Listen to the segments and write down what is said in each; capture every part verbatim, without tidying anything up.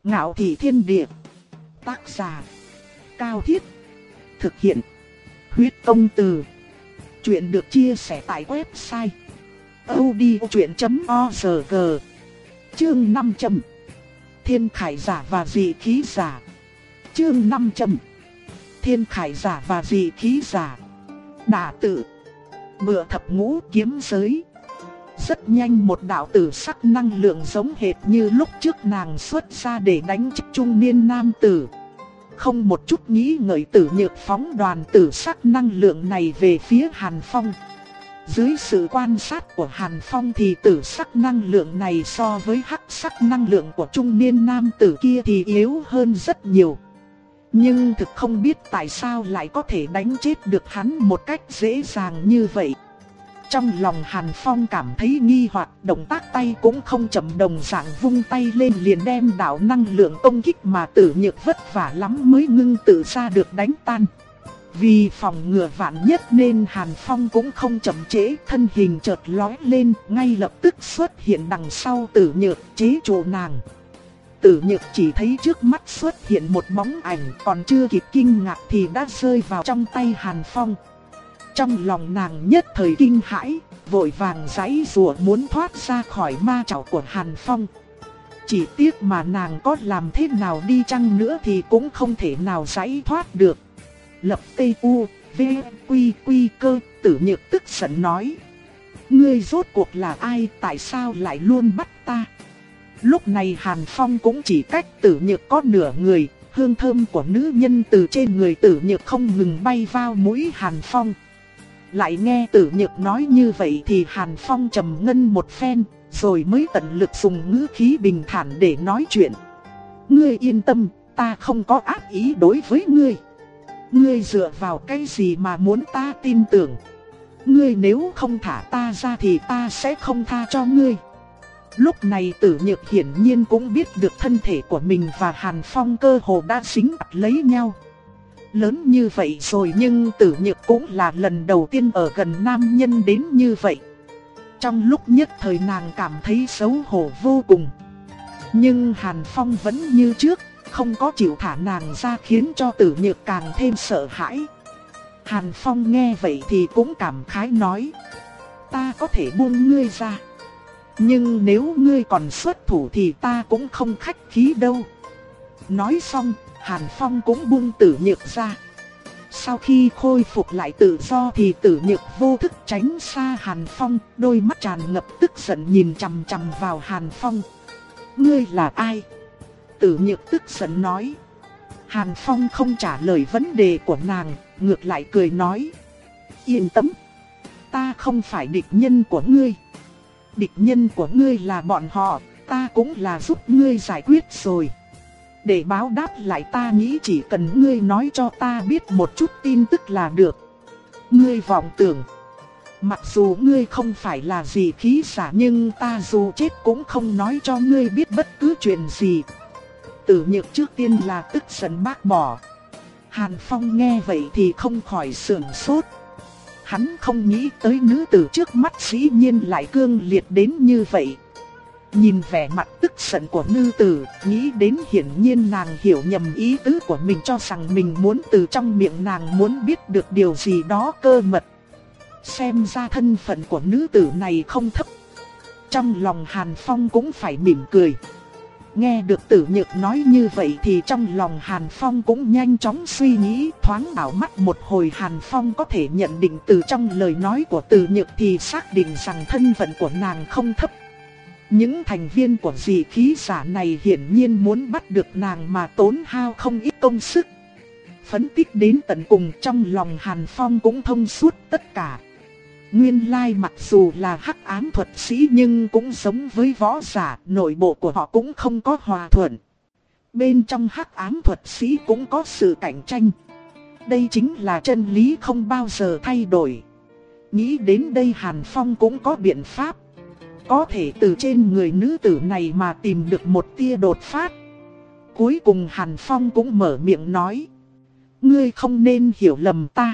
Ngạo Thị Thiên Địa. Tác giả Cao Thiết. Thực hiện Huyết Công Từ. Chuyện được chia sẻ tại website audiochuyện chấm org. Chương năm trăm. Thiên Khải Giả và Dị Khí Giả. Chương năm trăm. Thiên Khải Giả và Dị Khí Giả. Đả tự. Mựa thập ngũ kiếm giới. Rất nhanh một đạo tử sắc năng lượng giống hệt như lúc trước nàng xuất ra để đánh chết trung niên nam tử. Không một chút nghĩ ngợi, Tử Nhược phóng đoàn tử sắc năng lượng này về phía Hàn Phong. Dưới sự quan sát của Hàn Phong thì tử sắc năng lượng này so với hắc sắc năng lượng của trung niên nam tử kia thì yếu hơn rất nhiều. Nhưng thực không biết tại sao lại có thể đánh chết được hắn một cách dễ dàng như vậy. Trong lòng Hàn Phong cảm thấy nghi hoặc, động tác tay cũng không chậm, đồng dạng vung tay lên liền đem đạo năng lượng công kích mà Tử Nhược vất vả lắm mới ngưng tự ra được đánh tan. Vì phòng ngừa vạn nhất nên Hàn Phong cũng không chậm trễ, thân hình chợt lóe lên, ngay lập tức xuất hiện đằng sau Tử Nhược, chế trụ nàng. Tử Nhược chỉ thấy trước mắt xuất hiện một bóng ảnh, còn chưa kịp kinh ngạc thì đã rơi vào trong tay Hàn Phong. Trong lòng nàng nhất thời kinh hãi, vội vàng giãy giụa muốn thoát ra khỏi ma chảo của Hàn Phong. Chỉ tiếc mà nàng có làm thế nào đi chăng nữa thì cũng không thể nào giãy thoát được. Lập tê u, v, quy quy cơ, Tử Nhược tức giận nói. Ngươi rốt cuộc là ai, tại sao lại luôn bắt ta? Lúc này Hàn Phong cũng chỉ cách Tử Nhược có nửa người, hương thơm của nữ nhân từ trên người Tử Nhược không ngừng bay vào mũi Hàn Phong. Lại nghe Tử Nhược nói như vậy thì Hàn Phong trầm ngâm một phen, rồi mới tận lực dùng ngữ khí bình thản để nói chuyện. Ngươi yên tâm, ta không có ác ý đối với ngươi. Ngươi dựa vào cái gì mà muốn ta tin tưởng? Ngươi nếu không thả ta ra thì ta sẽ không tha cho ngươi. Lúc này Tử Nhược hiển nhiên cũng biết được thân thể của mình và Hàn Phong cơ hồ đã dính chặt lấy nhau. Lớn như vậy rồi nhưng Tử Nhược cũng là lần đầu tiên ở gần nam nhân đến như vậy. Trong lúc nhất thời nàng cảm thấy xấu hổ vô cùng. Nhưng Hàn Phong vẫn như trước, không có chịu thả nàng ra, khiến cho Tử Nhược càng thêm sợ hãi. Hàn Phong nghe vậy thì cũng cảm khái nói. Ta có thể buông ngươi ra, nhưng nếu ngươi còn xuất thủ thì ta cũng không khách khí đâu. Nói xong, Hàn Phong cũng buông Tử Nhược ra. Sau khi khôi phục lại tự do thì Tử Nhược vô thức tránh xa Hàn Phong, đôi mắt tràn ngập tức giận nhìn chằm chằm vào Hàn Phong. Ngươi là ai? Tử Nhược tức giận nói. Hàn Phong không trả lời vấn đề của nàng, ngược lại cười nói. Yên tâm, ta không phải địch nhân của ngươi. Địch nhân của ngươi là bọn họ, ta cũng là giúp ngươi giải quyết rồi. Để báo đáp lại ta nghĩ chỉ cần ngươi nói cho ta biết một chút tin tức là được. Ngươi vọng tưởng. Mặc dù ngươi không phải là dị khí giả nhưng ta dù chết cũng không nói cho ngươi biết bất cứ chuyện gì. Tử Nhược trước tiên là tức giận bác bỏ. Hàn Phong nghe vậy thì không khỏi sườn sốt. Hắn không nghĩ tới nữ tử trước mắt dĩ nhiên lại cương liệt đến như vậy. Nhìn vẻ mặt tức giận của nữ tử, nghĩ đến hiển nhiên nàng hiểu nhầm ý tứ của mình, cho rằng mình muốn từ trong miệng nàng muốn biết được điều gì đó cơ mật. Xem ra thân phận của nữ tử này không thấp. Trong lòng Hàn Phong cũng phải mỉm cười. Nghe được Tử Nhược nói như vậy thì trong lòng Hàn Phong cũng nhanh chóng suy nghĩ, thoáng đảo mắt một hồi Hàn Phong có thể nhận định từ trong lời nói của Tử Nhược thì xác định rằng thân phận của nàng không thấp. Những thành viên của dị khí giả này hiển nhiên muốn bắt được nàng mà tốn hao không ít công sức. Phân tích đến tận cùng trong lòng Hàn Phong cũng thông suốt tất cả. Nguyên lai mặc dù là hắc ám thuật sĩ nhưng cũng giống với võ giả, nội bộ của họ cũng không có hòa thuận. Bên trong hắc ám thuật sĩ cũng có sự cạnh tranh. Đây chính là chân lý không bao giờ thay đổi. Nghĩ đến đây Hàn Phong cũng có biện pháp. Có thể từ trên người nữ tử này mà tìm được một tia đột phát. Cuối cùng Hàn Phong cũng mở miệng nói. Ngươi không nên hiểu lầm ta.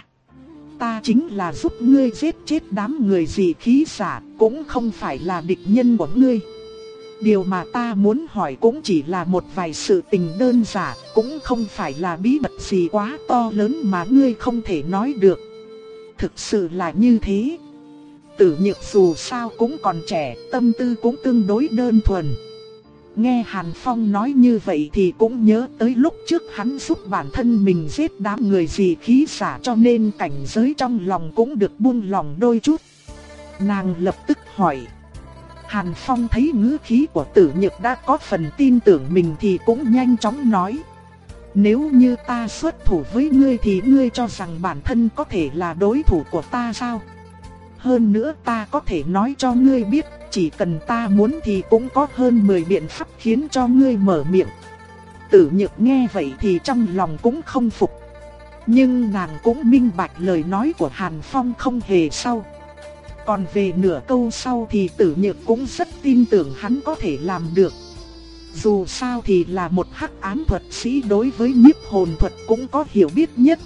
Ta chính là giúp ngươi giết chết đám người dị khí giả, cũng không phải là địch nhân của ngươi. Điều mà ta muốn hỏi cũng chỉ là một vài sự tình đơn giản, cũng không phải là bí mật gì quá to lớn mà ngươi không thể nói được. Thực sự là như thế. Tử Nhược dù sao cũng còn trẻ, tâm tư cũng tương đối đơn thuần. Nghe Hàn Phong nói như vậy thì cũng nhớ tới lúc trước hắn giúp bản thân mình giết đám người dị khí giả, cho nên cảnh giới trong lòng cũng được buông lòng đôi chút. Nàng lập tức hỏi. Hàn Phong thấy ngữ khí của Tử Nhược đã có phần tin tưởng mình thì cũng nhanh chóng nói. Nếu như ta xuất thủ với ngươi thì ngươi cho rằng bản thân có thể là đối thủ của ta sao? Hơn nữa ta có thể nói cho ngươi biết, chỉ cần ta muốn thì cũng có hơn mười biện pháp khiến cho ngươi mở miệng. Tử Nhược nghe vậy thì trong lòng cũng không phục. Nhưng nàng cũng minh bạch lời nói của Hàn Phong không hề sau. Còn về nửa câu sau thì Tử Nhược cũng rất tin tưởng hắn có thể làm được. Dù sao thì là một hắc ám thuật sĩ, đối với nhiếp hồn thuật cũng có hiểu biết nhất.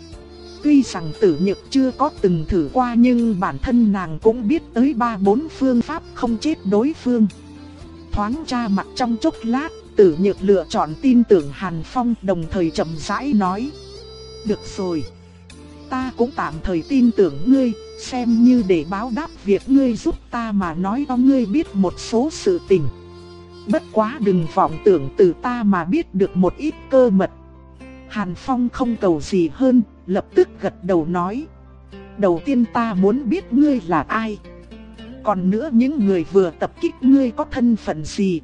Tuy rằng Tử Nhược chưa có từng thử qua nhưng bản thân nàng cũng biết tới ba bốn phương pháp không chết đối phương. Thoáng tra mặt trong chốc lát, Tử Nhược lựa chọn tin tưởng Hàn Phong, đồng thời chậm rãi nói. Được rồi, ta cũng tạm thời tin tưởng ngươi, xem như để báo đáp việc ngươi giúp ta mà nói cho ngươi biết một số sự tình. Bất quá đừng vọng tưởng từ ta mà biết được một ít cơ mật. Hàn Phong không cầu gì hơn, lập tức gật đầu nói. Đầu tiên ta muốn biết ngươi là ai. Còn nữa, những người vừa tập kích ngươi có thân phận gì?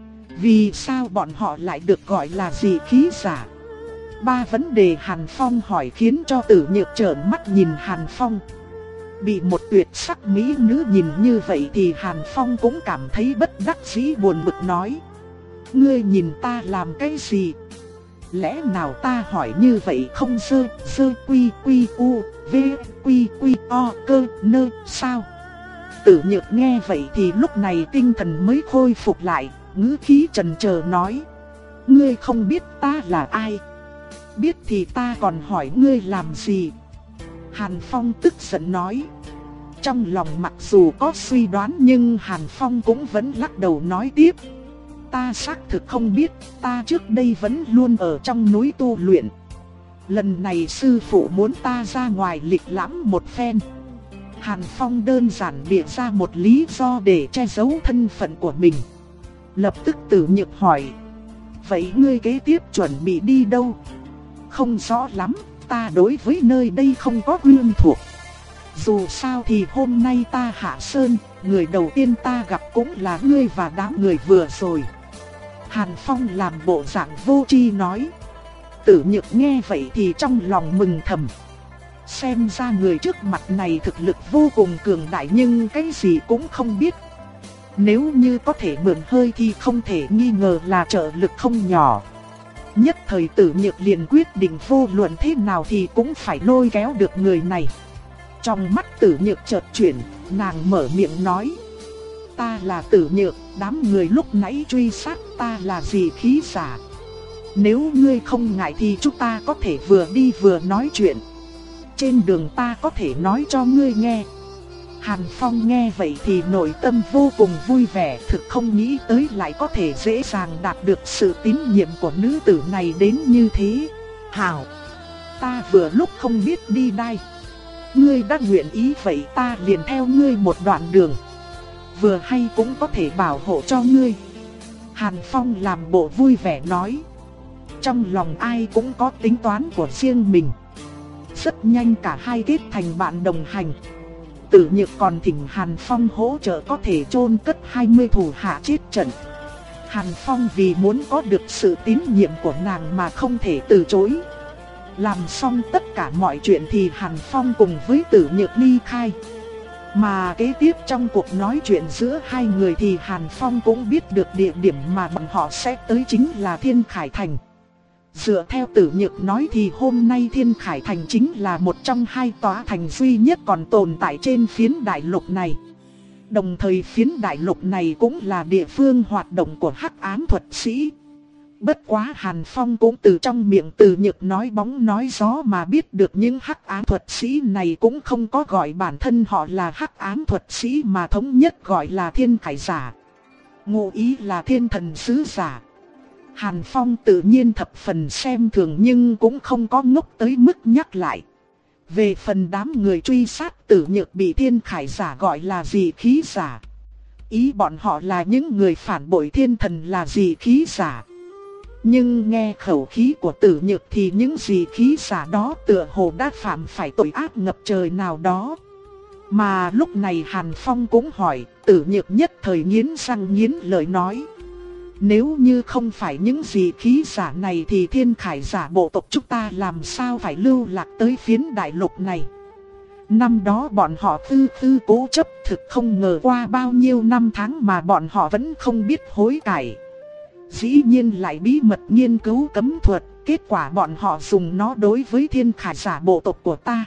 Vì sao bọn họ lại được gọi là dị khí giả? Ba vấn đề Hàn Phong hỏi khiến cho Tử Nhược trợn mắt nhìn Hàn Phong. Bị một tuyệt sắc mỹ nữ nhìn như vậy thì Hàn Phong cũng cảm thấy bất đắc dĩ buồn bực nói. Ngươi nhìn ta làm cái gì? Lẽ nào ta hỏi như vậy không sơ, sơ quy quy u, v quy quy o cơ nơ sao? Tử Nhược nghe vậy thì lúc này tinh thần mới khôi phục lại, ngữ khí chần chờ nói. Ngươi không biết ta là ai? Biết thì ta còn hỏi ngươi làm gì? Hàn Phong tức giận nói. Trong lòng mặc dù có suy đoán nhưng Hàn Phong cũng vẫn lắc đầu nói tiếp. Ta xác thực không biết, ta trước đây vẫn luôn ở trong núi tu luyện. Lần này sư phụ muốn ta ra ngoài lịch lãm một phen. Hàn Phong đơn giản bịa ra một lý do để che giấu thân phận của mình. Lập tức Tử Nhược hỏi. Vậy ngươi kế tiếp chuẩn bị đi đâu? Không rõ lắm, ta đối với nơi đây không có quen thuộc. Dù sao thì hôm nay ta hạ sơn, người đầu tiên ta gặp cũng là ngươi và đám người vừa rồi. Hàn Phong làm bộ dạng vô tri nói. Tử Nhược nghe vậy thì trong lòng mừng thầm. Xem ra người trước mặt này thực lực vô cùng cường đại nhưng cái gì cũng không biết. Nếu như có thể mượn hơi thì không thể nghi ngờ là trợ lực không nhỏ. Nhất thời Tử Nhược liền quyết định vô luận thế nào thì cũng phải lôi kéo được người này. Trong mắt Tử Nhược chợt chuyển, nàng mở miệng nói. Ta là Tử Nhược, đám người lúc nãy truy sát ta là dị khí giả. Nếu ngươi không ngại thì chúng ta có thể vừa đi vừa nói chuyện. Trên đường ta có thể nói cho ngươi nghe. Hàn Phong nghe vậy thì nội tâm vô cùng vui vẻ, thực không nghĩ tới lại có thể dễ dàng đạt được sự tín nhiệm của nữ tử này đến như thế. Hảo, ta vừa lúc không biết đi đây. Ngươi đã nguyện ý vậy ta liền theo ngươi một đoạn đường. Vừa hay cũng có thể bảo hộ cho ngươi. Hàn Phong làm bộ vui vẻ nói. Trong lòng ai cũng có tính toán của riêng mình. Rất nhanh cả hai kết thành bạn đồng hành. Tử Nhược còn thỉnh Hàn Phong hỗ trợ có thể chôn cất hai mươi thủ hạ chết trận. Hàn Phong vì muốn có được sự tín nhiệm của nàng mà không thể từ chối. Làm xong tất cả mọi chuyện thì Hàn Phong cùng với Tử Nhược ly khai. Mà kế tiếp trong cuộc nói chuyện giữa hai người thì Hàn Phong cũng biết được địa điểm mà bọn họ sẽ tới chính là Thiên Khải Thành. Dựa theo Tử Nhược nói thì hôm nay Thiên Khải Thành chính là một trong hai tòa thành duy nhất còn tồn tại trên phiến đại lục này. Đồng thời phiến đại lục này cũng là địa phương hoạt động của hắc ám thuật sĩ. Bất quá Hàn Phong cũng từ trong miệng Tử Nhược nói bóng nói gió mà biết được những hắc ám thuật sĩ này cũng không có gọi bản thân họ là hắc ám thuật sĩ mà thống nhất gọi là thiên khải giả. ngụ ý là thiên thần sứ giả. Hàn Phong tự nhiên thập phần xem thường nhưng cũng không có ngốc tới mức nhắc lại. Về phần đám người truy sát Tử Nhược bị thiên khải giả gọi là dị khí giả. Ý bọn họ là những người phản bội thiên thần là dị khí giả. Nhưng nghe khẩu khí của Tử Nhược thì những dị khí giả đó tựa hồ đã phạm phải tội ác ngập trời nào đó. Mà lúc này Hàn Phong cũng hỏi, Tử Nhược nhất thời nghiến răng nghiến lợi nói. Nếu như không phải những dị khí giả này thì thiên khải giả bộ tộc chúng ta làm sao phải lưu lạc tới phiến đại lục này. Năm đó bọn họ tư tư cố chấp, thực không ngờ qua bao nhiêu năm tháng mà bọn họ vẫn không biết hối cải. Dĩ nhiên lại bí mật nghiên cứu cấm thuật, kết quả bọn họ dùng nó đối với thiên khải giả bộ tộc của ta.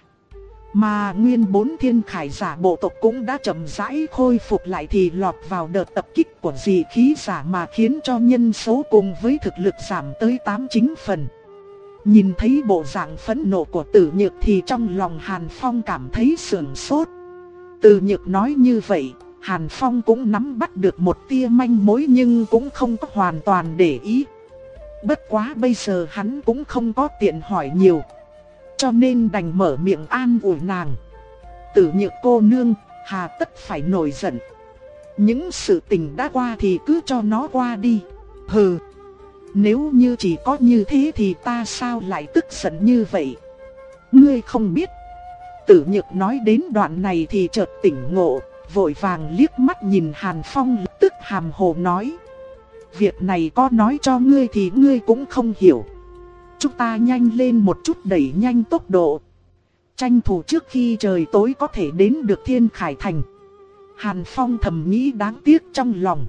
Mà nguyên bốn thiên khải giả bộ tộc cũng đã chậm rãi khôi phục lại thì lọt vào đợt tập kích của dị khí giả mà khiến cho nhân số cùng với thực lực giảm tới tám chín phần. Nhìn thấy bộ dạng phẫn nộ của Tử Nhược thì trong lòng Hàn Phong cảm thấy sườn sốt. Tử Nhược nói như vậy, Hàn Phong cũng nắm bắt được một tia manh mối nhưng cũng không có hoàn toàn để ý. Bất quá bây giờ hắn cũng không có tiện hỏi nhiều, cho nên đành mở miệng an ủi nàng. Tử Nhược cô nương, hà tất phải nổi giận. Những sự tình đã qua thì cứ cho nó qua đi. Hừ, nếu như chỉ có như thế thì ta sao lại tức giận như vậy? Ngươi không biết. Tử Nhược nói đến đoạn này thì chợt tỉnh ngộ, vội vàng liếc mắt nhìn Hàn Phong, lập tức hàm hồ nói. Việc này có nói cho ngươi thì ngươi cũng không hiểu. Chúng ta nhanh lên một chút, đẩy nhanh tốc độ, tranh thủ trước khi trời tối có thể đến được Thiên Khải Thành. Hàn Phong thầm nghĩ đáng tiếc trong lòng.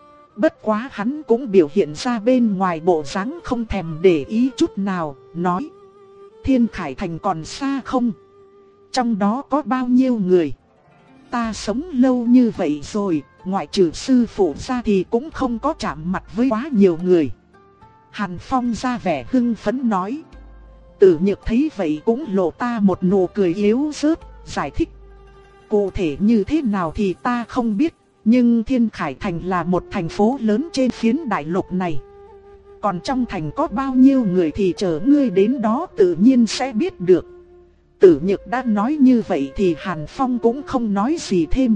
Bất quá hắn cũng biểu hiện ra bên ngoài bộ dáng không thèm để ý chút nào, nói. Thiên Khải Thành còn xa không? Trong đó có bao nhiêu người? Ta sống lâu như vậy rồi, ngoại trừ sư phụ ra thì cũng không có chạm mặt với quá nhiều người. Hàn Phong ra vẻ hưng phấn nói. Tử Nhược thấy vậy cũng lộ ta một nụ cười yếu ớt, giải thích. Cụ thể như thế nào thì ta không biết, nhưng Thiên Khải Thành là một thành phố lớn trên phiến đại lục này. Còn trong thành có bao nhiêu người thì chờ ngươi đến đó tự nhiên sẽ biết được. Tử Nhược đã nói như vậy thì Hàn Phong cũng không nói gì thêm.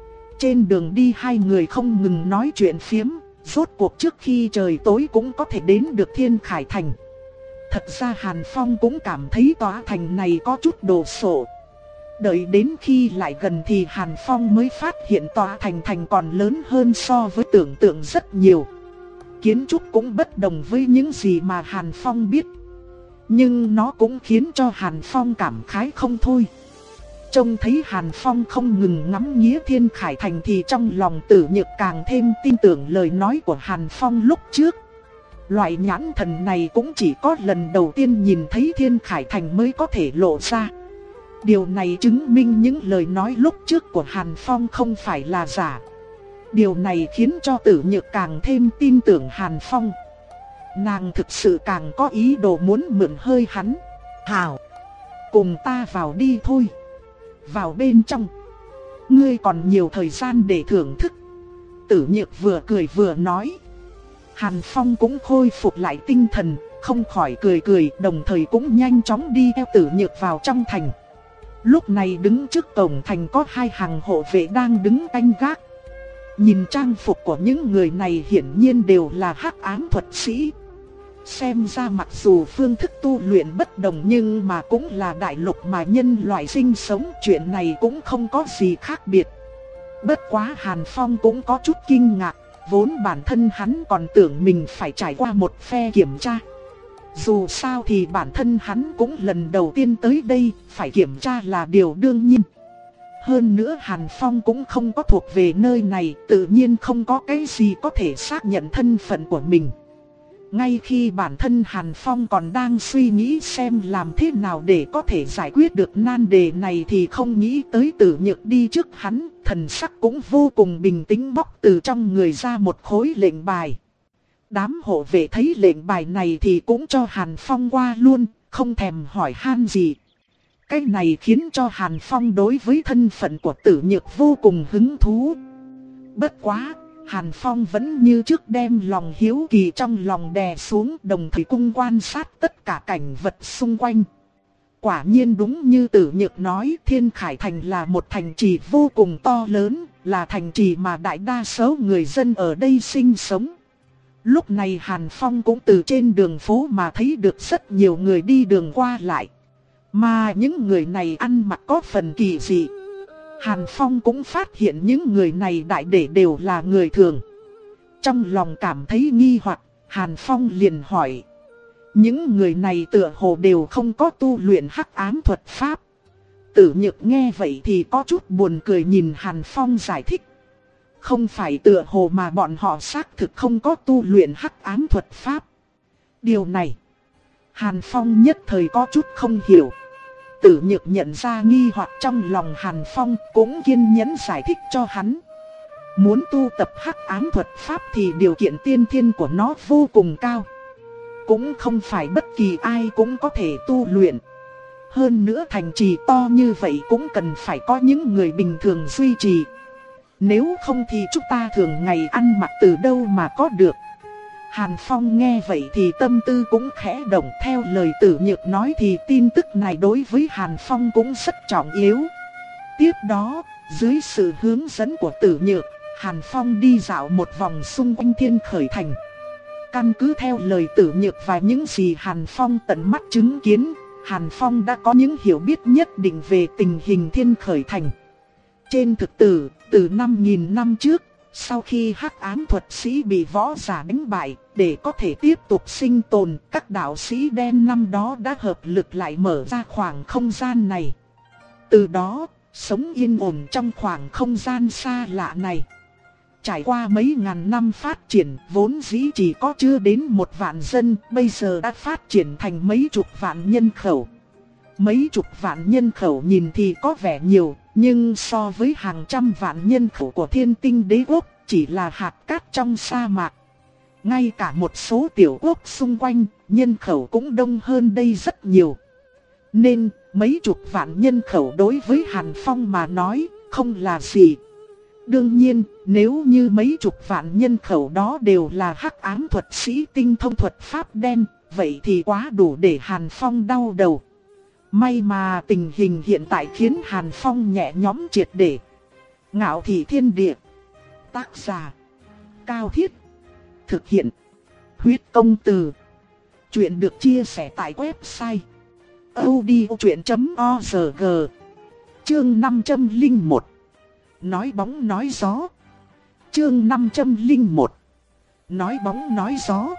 Trên đường đi hai người không ngừng nói chuyện phiếm, rốt cuộc trước khi trời tối cũng có thể đến được Thiên Khải Thành. Thật ra Hàn Phong cũng cảm thấy tòa thành này có chút đồ sộ. Đợi đến khi lại gần thì Hàn Phong mới phát hiện tòa thành thành còn lớn hơn so với tưởng tượng rất nhiều. Kiến trúc cũng bất đồng với những gì mà Hàn Phong biết. Nhưng nó cũng khiến cho Hàn Phong cảm khái không thôi. Trông thấy Hàn Phong không ngừng ngắm nghía Thiên Khải Thành thì trong lòng Tử Nhược càng thêm tin tưởng lời nói của Hàn Phong lúc trước. Loại nhãn thần này cũng chỉ có lần đầu tiên nhìn thấy Thiên Khải Thành mới có thể lộ ra. Điều này chứng minh những lời nói lúc trước của Hàn Phong không phải là giả. Điều này khiến cho Tử Nhược càng thêm tin tưởng Hàn Phong. Nàng thực sự càng có ý đồ muốn mượn hơi hắn. Hảo, cùng ta vào đi thôi. Vào bên trong, ngươi còn nhiều thời gian để thưởng thức. Tử Nhược vừa cười vừa nói. Hàn Phong cũng khôi phục lại tinh thần, không khỏi cười cười, đồng thời cũng nhanh chóng đi theo Tử Nhược vào trong thành. Lúc này đứng trước cổng thành có hai hàng hộ vệ đang đứng canh gác. Nhìn trang phục của những người này hiển nhiên đều là hắc ám thuật sĩ. Xem ra mặc dù phương thức tu luyện bất đồng nhưng mà cũng là đại lục mà nhân loại sinh sống, chuyện này cũng không có gì khác biệt. Bất quá Hàn Phong cũng có chút kinh ngạc, vốn bản thân hắn còn tưởng mình phải trải qua một phe kiểm tra. Dù sao thì bản thân hắn cũng lần đầu tiên tới đây, phải kiểm tra là điều đương nhiên. Hơn nữa Hàn Phong cũng không có thuộc về nơi này, tự nhiên không có cái gì có thể xác nhận thân phận của mình. Ngay khi bản thân Hàn Phong còn đang suy nghĩ xem làm thế nào để có thể giải quyết được nan đề này thì không nghĩ tới Tử Nhược đi trước hắn, thần sắc cũng vô cùng bình tĩnh bóc từ trong người ra một khối lệnh bài. Đám hộ vệ thấy lệnh bài này thì cũng cho Hàn Phong qua luôn, không thèm hỏi han gì. Cái này khiến cho Hàn Phong đối với thân phận của Tử Nhược vô cùng hứng thú. Bất quá, Hàn Phong vẫn như trước đem lòng hiếu kỳ trong lòng đè xuống, đồng thời cung quan sát tất cả cảnh vật xung quanh. Quả nhiên đúng như Tử Nhược nói, Thiên Khải Thành là một thành trì vô cùng to lớn, là thành trì mà đại đa số người dân ở đây sinh sống. Lúc này Hàn Phong cũng từ trên đường phố mà thấy được rất nhiều người đi đường qua lại. Mà những người này ăn mặc có phần kỳ dị. Hàn Phong cũng phát hiện những người này đại để đều là người thường. Trong lòng cảm thấy nghi hoặc, Hàn Phong liền hỏi. Những người này tựa hồ đều không có tu luyện hắc ám thuật pháp. Tử Nhược nghe vậy thì có chút buồn cười nhìn Hàn Phong giải thích. Không phải tựa hồ mà bọn họ xác thực không có tu luyện hắc ám thuật pháp. Điều này, Hàn Phong nhất thời có chút không hiểu. Tử Nhược nhận ra nghi hoặc trong lòng Hàn Phong, cũng kiên nhẫn giải thích cho hắn. Muốn tu tập hắc ám thuật pháp thì điều kiện tiên thiên của nó vô cùng cao. Cũng không phải bất kỳ ai cũng có thể tu luyện. Hơn nữa thành trì to như vậy cũng cần phải có những người bình thường duy trì. Nếu không thì chúng ta thường ngày ăn mặc từ đâu mà có được. Hàn Phong nghe vậy thì tâm tư cũng khẽ động, theo lời Tử Nhược nói thì tin tức này đối với Hàn Phong cũng rất trọng yếu. Tiếp đó, dưới sự hướng dẫn của Tử Nhược, Hàn Phong đi dạo một vòng xung quanh Thiên Khởi Thành. Căn cứ theo lời Tử Nhược và những gì Hàn Phong tận mắt chứng kiến, Hàn Phong đã có những hiểu biết nhất định về tình hình Thiên Khởi Thành. Trên thực tế, từ năm nghìn năm trước, sau khi hắc ám thuật sĩ bị võ giả đánh bại, để có thể tiếp tục sinh tồn, các đạo sĩ đen năm đó đã hợp lực lại mở ra khoảng không gian này. Từ đó, sống yên ổn trong khoảng không gian xa lạ này. Trải qua mấy ngàn năm phát triển, vốn dĩ chỉ có chưa đến một vạn dân, bây giờ đã phát triển thành mấy chục vạn nhân khẩu. Mấy chục vạn nhân khẩu nhìn thì có vẻ nhiều, nhưng so với hàng trăm vạn nhân khẩu của Thiên Tinh Đế Quốc, chỉ là hạt cát trong sa mạc. Ngay cả một số tiểu quốc xung quanh, nhân khẩu cũng đông hơn đây rất nhiều. Nên, mấy chục vạn nhân khẩu đối với Hàn Phong mà nói, không là gì. Đương nhiên, nếu như mấy chục vạn nhân khẩu đó đều là hắc ám thuật sĩ tinh thông thuật pháp đen, vậy thì quá đủ để Hàn Phong đau đầu. May mà tình hình hiện tại khiến Hàn Phong nhẹ nhõm triệt để. Ngạo Thị Thiên Địa. Tác giả Cao Thiết. Thực hiện Huyết Công Từ. Chuyện được chia sẻ tại website audiochuyện chấm org. Chương năm trăm lẻ một. Nói bóng nói gió. Chương năm trăm lẻ một. Nói bóng nói gió.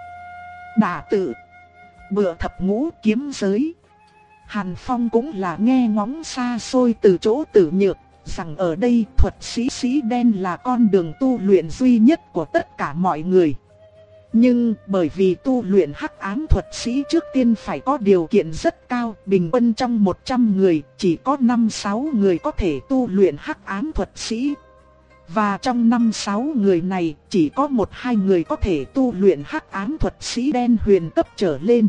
Đả tự. Bựa thập ngũ kiếm giới. Hàn Phong cũng là nghe ngóng xa xôi từ chỗ Tử Nhược, rằng ở đây thuật sĩ sĩ đen là con đường tu luyện duy nhất của tất cả mọi người. Nhưng bởi vì tu luyện hắc ám thuật sĩ trước tiên phải có điều kiện rất cao, bình quân trong một trăm người chỉ có năm sáu người có thể tu luyện hắc ám thuật sĩ. Và trong năm sáu người này chỉ có một hai người có thể tu luyện hắc ám thuật sĩ đen huyền cấp trở lên.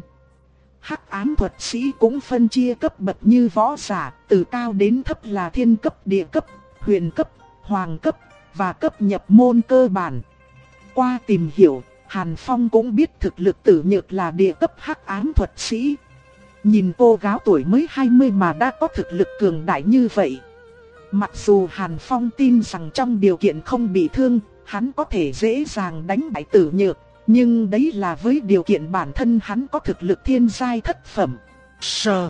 Hắc ám thuật sĩ cũng phân chia cấp bậc như võ giả, từ cao đến thấp là thiên cấp, địa cấp, huyền cấp, hoàng cấp và cấp nhập môn cơ bản. Qua tìm hiểu, Hàn Phong cũng biết thực lực Tử Nhược là địa cấp hắc ám thuật sĩ. Nhìn cô gái tuổi mới hai mươi mà đã có thực lực cường đại như vậy. Mặc dù Hàn Phong tin rằng trong điều kiện không bị thương, hắn có thể dễ dàng đánh bại Tử Nhược. Nhưng đấy là với điều kiện bản thân hắn có thực lực thiên giai thất phẩm. Sờ.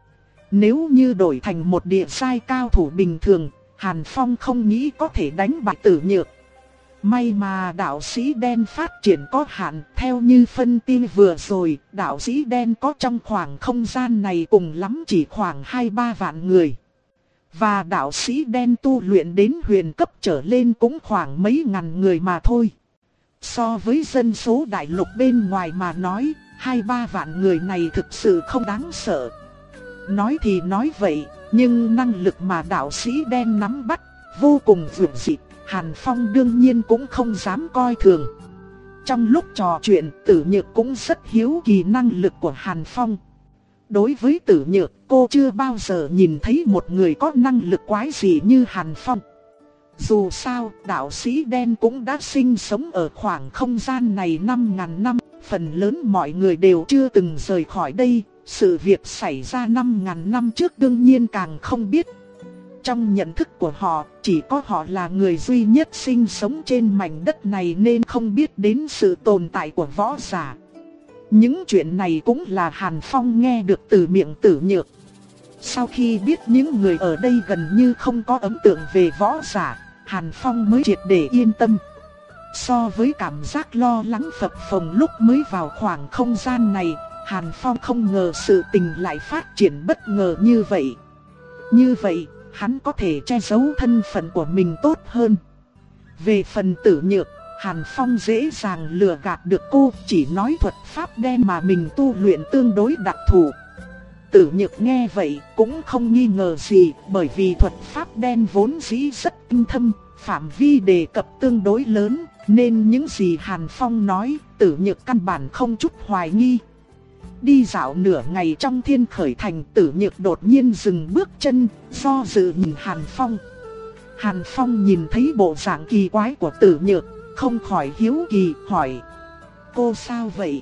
Nếu như đổi thành một địa giai cao thủ bình thường, Hàn Phong không nghĩ có thể đánh bại Tử Nhược. May mà đạo sĩ đen phát triển có hạn, theo như phân tin vừa rồi, đạo sĩ đen có trong khoảng không gian này cùng lắm chỉ khoảng hai ba vạn người. Và đạo sĩ đen tu luyện đến huyền cấp trở lên cũng khoảng mấy ngàn người mà thôi. So với dân số đại lục bên ngoài mà nói, hai ba vạn người này thực sự không đáng sợ. Nói thì nói vậy, nhưng năng lực mà đạo sĩ đen nắm bắt vô cùng vượt dị, Hàn Phong đương nhiên cũng không dám coi thường. Trong lúc trò chuyện, Tử Nhược cũng rất hiếu kỳ năng lực của Hàn Phong. Đối với Tử Nhược, cô chưa bao giờ nhìn thấy một người có năng lực quái dị như Hàn Phong. Dù sao, đạo sĩ đen cũng đã sinh sống ở khoảng không gian này năm ngàn năm, phần lớn mọi người đều chưa từng rời khỏi đây, sự việc xảy ra năm ngàn năm trước đương nhiên càng không biết. Trong nhận thức của họ, chỉ có họ là người duy nhất sinh sống trên mảnh đất này nên không biết đến sự tồn tại của võ giả. Những chuyện này cũng là Hàn Phong nghe được từ miệng Tử Nhược. Sau khi biết những người ở đây gần như không có ấn tượng về võ giả, Hàn Phong mới triệt để yên tâm. So với cảm giác lo lắng phập phồng lúc mới vào khoảng không gian này, Hàn Phong không ngờ sự tình lại phát triển bất ngờ như vậy. Như vậy, hắn có thể che giấu thân phận của mình tốt hơn. Về phần Tử Nhược, Hàn Phong dễ dàng lừa gạt được cô, chỉ nói thuật pháp đen mà mình tu luyện tương đối đặc thù. Tử Nhược nghe vậy cũng không nghi ngờ gì, bởi vì thuật pháp đen vốn dĩ rất tinh thâm, phạm vi đề cập tương đối lớn, nên những gì Hàn Phong nói, Tử Nhược căn bản không chút hoài nghi. Đi dạo nửa ngày trong Thiên Khởi Thành, Tử Nhược đột nhiên dừng bước chân, do dự nhìn Hàn Phong. Hàn Phong nhìn thấy bộ dạng kỳ quái của Tử Nhược, không khỏi hiếu kỳ hỏi: cô sao vậy?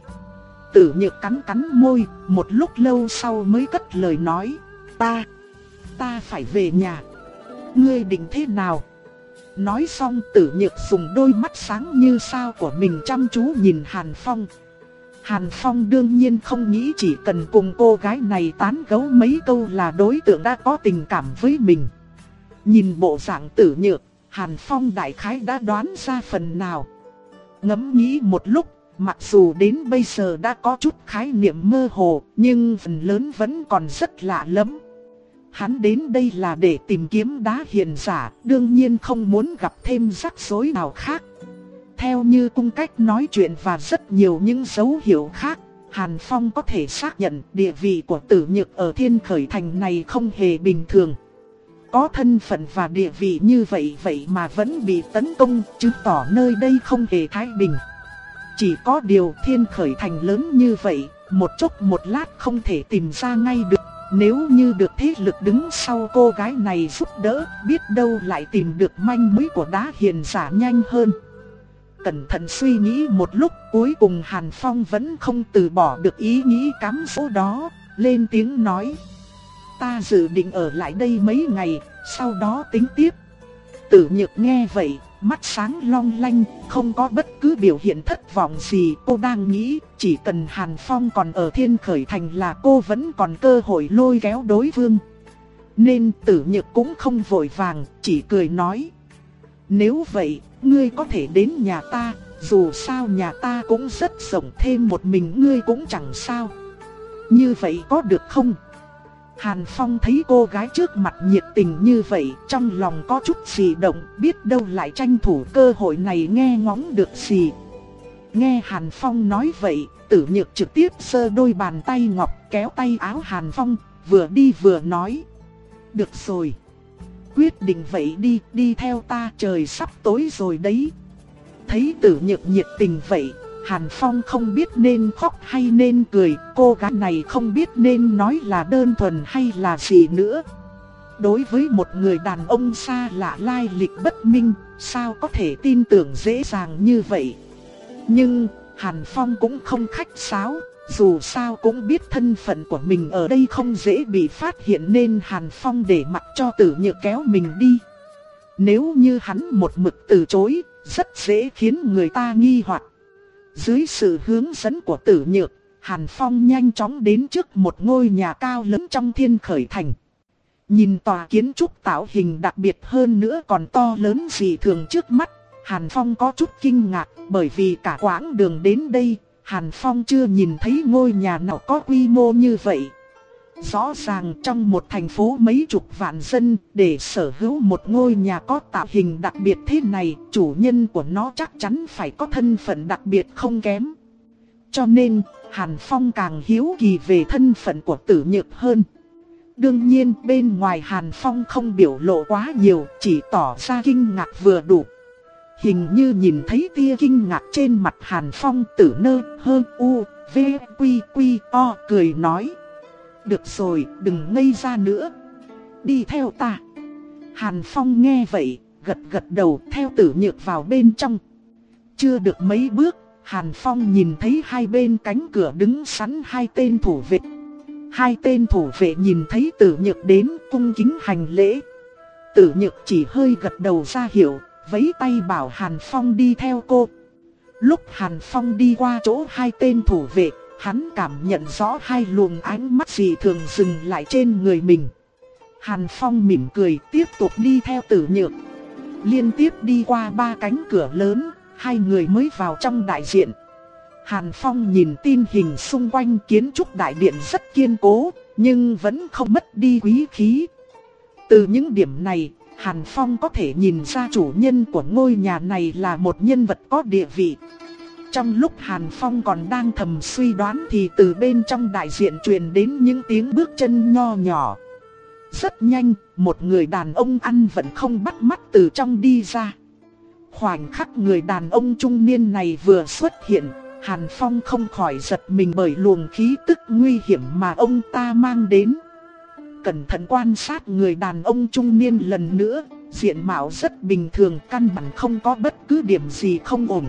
Tử Nhược cắn cắn môi, một lúc lâu sau mới cất lời nói: Ta, ta phải về nhà. Ngươi định thế nào? Nói xong Tử Nhược dùng đôi mắt sáng như sao của mình chăm chú nhìn Hàn Phong. Hàn Phong đương nhiên không nghĩ chỉ cần cùng cô gái này tán gẫu mấy câu là đối tượng đã có tình cảm với mình. Nhìn bộ dạng Tử Nhược, Hàn Phong đại khái đã đoán ra phần nào. Ngẫm nghĩ một lúc, mặc dù đến bây giờ đã có chút khái niệm mơ hồ, nhưng phần lớn vẫn còn rất lạ lẫm. Hắn đến đây là để tìm kiếm đá hiền giả, đương nhiên không muốn gặp thêm rắc rối nào khác. Theo như cung cách nói chuyện và rất nhiều những dấu hiệu khác, Hàn Phong có thể xác nhận địa vị của Tử Nhược ở Thiên Khởi Thành này không hề bình thường. Có thân phận và địa vị như vậy vậy mà vẫn bị tấn công, chứng tỏ nơi đây không hề thái bình. Chỉ có điều Thiên Khởi Thành lớn như vậy, một chốc một lát không thể tìm ra ngay được. Nếu như được thế lực đứng sau cô gái này giúp đỡ, biết đâu lại tìm được manh mối của đá hiền giả nhanh hơn. Cẩn thận suy nghĩ một lúc, cuối cùng Hàn Phong vẫn không từ bỏ được ý nghĩ cám dỗ đó, lên tiếng nói: Ta dự định ở lại đây mấy ngày, sau đó tính tiếp. Tử Nhược nghe vậy, mắt sáng long lanh, không có bất cứ biểu hiện thất vọng gì. Cô đang nghĩ, chỉ cần Hàn Phong còn ở Thiên Khởi Thành là cô vẫn còn cơ hội lôi kéo đối phương. Nên Tử Nhược cũng không vội vàng, chỉ cười nói: Nếu vậy, ngươi có thể đến nhà ta, dù sao nhà ta cũng rất rộng, thêm một mình ngươi cũng chẳng sao. Như vậy có được không? Hàn Phong thấy cô gái trước mặt nhiệt tình như vậy, trong lòng có chút gì động, biết đâu lại tranh thủ cơ hội này nghe ngóng được gì. Nghe Hàn Phong nói vậy, Tử Nhược trực tiếp giơ đôi bàn tay ngọc kéo tay áo Hàn Phong, vừa đi vừa nói: Được rồi, quyết định vậy đi, đi theo ta, trời sắp tối rồi đấy. Thấy Tử Nhược nhiệt tình vậy, Hàn Phong không biết nên khóc hay nên cười, cô gái này không biết nên nói là đơn thuần hay là gì nữa. Đối với một người đàn ông xa lạ lai lịch bất minh, sao có thể tin tưởng dễ dàng như vậy. Nhưng Hàn Phong cũng không khách sáo, dù sao cũng biết thân phận của mình ở đây không dễ bị phát hiện nên Hàn Phong để mặc cho Tử Nhược kéo mình đi. Nếu như hắn một mực từ chối, rất dễ khiến người ta nghi hoặc. Dưới sự hướng dẫn của Tử Nhược, Hàn Phong nhanh chóng đến trước một ngôi nhà cao lớn trong Thiên Khởi Thành. Nhìn tòa kiến trúc tạo hình đặc biệt hơn nữa còn to lớn dị thường trước mắt, Hàn Phong có chút kinh ngạc, bởi vì cả quãng đường đến đây, Hàn Phong chưa nhìn thấy ngôi nhà nào có quy mô như vậy. Rõ ràng trong một thành phố mấy chục vạn dân, để sở hữu một ngôi nhà có tạo hình đặc biệt thế này, chủ nhân của nó chắc chắn phải có thân phận đặc biệt không kém. Cho nên, Hàn Phong càng hiếu kỳ về thân phận của Tử Nhược hơn. Đương nhiên bên ngoài Hàn Phong không biểu lộ quá nhiều, chỉ tỏ ra kinh ngạc vừa đủ. Hình như nhìn thấy tia kinh ngạc trên mặt Hàn Phong, Tử Nơ hơn u, v, quy quy o cười nói: Được rồi, đừng ngây ra nữa, đi theo ta. Hàn Phong nghe vậy, gật gật đầu theo Tử Nhược vào bên trong. Chưa được mấy bước, Hàn Phong nhìn thấy hai bên cánh cửa đứng sẵn hai tên thủ vệ. Hai tên thủ vệ nhìn thấy Tử Nhược đến cung kính hành lễ. Tử Nhược chỉ hơi gật đầu ra hiệu, vẫy tay bảo Hàn Phong đi theo cô. Lúc Hàn Phong đi qua chỗ hai tên thủ vệ, hắn cảm nhận rõ hai luồng ánh mắt dị thường dừng lại trên người mình. Hàn Phong mỉm cười tiếp tục đi theo Tử Nhược. Liên tiếp đi qua ba cánh cửa lớn, hai người mới vào trong đại diện. Hàn Phong nhìn tình hình xung quanh, kiến trúc đại điện rất kiên cố, nhưng vẫn không mất đi quý khí. Từ những điểm này, Hàn Phong có thể nhìn ra chủ nhân của ngôi nhà này là một nhân vật có địa vị. Trong lúc Hàn Phong còn đang thầm suy đoán thì từ bên trong đại diện truyền đến những tiếng bước chân nho nhỏ. Rất nhanh, một người đàn ông ăn vẫn không bắt mắt từ trong đi ra. Khoảnh khắc người đàn ông trung niên này vừa xuất hiện, Hàn Phong không khỏi giật mình bởi luồng khí tức nguy hiểm mà ông ta mang đến. Cẩn thận quan sát người đàn ông trung niên lần nữa, diện mạo rất bình thường, căn bản không có bất cứ điểm gì không ổn.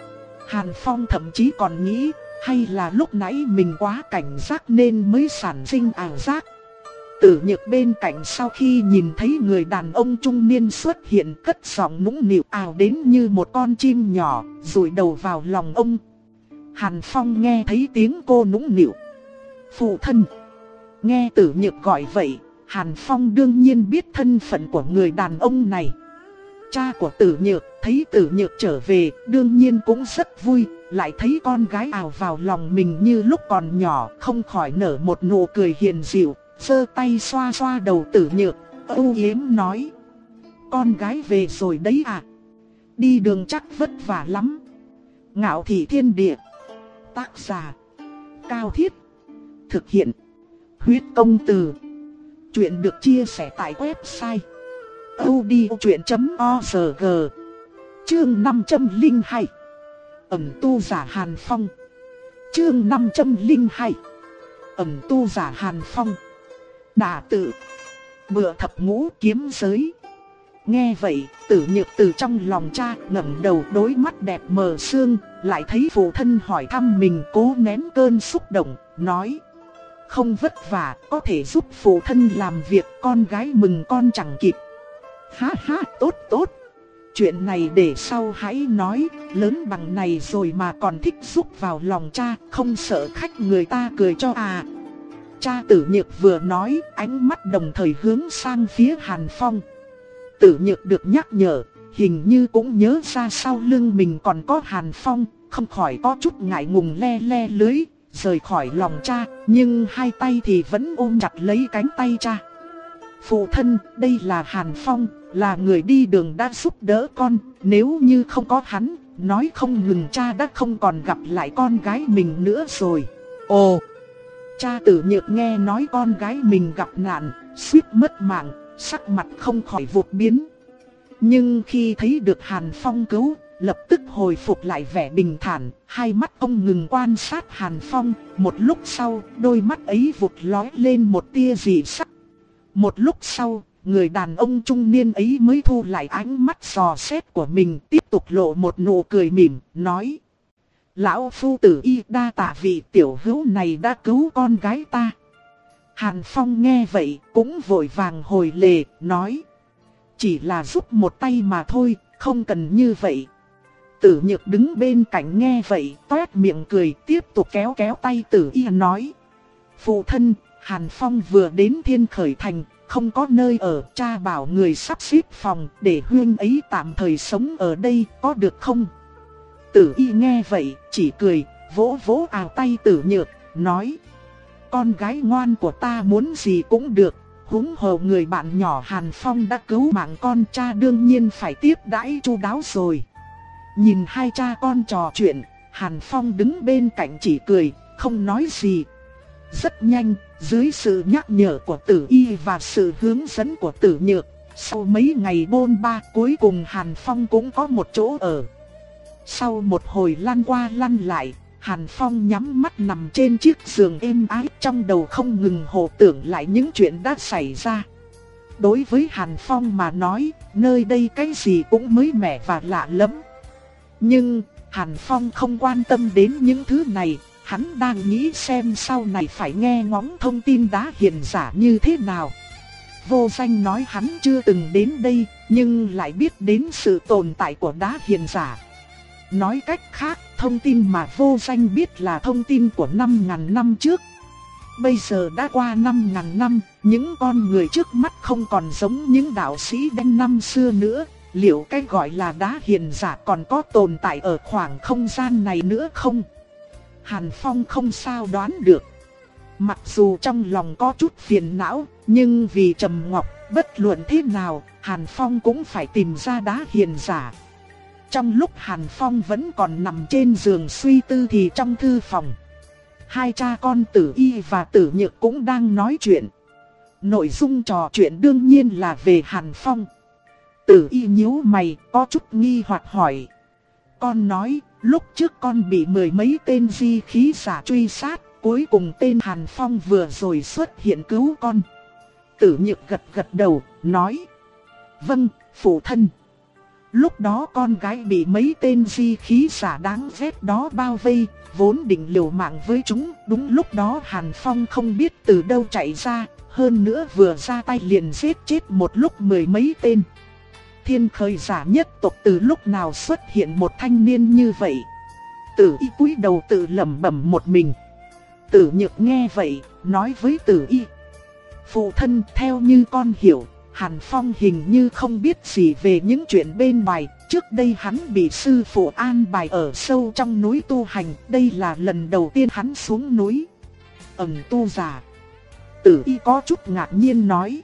Hàn Phong thậm chí còn nghĩ, hay là lúc nãy mình quá cảnh giác nên mới sản sinh ảo giác. Tử Nhược bên cạnh sau khi nhìn thấy người đàn ông trung niên xuất hiện, cất giọng nũng nịu ào đến như một con chim nhỏ, dụi đầu vào lòng ông. Hàn Phong nghe thấy tiếng cô nũng nịu. Phụ thân. Nghe Tử Nhược gọi vậy, Hàn Phong đương nhiên biết thân phận của người đàn ông này. Cha của Tử Nhược thấy Tử Nhược trở về, đương nhiên cũng rất vui, lại thấy con gái ào vào lòng mình như lúc còn nhỏ, không khỏi nở một nụ cười hiền dịu, giơ tay xoa xoa đầu Tử Nhược, âu yếm nói: con gái về rồi đấy à? Đi đường chắc vất vả lắm. Ngạo Thị Thiên Địa. Tác giả Cao Thiết. Thực hiện Huyết Công Từ. Chuyện được chia sẻ tại website audiochuyện chấm org. Chương năm trăm lẻ hai. Ẩn tu giả Hàn Phong. Chương năm trăm lẻ hai. Ẩn tu giả Hàn Phong. Đả tự. Bựa thập ngũ kiếm giới. Nghe vậy, Tử Nhược từ trong lòng cha ngẩng đầu, đối mắt đẹp mờ sương, lại thấy phụ thân hỏi thăm mình, cố nén cơn xúc động, nói: không vất vả, có thể giúp phụ thân làm việc, con gái mừng con chẳng kịp. Ha ha, tốt tốt. Chuyện này để sau hãy nói, lớn bằng này rồi mà còn thích giúp vào lòng cha, không sợ khách người ta cười cho à. Cha Tử Nhược vừa nói, ánh mắt đồng thời hướng sang phía Hàn Phong. Tử Nhược được nhắc nhở, hình như cũng nhớ ra sau lưng mình còn có Hàn Phong, không khỏi có chút ngại ngùng le le lưới, rời khỏi lòng cha, nhưng hai tay thì vẫn ôm chặt lấy cánh tay cha. Phụ thân, đây là Hàn Phong, là người đi đường đã giúp đỡ con, nếu như không có hắn, nói không ngừng cha đã không còn gặp lại con gái mình nữa rồi. Ồ! Cha Tử Nhược nghe nói con gái mình gặp nạn, suýt mất mạng, sắc mặt không khỏi vụt biến. Nhưng khi thấy được Hàn Phong cứu, lập tức hồi phục lại vẻ bình thản, hai mắt ông ngừng quan sát Hàn Phong, một lúc sau, đôi mắt ấy vụt lóe lên một tia dị sắc. Một lúc sau, người đàn ông trung niên ấy mới thu lại ánh mắt dò xét của mình, tiếp tục lộ một nụ cười mỉm, nói: lão phu tử y đa tạ vị tiểu hữu này đã cứu con gái ta. Hàn Phong nghe vậy, cũng vội vàng hồi lề, nói: chỉ là giúp một tay mà thôi, không cần như vậy. Tử Nhược đứng bên cạnh nghe vậy, toét miệng cười, tiếp tục kéo kéo tay Tử Y nói: phụ thân, Hàn Phong vừa đến Thiên Khởi Thành, không có nơi ở, cha bảo người sắp xếp phòng để huynh ấy tạm thời sống ở đây, có được không? Tử Y nghe vậy, chỉ cười, vỗ vỗ ào tay Tử Nhược, nói: con gái ngoan của ta muốn gì cũng được, huống hồ người bạn nhỏ Hàn Phong đã cứu mạng con, cha đương nhiên phải tiếp đãi chu đáo rồi. Nhìn hai cha con trò chuyện, Hàn Phong đứng bên cạnh chỉ cười, không nói gì. Rất nhanh, dưới sự nhắc nhở của Tử Y và sự hướng dẫn của Tử Nhược, sau mấy ngày bôn ba, cuối cùng Hàn Phong cũng có một chỗ ở. Sau một hồi lăn qua lăn lại, Hàn Phong nhắm mắt nằm trên chiếc giường êm ái, trong đầu không ngừng hồ tưởng lại những chuyện đã xảy ra. Đối với Hàn Phong mà nói, nơi đây cái gì cũng mới mẻ và lạ lẫm. Nhưng Hàn Phong không quan tâm đến những thứ này, hắn đang nghĩ xem sau này phải nghe ngóng thông tin đá hiền giả như thế nào. Vô Danh nói hắn chưa từng đến đây, nhưng lại biết đến sự tồn tại của đá hiền giả. Nói cách khác, thông tin mà Vô Danh biết là thông tin của năm ngàn năm trước. Bây giờ đã qua năm ngàn năm, những con người trước mắt không còn giống những đạo sĩ đen năm xưa nữa. Liệu cái gọi là đá hiền giả còn có tồn tại ở khoảng không gian này nữa không? Hàn Phong không sao đoán được. Mặc dù trong lòng có chút phiền não, nhưng vì Trầm Ngọc, bất luận thế nào, Hàn Phong cũng phải tìm ra đá hiền giả. Trong lúc Hàn Phong vẫn còn nằm trên giường suy tư thì trong thư phòng, hai cha con Tử Y và Tử Nhược cũng đang nói chuyện. Nội dung trò chuyện đương nhiên là về Hàn Phong. Tử Y nhíu mày, có chút nghi hoặc hỏi. Con nói, lúc trước con bị mười mấy tên di khí giả truy sát, cuối cùng tên Hàn Phong vừa rồi xuất hiện cứu con. Tử Nhược gật gật đầu, nói. Vâng, phụ thân. Lúc đó con gái bị mấy tên di khí giả đáng ghét đó bao vây, vốn định liều mạng với chúng. Đúng lúc đó Hàn Phong không biết từ đâu chạy ra, hơn nữa vừa ra tay liền giết chết một lúc mười mấy tên. Thiên Khởi giả nhất tộc từ lúc nào xuất hiện một thanh niên như vậy? Tử Y cúi đầu tự lẩm bẩm một mình. Tử Nhược nghe vậy, nói với Tử Y. Phụ thân, theo như con hiểu, Hàn Phong hình như không biết gì về những chuyện bên ngoài. Trước đây hắn bị sư phụ an bài ở sâu trong núi tu hành, đây là lần đầu tiên hắn xuống núi. Ẩn tu giả. Tử Y có chút ngạc nhiên nói.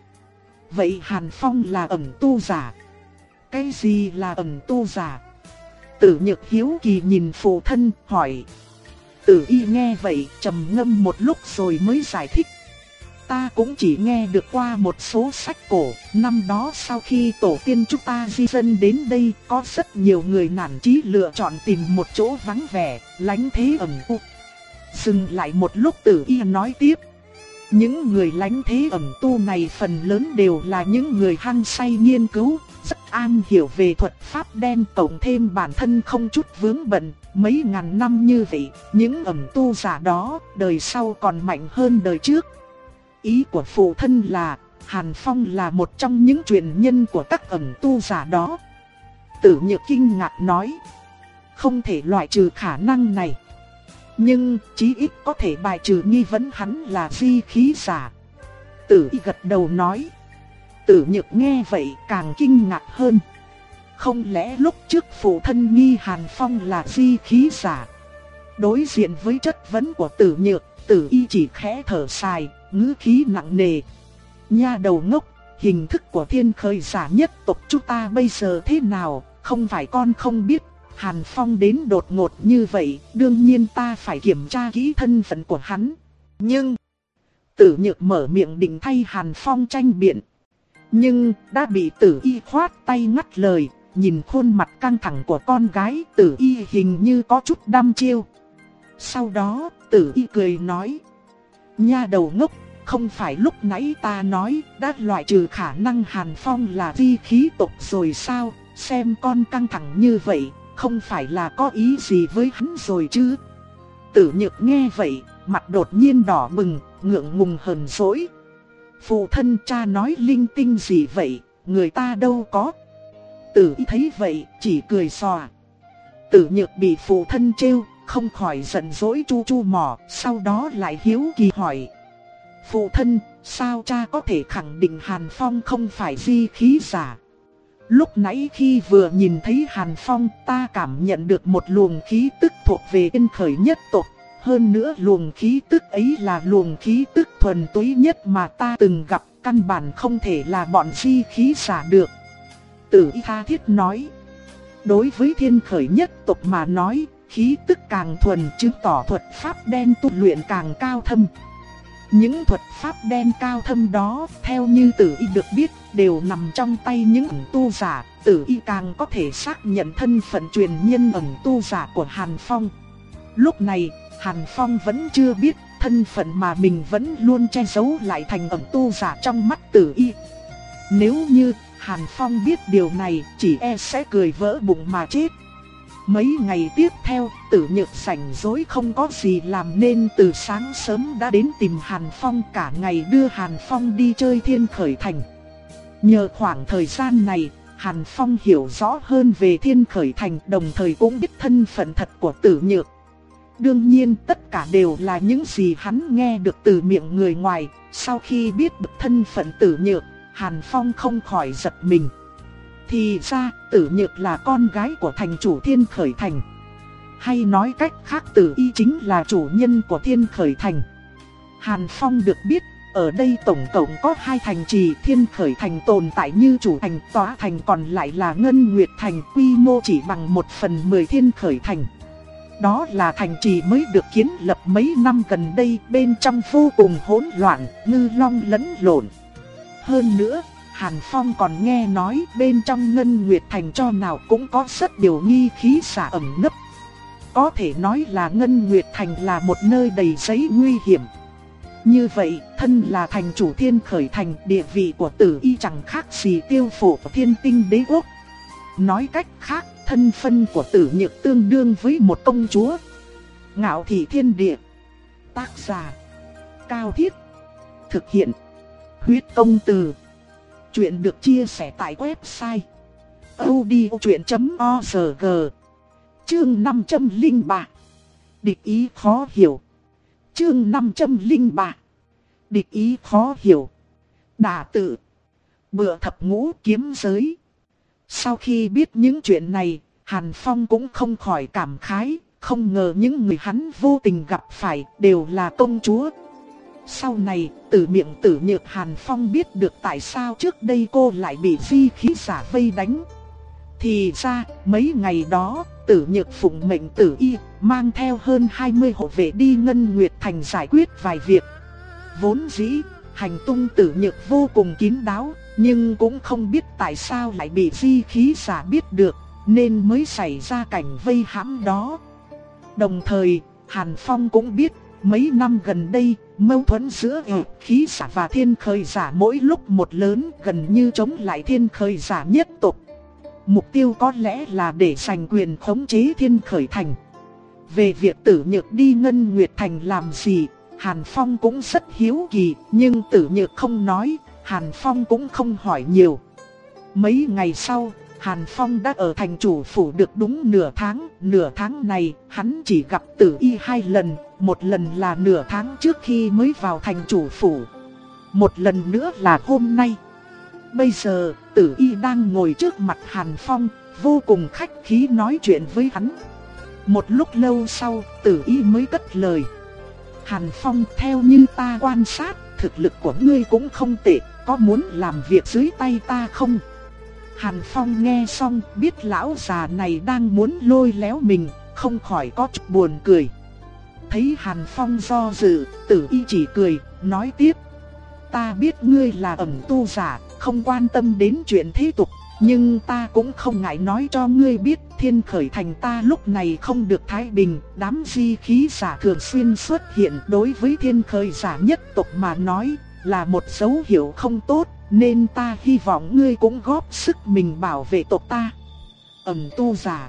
Vậy Hàn Phong là ẩn tu giả? Cái gì là ẩn tu giả? Tử Nhược hiếu kỳ nhìn phụ thân, hỏi. Tử Y nghe vậy, trầm ngâm một lúc rồi mới giải thích. Ta cũng chỉ nghe được qua một số sách cổ, năm đó sau khi tổ tiên chúng ta di dân đến đây, có rất nhiều người nản chí lựa chọn tìm một chỗ vắng vẻ, lánh thế ẩn tu. Dừng lại một lúc Tử Y nói tiếp. Những người lánh thế ẩn tu này phần lớn đều là những người hăng say nghiên cứu, rất am hiểu về thuật pháp đen, cộng thêm bản thân không chút vướng bận. Mấy ngàn năm như vậy, những ẩn tu giả đó, đời sau còn mạnh hơn đời trước. Ý của phụ thân là, Hàn Phong là một trong những truyền nhân của các ẩn tu giả đó. Tử Nhược kinh ngạc nói. Không thể loại trừ khả năng này. Nhưng, chí ít có thể bài trừ nghi vấn hắn là di khí giả. Tử Y gật đầu nói. Tử Nhược nghe vậy càng kinh ngạc hơn. Không lẽ lúc trước phụ thân nghi Hàn Phong là di khí giả? Đối diện với chất vấn của Tử Nhược, Tử Y chỉ khẽ thở dài, ngữ khí nặng nề. Nha đầu ngốc, hình thức của Thiên Khởi giả nhất tộc chúng ta bây giờ thế nào, không phải con không biết. Hàn Phong đến đột ngột như vậy, đương nhiên ta phải kiểm tra kỹ thân phận của hắn. Nhưng, Tử Nhược mở miệng định thay Hàn Phong tranh biện. Nhưng, đã bị Tử Y khoát tay ngắt lời, nhìn khuôn mặt căng thẳng của con gái, Tử Y hình như có chút đăm chiêu. Sau đó, Tử Y cười nói. Nha đầu ngốc, không phải lúc nãy ta nói đã loại trừ khả năng Hàn Phong là vi khí tộc rồi sao? Xem con căng thẳng như vậy, không phải là có ý gì với hắn rồi chứ? Tử Nhược nghe vậy, mặt đột nhiên đỏ bừng, ngượng ngùng hờn dỗi. Phụ thân cha nói linh tinh gì vậy, người ta đâu có. Tử Y thấy vậy, chỉ cười xòa. Tử Nhược bị phụ thân trêu, không khỏi giận dỗi chu chu mỏ, sau đó lại hiếu kỳ hỏi. Phụ thân, sao cha có thể khẳng định Hàn Phong không phải di khí giả? Lúc nãy khi vừa nhìn thấy Hàn Phong, ta cảm nhận được một luồng khí tức thuộc về Thiên Khởi nhất tộc. Hơn nữa luồng khí tức ấy là luồng khí tức thuần túy nhất mà ta từng gặp, căn bản không thể là bọn di khí giả được. Tử Y tha thiết nói. Đối với Thiên Khởi nhất tộc mà nói, khí tức càng thuần chứng tỏ thuật pháp đen tu luyện càng cao thâm. Những thuật pháp đen cao thâm đó, theo như Tử Y được biết, đều nằm trong tay những ẩn tu giả. Tử Y càng có thể xác nhận thân phận truyền nhân ẩn tu giả của Hàn Phong. Lúc này, Hàn Phong vẫn chưa biết thân phận mà mình vẫn luôn che giấu lại thành ẩn tu giả trong mắt Tử Y. Nếu như Hàn Phong biết điều này, chỉ e sẽ cười vỡ bụng mà chết. Mấy ngày tiếp theo, Tử Nhược rảnh rỗi không có gì làm nên từ sáng sớm đã đến tìm Hàn Phong, cả ngày đưa Hàn Phong đi chơi Thiên Khởi Thành. Nhờ khoảng thời gian này, Hàn Phong hiểu rõ hơn về Thiên Khởi Thành, đồng thời cũng biết thân phận thật của Tử Nhược. Đương nhiên tất cả đều là những gì hắn nghe được từ miệng người ngoài. Sau khi biết được thân phận Tử Nhược, Hàn Phong không khỏi giật mình. Thì ra Tử Nhược là con gái của thành chủ Thiên Khởi Thành. Hay nói cách khác, Tử Y chính là chủ nhân của Thiên Khởi Thành. Hàn Phong được biết, ở đây tổng cộng có hai thành trì Thiên Khởi Thành tồn tại như chủ thành, tòa thành, còn lại là Ngân Nguyệt Thành, quy mô chỉ bằng một phần mười Thiên Khởi Thành. Đó là thành trì mới được kiến lập mấy năm gần đây, bên trong vô cùng hỗn loạn, ngư long lẫn lộn. Hơn nữa, Hàn Phong còn nghe nói bên trong Ngân Nguyệt Thành cho nào cũng có rất nhiều nghi khí xả ẩn nấp. Có thể nói là Ngân Nguyệt Thành là một nơi đầy giấy nguy hiểm. Như vậy, thân là thành chủ Thiên Khởi Thành, địa vị của Tử Y chẳng khác gì Tiêu Phổ của Thiên Tinh Đế Quốc. Nói cách khác, thân phận của Tử Nhược tương đương với một công chúa. Ngạo thị thiên địa. Tác giả: Cao Thiết. Thực hiện: Huyết Công Từ. Chuyện được chia sẻ tại website audiochuyện chấm org. Chương năm trăm lẻ ba. Địch ý khó hiểu. Chương năm trăm lẻ ba. Địch ý khó hiểu. Đả tự. Bựa thập ngũ kiếm giới. Sau khi biết những chuyện này, Hàn Phong cũng không khỏi cảm khái, không ngờ những người hắn vô tình gặp phải đều là công chúa. Sau này, từ miệng Tử Nhược, Hàn Phong biết được tại sao trước đây cô lại bị di khí giả vây đánh. Thì ra, mấy ngày đó, Tử Nhược phụng mệnh Tử Y, mang theo hơn hai mươi hộ vệ đi Ngân Nguyệt Thành giải quyết vài việc. Vốn dĩ, hành tung Tử Nhược vô cùng kín đáo, nhưng cũng không biết tại sao lại bị di khí giả biết được, nên mới xảy ra cảnh vây hãm đó. Đồng thời, Hàn Phong cũng biết, mấy năm gần đây, mâu thuẫn giữa khí giả và Thiên Khởi giả mỗi lúc một lớn, gần như chống lại Thiên Khởi giả nhất tộc. Mục tiêu có lẽ là để giành quyền khống chế Thiên Khởi Thành. Về việc Tử Nhược đi Ngân Nguyệt Thành làm gì, Hàn Phong cũng rất hiếu kỳ, nhưng Tử Nhược không nói, Hàn Phong cũng không hỏi nhiều. Mấy ngày sau, Hàn Phong đã ở thành chủ phủ được đúng nửa tháng. Nửa tháng này, hắn chỉ gặp Tử Y hai lần. Một lần là nửa tháng trước khi mới vào thành chủ phủ. Một lần nữa là hôm nay. Bây giờ, Tử Y đang ngồi trước mặt Hàn Phong, vô cùng khách khí nói chuyện với hắn. Một lúc lâu sau, Tử Y mới cất lời. Hàn Phong, theo như ta quan sát, thực lực của ngươi cũng không tệ, có muốn làm việc dưới tay ta không? Hàn Phong nghe xong, biết lão già này đang muốn lôi léo mình, không khỏi có chút buồn cười. Thấy Hàn Phong do dự, Tử Y chỉ cười, nói tiếp. Ta biết ngươi là ẩn tu giả, không quan tâm đến chuyện thế tục, nhưng ta cũng không ngại nói cho ngươi biết, Thiên Khởi Thành ta lúc này không được thái bình. Đám di khí giả thường xuyên xuất hiện, đối với Thiên Khởi giả nhất tộc mà nói là một dấu hiệu không tốt, nên ta hy vọng ngươi cũng góp sức mình bảo vệ tộc ta. Ẩn tu giả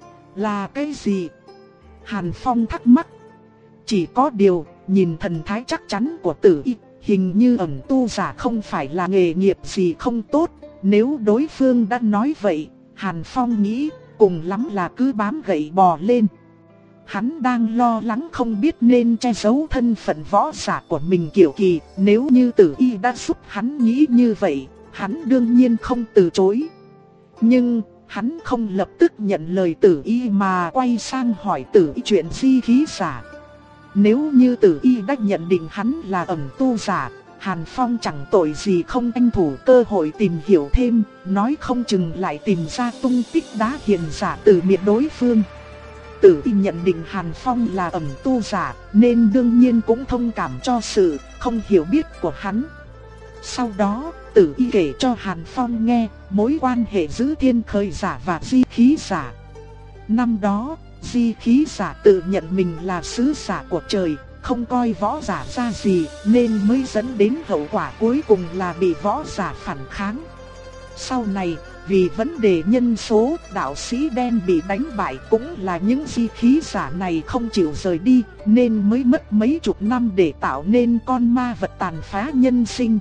là cái gì? Hàn Phong thắc mắc. Chỉ có điều, nhìn thần thái chắc chắn của Tử Y, hình như ẩn tu giả không phải là nghề nghiệp gì không tốt. Nếu đối phương đã nói vậy, Hàn Phong nghĩ cùng lắm là cứ bám gậy bò lên. Hắn đang lo lắng không biết nên che giấu thân phận võ giả của mình kiểu kỳ. Nếu như Tử Y đã giúp hắn nghĩ như vậy, hắn đương nhiên không từ chối. Nhưng hắn không lập tức nhận lời Tử Y mà quay sang hỏi Tử Y chuyện di khí giả. Nếu như Tử Y đã nhận định hắn là ẩn tu giả, Hàn Phong chẳng tội gì không tranh thủ cơ hội tìm hiểu thêm, nói không chừng lại tìm ra tung tích đá hiền giả từ miệng đối phương. Tử Y nhận định Hàn Phong là ẩn tu giả, nên đương nhiên cũng thông cảm cho sự không hiểu biết của hắn. Sau đó, Tử Y kể cho Hàn Phong nghe mối quan hệ giữa Thiên Khởi giả và di khí giả. Năm đó, di khí giả tự nhận mình là sứ giả của trời, không coi võ giả ra gì nên mới dẫn đến hậu quả cuối cùng là bị võ giả phản kháng. Sau này, vì vấn đề nhân số, đạo sĩ đen bị đánh bại cũng là những di khí giả này không chịu rời đi nên mới mất mấy chục năm để tạo nên con ma vật tàn phá nhân sinh.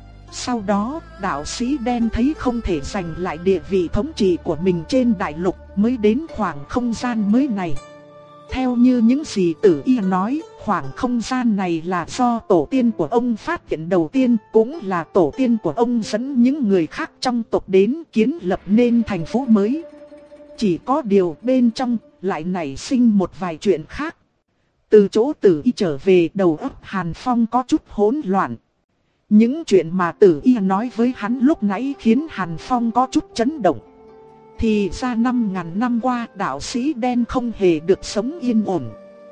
Sau đó, đạo sĩ đen thấy không thể giành lại địa vị thống trị của mình trên đại lục mới đến khoảng không gian mới này. Theo như những gì Tử Y nói, khoảng không gian này là do tổ tiên của ông phát hiện đầu tiên, cũng là tổ tiên của ông dẫn những người khác trong tộc đến kiến lập nên thành phố mới. Chỉ có điều bên trong lại nảy sinh một vài chuyện khác. Từ chỗ Tử Y trở về, đầu óc Hàn Phong có chút hỗn loạn. Những chuyện mà Tử Y nói với hắn lúc nãy khiến Hàn Phong có chút chấn động. Thì ra năm ngàn năm qua đạo sĩ đen không hề được sống yên ổn.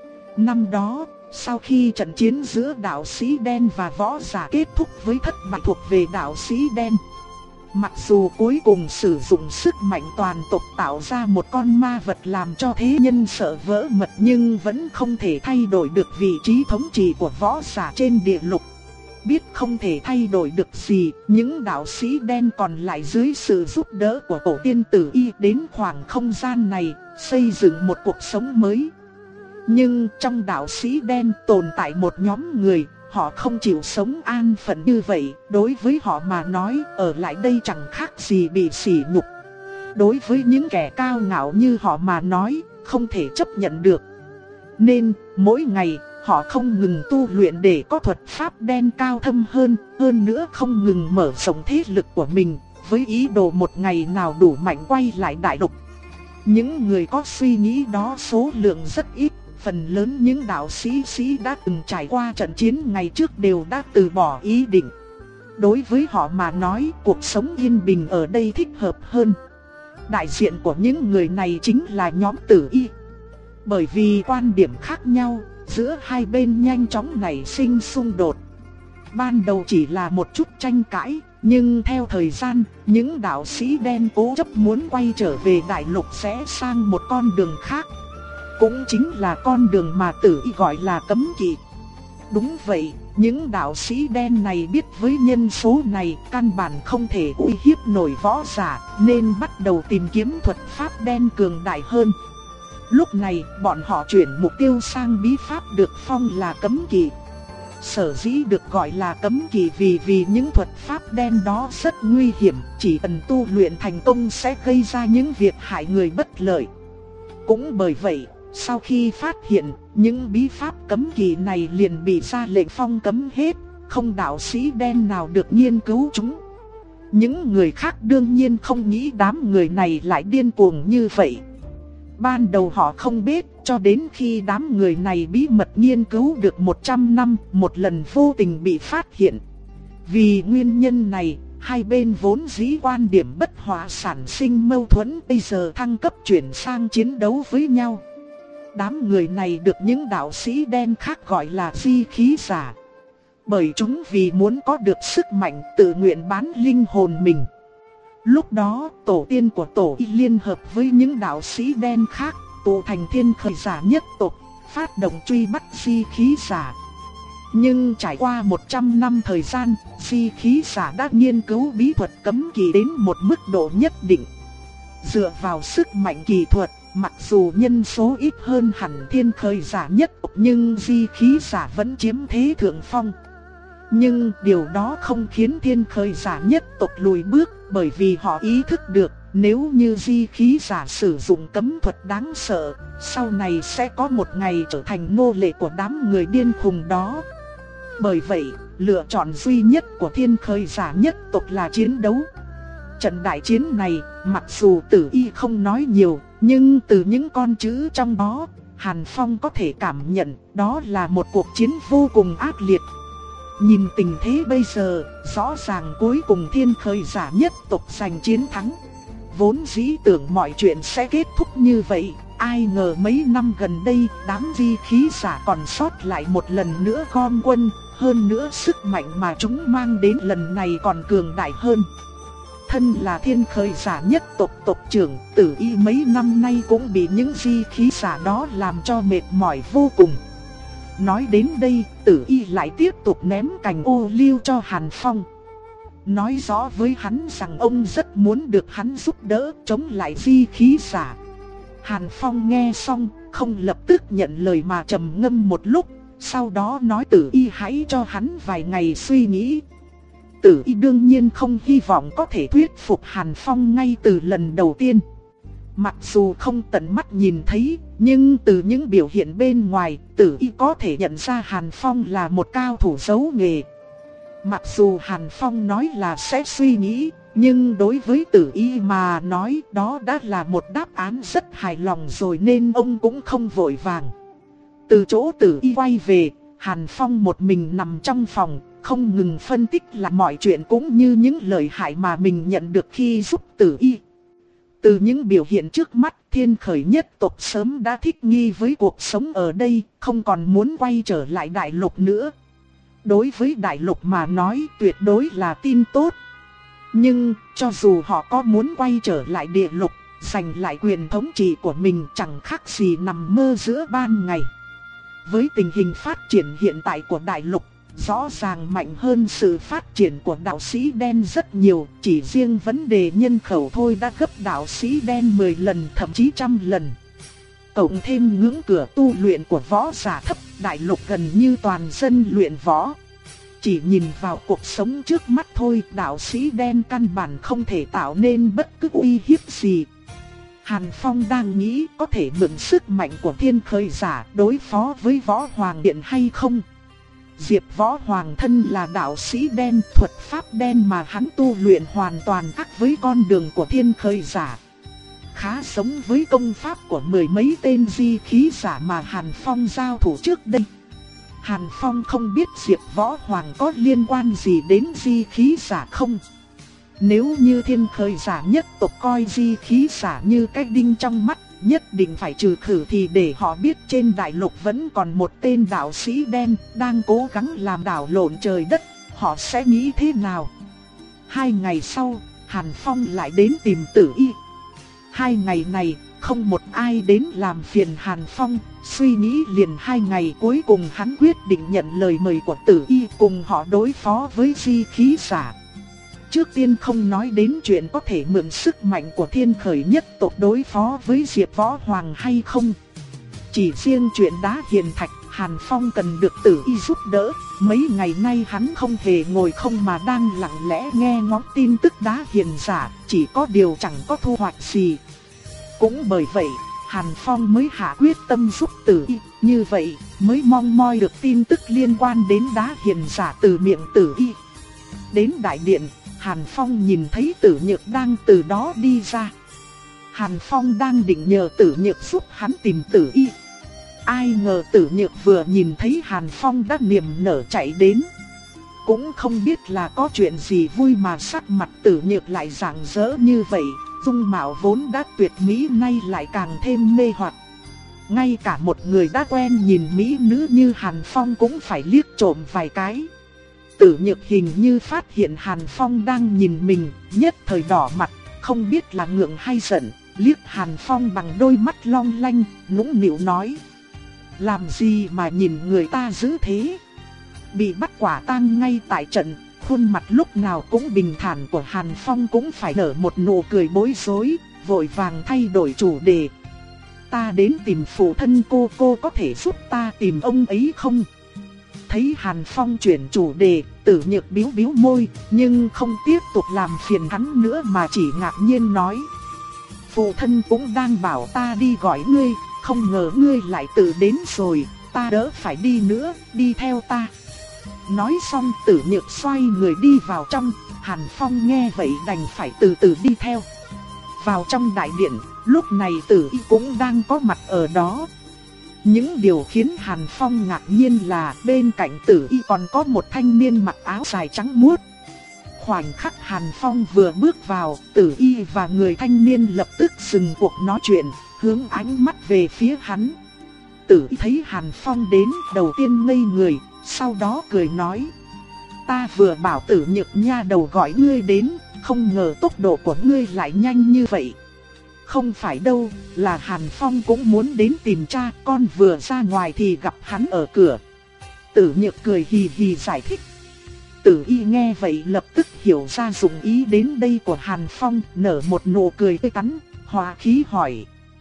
Năm đó, sau khi trận chiến giữa đạo sĩ đen và võ giả kết thúc với thất bại thuộc về đạo sĩ đen, mặc dù cuối cùng sử dụng sức mạnh toàn tộc tạo ra một con ma vật làm cho thế nhân sợ vỡ mật, nhưng vẫn không thể thay đổi được vị trí thống trị của võ giả trên địa lục. Biết không thể thay đổi được gì, những đạo sĩ đen còn lại dưới sự giúp đỡ của tổ tiên Tử Y đến khoảng không gian này, xây dựng một cuộc sống mới. Nhưng trong đạo sĩ đen tồn tại một nhóm người, họ không chịu sống an phận như vậy. Đối với họ mà nói, ở lại đây chẳng khác gì bị sỉ nhục. Đối với những kẻ cao ngạo như họ mà nói, không thể chấp nhận được. Nên, mỗi ngày, họ không ngừng tu luyện để có thuật pháp đen cao thâm hơn, hơn nữa không ngừng mở rộng thế lực của mình, với ý đồ một ngày nào đủ mạnh quay lại đại lục. Những người có suy nghĩ đó số lượng rất ít, phần lớn những đạo sĩ sĩ đã từng trải qua trận chiến ngày trước đều đã từ bỏ ý định. Đối với họ mà nói, cuộc sống yên bình ở đây thích hợp hơn. Đại diện của những người này chính là nhóm Tử Y. Bởi vì quan điểm khác nhau, giữa hai bên nhanh chóng nảy sinh xung đột. Ban đầu chỉ là một chút tranh cãi, nhưng theo thời gian, những đạo sĩ đen cố chấp muốn quay trở về đại lục sẽ sang một con đường khác. Cũng chính là con đường mà Tử Y gọi là cấm kỵ. Đúng vậy, những đạo sĩ đen này biết với nhân số này căn bản không thể uy hiếp nổi võ giả, nên bắt đầu tìm kiếm thuật pháp đen cường đại hơn. Lúc này, bọn họ chuyển mục tiêu sang bí pháp được phong là cấm kỵ. Sở dĩ được gọi là cấm kỵ vì vì những thuật pháp đen đó rất nguy hiểm, chỉ cần tu luyện thành công sẽ gây ra những việc hại người bất lợi. Cũng bởi vậy, sau khi phát hiện, những bí pháp cấm kỵ này liền bị ra lệnh phong cấm hết, không đạo sĩ đen nào được nghiên cứu chúng. Những người khác đương nhiên không nghĩ đám người này lại điên cuồng như vậy. Ban đầu họ không biết, cho đến khi đám người này bí mật nghiên cứu được một trăm năm, một lần vô tình bị phát hiện. Vì nguyên nhân này, hai bên vốn dĩ quan điểm bất hòa sản sinh mâu thuẫn, bây giờ thăng cấp chuyển sang chiến đấu với nhau. Đám người này được những đạo sĩ đen khác gọi là di khí giả. Bởi chúng vì muốn có được sức mạnh tự nguyện bán linh hồn mình. Lúc đó, tổ tiên của tổ Y liên hợp với những đạo sĩ đen khác, tụ thành thiên khởi giả nhất tộc, phát động truy bắt di khí giả. Nhưng trải qua một trăm năm thời gian, di khí giả đã nghiên cứu bí thuật cấm kỵ đến một mức độ nhất định. Dựa vào sức mạnh kỳ thuật, mặc dù nhân số ít hơn hẳn thiên khởi giả nhất tộc nhưng di khí giả vẫn chiếm thế thượng phong. Nhưng điều đó không khiến thiên khởi giả nhất tộc lùi bước, bởi vì họ ý thức được nếu như di khí giả sử dụng cấm thuật đáng sợ, sau này sẽ có một ngày trở thành nô lệ của đám người điên khùng đó. Bởi vậy, lựa chọn duy nhất của thiên khởi giả nhất tộc là chiến đấu. Trận đại chiến này, mặc dù Tử Y không nói nhiều, nhưng từ những con chữ trong đó, Hàn Phong có thể cảm nhận đó là một cuộc chiến vô cùng ác liệt. Nhìn tình thế bây giờ, rõ ràng cuối cùng thiên khởi giả nhất tộc giành chiến thắng. Vốn dĩ tưởng mọi chuyện sẽ kết thúc như vậy, ai ngờ mấy năm gần đây đám di khí giả còn sót lại một lần nữa gom quân, hơn nữa sức mạnh mà chúng mang đến lần này còn cường đại hơn. Thân là thiên khởi giả nhất tộc tộc trưởng, Tử Y mấy năm nay cũng bị những di khí giả đó làm cho mệt mỏi vô cùng. Nói đến đây, Tử Y lại tiếp tục ném cành ô liu cho Hàn Phong. Nói rõ với hắn rằng ông rất muốn được hắn giúp đỡ chống lại di khí giả. Hàn Phong nghe xong, không lập tức nhận lời mà trầm ngâm một lúc, sau đó nói Tử Y hãy cho hắn vài ngày suy nghĩ. Tử Y đương nhiên không hy vọng có thể thuyết phục Hàn Phong ngay từ lần đầu tiên. Mặc dù không tận mắt nhìn thấy, nhưng từ những biểu hiện bên ngoài, Tử Y có thể nhận ra Hàn Phong là một cao thủ giấu nghề. Mặc dù Hàn Phong nói là sẽ suy nghĩ, nhưng đối với Tử Y mà nói đó đã là một đáp án rất hài lòng rồi nên ông cũng không vội vàng. Từ chỗ Tử Y quay về, Hàn Phong một mình nằm trong phòng, không ngừng phân tích là mọi chuyện cũng như những lời hại mà mình nhận được khi giúp Tử Y. Từ những biểu hiện trước mắt, Thiên Khởi nhất tộc sớm đã thích nghi với cuộc sống ở đây, không còn muốn quay trở lại đại lục nữa. Đối với đại lục mà nói tuyệt đối là tin tốt. Nhưng cho dù họ có muốn quay trở lại địa lục, giành lại quyền thống trị của mình chẳng khác gì nằm mơ giữa ban ngày. Với tình hình phát triển hiện tại của đại lục, rõ ràng mạnh hơn sự phát triển của đạo sĩ đen rất nhiều. Chỉ riêng vấn đề nhân khẩu thôi đã gấp đạo sĩ đen mười lần thậm chí trăm lần. Cộng thêm ngưỡng cửa tu luyện của võ giả thấp, đại lục gần như toàn dân luyện võ. Chỉ nhìn vào cuộc sống trước mắt thôi, đạo sĩ đen căn bản không thể tạo nên bất cứ uy hiếp gì. Hàn Phong đang nghĩ có thể mượn sức mạnh của Thiên Khởi giả đối phó với Võ Hoàng Điện hay không. Diệp Võ Hoàng thân là đạo sĩ đen, thuật pháp đen mà hắn tu luyện hoàn toàn khác với con đường của Thiên Khởi giả. Khá giống với công pháp của mười mấy tên di khí giả mà Hàn Phong giao thủ trước đây. Hàn Phong không biết Diệp Võ Hoàng có liên quan gì đến di khí giả không. Nếu như Thiên Khởi giả nhất tộc coi di khí giả như cái đinh trong mắt, nhất định phải trừ khử thì để họ biết trên đại lục vẫn còn một tên đạo sĩ đen đang cố gắng làm đảo lộn trời đất, họ sẽ nghĩ thế nào. Hai ngày sau, Hàn Phong lại đến tìm Tử Y. Hai ngày này, không một ai đến làm phiền Hàn Phong, suy nghĩ liền hai ngày cuối cùng hắn quyết định nhận lời mời của Tử Y cùng họ đối phó với di khí giả. Trước tiên không nói đến chuyện có thể mượn sức mạnh của Thiên Khởi nhất tộc đối phó với Diệp Võ Hoàng hay không. Chỉ riêng chuyện đá hiền thạch, Hàn Phong cần được Tử Y giúp đỡ. Mấy ngày nay hắn không hề ngồi không mà đang lặng lẽ nghe ngóng tin tức đá hiền giả, chỉ có điều chẳng có thu hoạch gì. Cũng bởi vậy, Hàn Phong mới hạ quyết tâm giúp Tử Y, như vậy mới mong moi được tin tức liên quan đến đá hiền giả từ miệng Tử Y. Đến đại điện, Hàn Phong nhìn thấy Tử Nhược đang từ đó đi ra. Hàn Phong đang định nhờ Tử Nhược giúp hắn tìm Tử Y. Ai ngờ Tử Nhược vừa nhìn thấy Hàn Phong đã niềm nở chạy đến. Cũng không biết là có chuyện gì vui mà sắc mặt Tử Nhược lại rạng rỡ như vậy. Dung mạo vốn đã tuyệt mỹ nay lại càng thêm mê hoặc. Ngay cả một người đã quen nhìn mỹ nữ như Hàn Phong cũng phải liếc trộm vài cái. Tử Nhược hình như phát hiện Hàn Phong đang nhìn mình, nhất thời đỏ mặt, không biết là ngượng hay giận, liếc Hàn Phong bằng đôi mắt long lanh, nũng nịu nói: làm gì mà nhìn người ta dữ thế? Bị bắt quả tang ngay tại trận, khuôn mặt lúc nào cũng bình thản của Hàn Phong cũng phải nở một nụ cười bối rối, vội vàng thay đổi chủ đề: ta đến tìm phụ thân cô, cô có thể giúp ta tìm ông ấy không? Thấy Hàn Phong chuyển chủ đề, Tử Nhược biếu biếu môi, nhưng không tiếp tục làm phiền hắn nữa mà chỉ ngạc nhiên nói: phụ thân cũng đang bảo ta đi gọi ngươi, không ngờ ngươi lại tự đến rồi, ta đỡ phải đi nữa, đi theo ta. Nói xong Tử Nhược xoay người đi vào trong, Hàn Phong nghe vậy đành phải từ từ đi theo. Vào trong đại điện, lúc này Tử Y cũng đang có mặt ở đó. Những điều khiến Hàn Phong ngạc nhiên là bên cạnh Tử Y còn có một thanh niên mặc áo dài trắng muốt. Khoảnh khắc Hàn Phong vừa bước vào, Tử Y và người thanh niên lập tức dừng cuộc nói chuyện, hướng ánh mắt về phía hắn. Tử Y thấy Hàn Phong đến, đầu tiên ngây người, sau đó cười nói: ta vừa bảo Tử Nhược nha đầu gọi ngươi đến, không ngờ tốc độ của ngươi lại nhanh như vậy. Không phải đâu, là Hàn Phong cũng muốn đến tìm cha, con vừa ra ngoài thì gặp hắn ở cửa, Tử Nhược cười hì hì giải thích. Tử Y nghe vậy lập tức hiểu ra dụng ý đến đây của Hàn Phong, nở một nụ cười tươi tắn, hòa khí hỏi.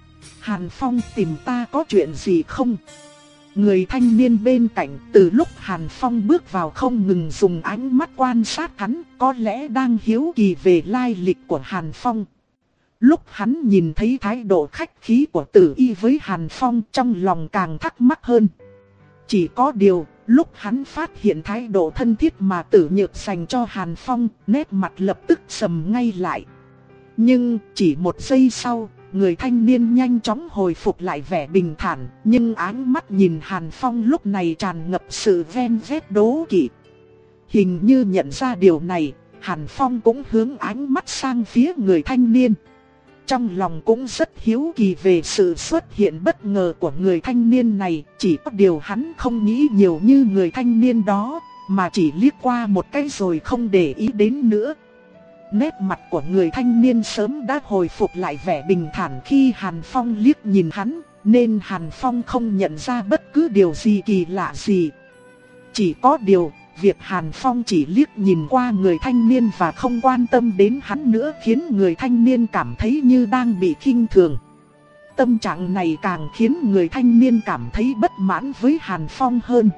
Hàn Phong tìm ta có chuyện gì không? Người thanh niên bên cạnh từ lúc Hàn Phong bước vào không ngừng dùng ánh mắt quan sát hắn, có lẽ đang hiếu kỳ về lai lịch của Hàn Phong. Lúc hắn nhìn thấy thái độ khách khí của Tử Y với Hàn Phong, trong lòng càng thắc mắc hơn. Chỉ có điều, lúc hắn phát hiện thái độ thân thiết mà Tử Nhược dành cho Hàn Phong, nét mặt lập tức sầm ngay lại. Nhưng chỉ một giây sau, người thanh niên nhanh chóng hồi phục lại vẻ bình thản, nhưng ánh mắt nhìn Hàn Phong lúc này tràn ngập sự ven vét đố kỵ. Hình như nhận ra điều này, Hàn Phong cũng hướng ánh mắt sang phía người thanh niên. Trong lòng cũng rất hiếu kỳ về sự xuất hiện bất ngờ của người thanh niên này, chỉ có điều hắn không nghĩ nhiều như người thanh niên đó, mà chỉ liếc qua một cái rồi không để ý đến nữa. Nét mặt của người thanh niên sớm đã hồi phục lại vẻ bình thản khi Hàn Phong liếc nhìn hắn, nên Hàn Phong không nhận ra bất cứ điều gì kỳ lạ gì. Chỉ có điều, việc Hàn Phong chỉ liếc nhìn qua người thanh niên và không quan tâm đến hắn nữa khiến người thanh niên cảm thấy như đang bị khinh thường. Tâm trạng này càng khiến người thanh niên cảm thấy bất mãn với Hàn Phong hơn.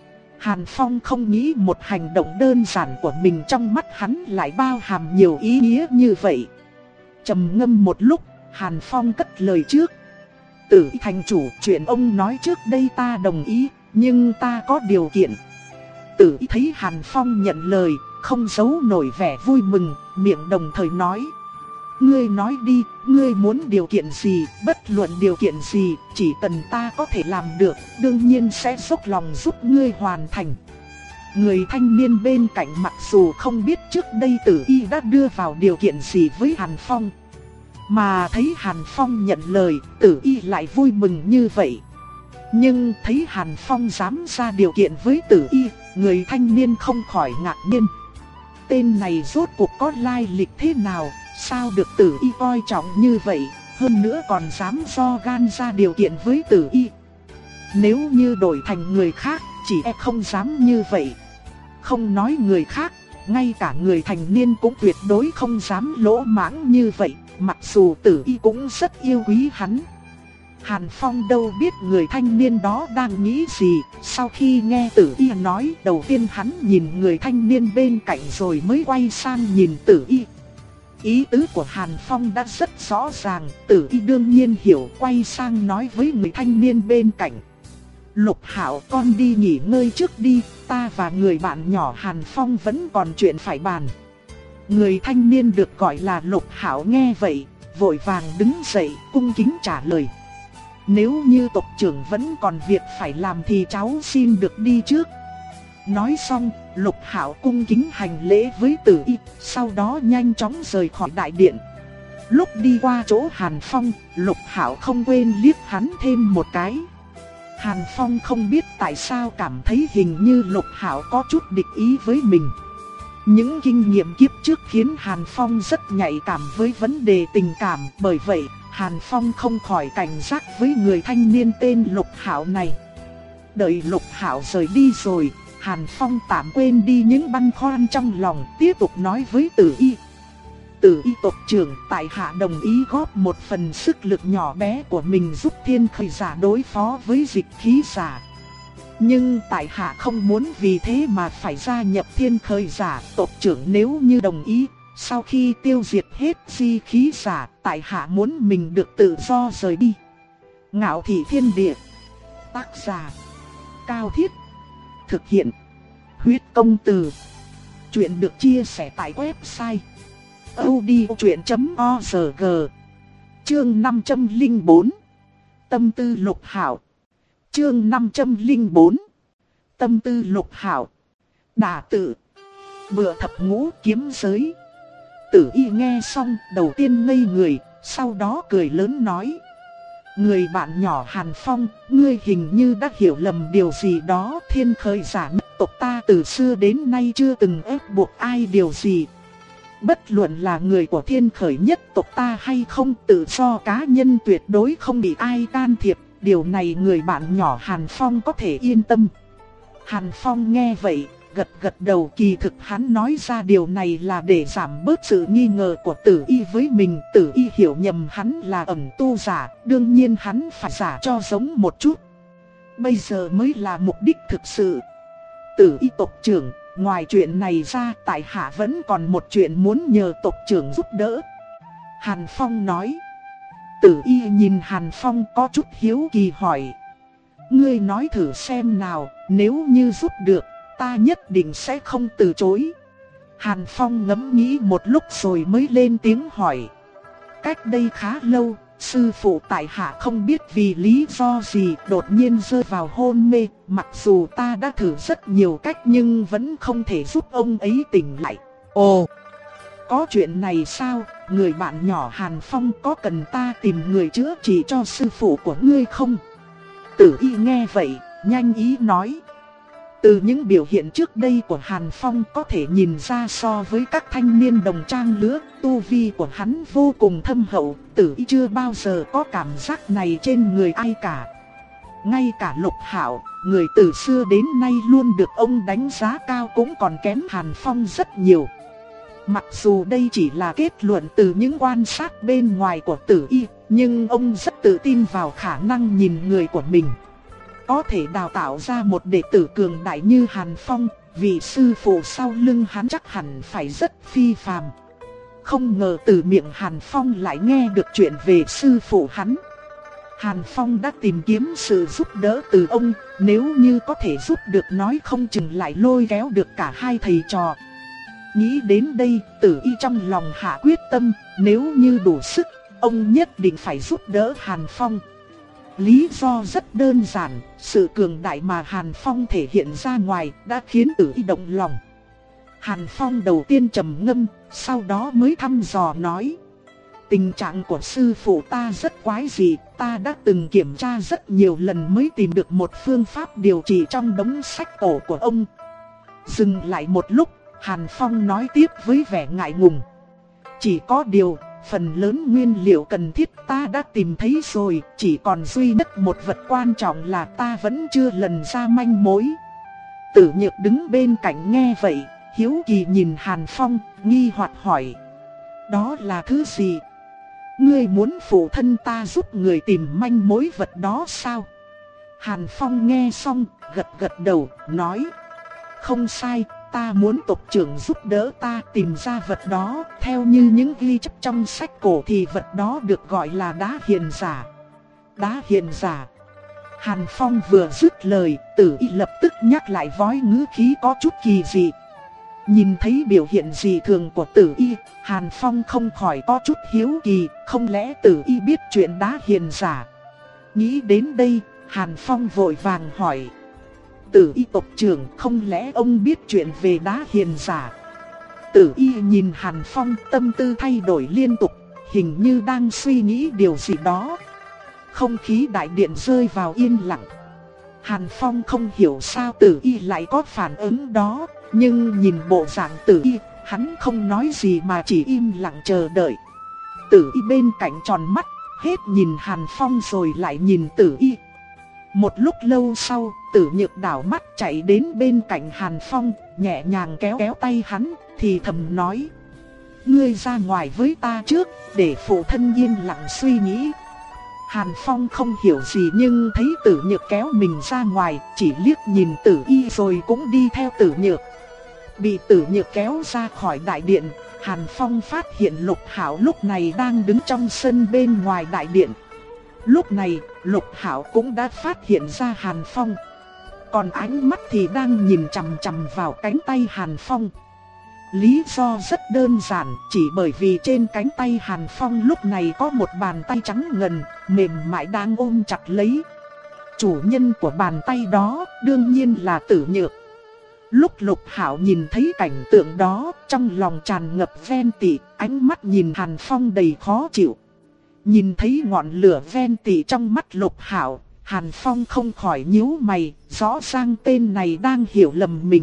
Hàn Phong không nghĩ một hành động đơn giản của mình trong mắt hắn lại bao hàm nhiều ý nghĩa như vậy. Trầm ngâm một lúc, Hàn Phong cất lời trước. Tử thành chủ, chuyện ông nói trước đây ta đồng ý, nhưng ta có điều kiện. Tử Y thấy Hàn Phong nhận lời, không giấu nổi vẻ vui mừng, miệng đồng thời nói. Ngươi nói đi, ngươi muốn điều kiện gì, bất luận điều kiện gì, chỉ cần ta có thể làm được, đương nhiên sẽ dốc lòng giúp ngươi hoàn thành. Người thanh niên bên cạnh mặc dù không biết trước đây Tử Y đã đưa vào điều kiện gì với Hàn Phong, mà thấy Hàn Phong nhận lời, Tử Y lại vui mừng như vậy. Nhưng thấy Hàn Phong dám ra điều kiện với Tử Y, người thanh niên không khỏi ngạc nhiên. Tên này rốt cuộc có lai lịch thế nào, sao được Tử Y coi trọng như vậy, hơn nữa còn dám do gan ra điều kiện với Tử Y. Nếu như đổi thành người khác, chỉ e không dám như vậy. Không nói người khác, ngay cả người thành niên cũng tuyệt đối không dám lỗ mãng như vậy, mặc dù Tử Y cũng rất yêu quý hắn. Hàn Phong đâu biết người thanh niên đó đang nghĩ gì, sau khi nghe Tử Y nói, đầu tiên hắn nhìn người thanh niên bên cạnh rồi mới quay sang nhìn Tử Y. Ý tứ của Hàn Phong đã rất rõ ràng, Tử Y đương nhiên hiểu, quay sang nói với người thanh niên bên cạnh. Lục Hạo, con đi nghỉ ngơi trước đi, ta và người bạn nhỏ Hàn Phong vẫn còn chuyện phải bàn. Người thanh niên được gọi là Lục Hạo nghe vậy, vội vàng đứng dậy, cung kính trả lời. Nếu như tộc trưởng vẫn còn việc phải làm thì cháu xin được đi trước. Nói xong, Lục Hạo cung kính hành lễ với Tử Y, sau đó nhanh chóng rời khỏi đại điện. Lúc đi qua chỗ Hàn Phong, Lục Hạo không quên liếc hắn thêm một cái. Hàn Phong không biết tại sao cảm thấy hình như Lục Hạo có chút địch ý với mình. Những kinh nghiệm kiếp trước khiến Hàn Phong rất nhạy cảm với vấn đề tình cảm, bởi vậy Hàn Phong không khỏi cảnh giác với người thanh niên tên Lục Hạo này. Đợi Lục Hạo rời đi rồi, Hàn Phong tạm quên đi những băn khoăn trong lòng, tiếp tục nói với Tử Y. Tử Y tộc trưởng, tại hạ đồng ý góp một phần sức lực nhỏ bé của mình giúp Thiên Khởi Giả đối phó với Dịch Khí Giả. Nhưng tại hạ không muốn vì thế mà phải gia nhập Thiên Khởi Giả. Tộc trưởng nếu như đồng ý, sau khi tiêu diệt hết Dịch Khí Giả, tại hạ muốn mình được tự do rời đi. Ngạo Thị Thiên Địa. Tác giả Cao Thiết. Thực hiện Huyết Công Từ. Chuyện được chia sẻ tại website audiochuyện chấm org. Chương năm trăm lẻ bốn. Tâm tư Lục Hạo. Chương năm trăm lẻ bốn. Tâm tư Lục Hạo. Đả tự. Bựa thập ngũ kiếm giới. Tử Y nghe xong, đầu tiên ngây người, sau đó cười lớn nói. Người bạn nhỏ Hàn Phong, ngươi hình như đã hiểu lầm điều gì đó. Thiên Khởi Giả nhất tộc ta từ xưa đến nay chưa từng ép buộc ai điều gì. Bất luận là người của Thiên Khởi nhất tộc ta hay không, tự do cá nhân tuyệt đối không bị ai can thiệp. Điều này người bạn nhỏ Hàn Phong có thể yên tâm. Hàn Phong nghe vậy, gật gật đầu, kỳ thực hắn nói ra điều này là để giảm bớt sự nghi ngờ của Tử Y với mình. Tử Y hiểu nhầm hắn là ẩn tu giả, đương nhiên hắn phải giả cho giống một chút. Bây giờ mới là mục đích thực sự. Tử Y tộc trưởng, ngoài chuyện này ra, tại hạ vẫn còn một chuyện muốn nhờ tộc trưởng giúp đỡ. Hàn Phong nói. Tử Y nhìn Hàn Phong có chút hiếu kỳ hỏi. Ngươi nói thử xem nào, nếu như giúp được, ta nhất định sẽ không từ chối. Hàn Phong ngẫm nghĩ một lúc rồi mới lên tiếng hỏi. Cách đây khá lâu, sư phụ tại hạ không biết vì lý do gì đột nhiên rơi vào hôn mê. Mặc dù ta đã thử rất nhiều cách nhưng vẫn không thể giúp ông ấy tỉnh lại. Ồ, có chuyện này sao? Người bạn nhỏ Hàn Phong, có cần ta tìm người chữa trị cho sư phụ của ngươi không? Tử Y nghe vậy, nhanh ý nói. Từ những biểu hiện trước đây của Hàn Phong có thể nhìn ra, so với các thanh niên đồng trang lứa, tu vi của hắn vô cùng thâm hậu. Tử Y chưa bao giờ có cảm giác này trên người ai cả. Ngay cả Lục Hạo, người từ xưa đến nay luôn được ông đánh giá cao, cũng còn kém Hàn Phong rất nhiều. Mặc dù đây chỉ là kết luận từ những quan sát bên ngoài của Tử Y, nhưng ông rất tự tin vào khả năng nhìn người của mình. Có thể đào tạo ra một đệ tử cường đại như Hàn Phong, vị sư phụ sau lưng hắn chắc hẳn phải rất phi phàm. Không ngờ từ miệng Hàn Phong lại nghe được chuyện về sư phụ hắn. Hàn Phong đã tìm kiếm sự giúp đỡ từ ông, nếu như có thể giúp được nói không chừng lại lôi kéo được cả hai thầy trò. Nghĩ đến đây, Tử Y trong lòng hạ quyết tâm, nếu như đủ sức, ông nhất định phải giúp đỡ Hàn Phong. Lý do rất đơn giản, sự cường đại mà Hàn Phong thể hiện ra ngoài đã khiến Tử Y động lòng. Hàn Phong đầu tiên trầm ngâm, sau đó mới thăm dò nói. Tình trạng của sư phụ ta rất quái dị, ta đã từng kiểm tra rất nhiều lần mới tìm được một phương pháp điều trị trong đống sách cổ của ông. Dừng lại một lúc, Hàn Phong nói tiếp với vẻ ngại ngùng. Chỉ có điều, phần lớn nguyên liệu cần thiết ta đã tìm thấy rồi, chỉ còn duy nhất một vật quan trọng là ta vẫn chưa lần ra manh mối. Tử Nhược đứng bên cạnh nghe vậy, hiếu kỳ nhìn Hàn Phong, nghi hoặc hỏi. Đó là thứ gì? Ngươi muốn phụ thân ta giúp người tìm manh mối vật đó sao? Hàn Phong nghe xong, gật gật đầu, nói. Không sai, ta muốn tộc trưởng giúp đỡ ta tìm ra vật đó. Theo như những ghi chép trong sách cổ thì vật đó được gọi là đá hiền giả. Đá hiền giả. Hàn Phong vừa dứt lời, Tử Y lập tức nhắc lại vói ngữ khí có chút kỳ dị. Nhìn thấy biểu hiện dị thường của Tử Y, Hàn Phong không khỏi có chút hiếu kỳ, không lẽ Tử Y biết chuyện đá hiền giả. Nghĩ đến đây, Hàn Phong vội vàng hỏi. Tử Y tộc trưởng, không lẽ ông biết chuyện về đá hiền giả? Tử Y nhìn Hàn Phong, tâm tư thay đổi liên tục, hình như đang suy nghĩ điều gì đó. Không khí đại điện rơi vào yên lặng. Hàn Phong không hiểu sao Tử Y lại có phản ứng đó, nhưng nhìn bộ dạng Tử Y, hắn không nói gì mà chỉ im lặng chờ đợi. Tử Y bên cạnh tròn mắt, hết nhìn Hàn Phong rồi lại nhìn Tử Y. Một lúc lâu sau, Tử Nhược đảo mắt chạy đến bên cạnh Hàn Phong, nhẹ nhàng kéo kéo tay hắn, thì thầm nói. Ngươi ra ngoài với ta trước, để phụ thân yên lặng suy nghĩ. Hàn Phong không hiểu gì nhưng thấy Tử Nhược kéo mình ra ngoài, chỉ liếc nhìn Tử Y rồi cũng đi theo Tử Nhược. Bị Tử Nhược kéo ra khỏi đại điện, Hàn Phong phát hiện Lục Hạo lúc này đang đứng trong sân bên ngoài đại điện. Lúc này, Lục Hạo cũng đã phát hiện ra Hàn Phong. Còn ánh mắt thì đang nhìn chằm chằm vào cánh tay Hàn Phong. Lý do rất đơn giản, chỉ bởi vì trên cánh tay Hàn Phong lúc này có một bàn tay trắng ngần, mềm mại đang ôm chặt lấy. Chủ nhân của bàn tay đó đương nhiên là Tử Nhược. Lúc Lục Hạo nhìn thấy cảnh tượng đó, trong lòng tràn ngập ghen tị, ánh mắt nhìn Hàn Phong đầy khó chịu. Nhìn thấy ngọn lửa ghen tị trong mắt Lục Hạo, Hàn Phong không khỏi nhíu mày, rõ ràng tên này đang hiểu lầm mình.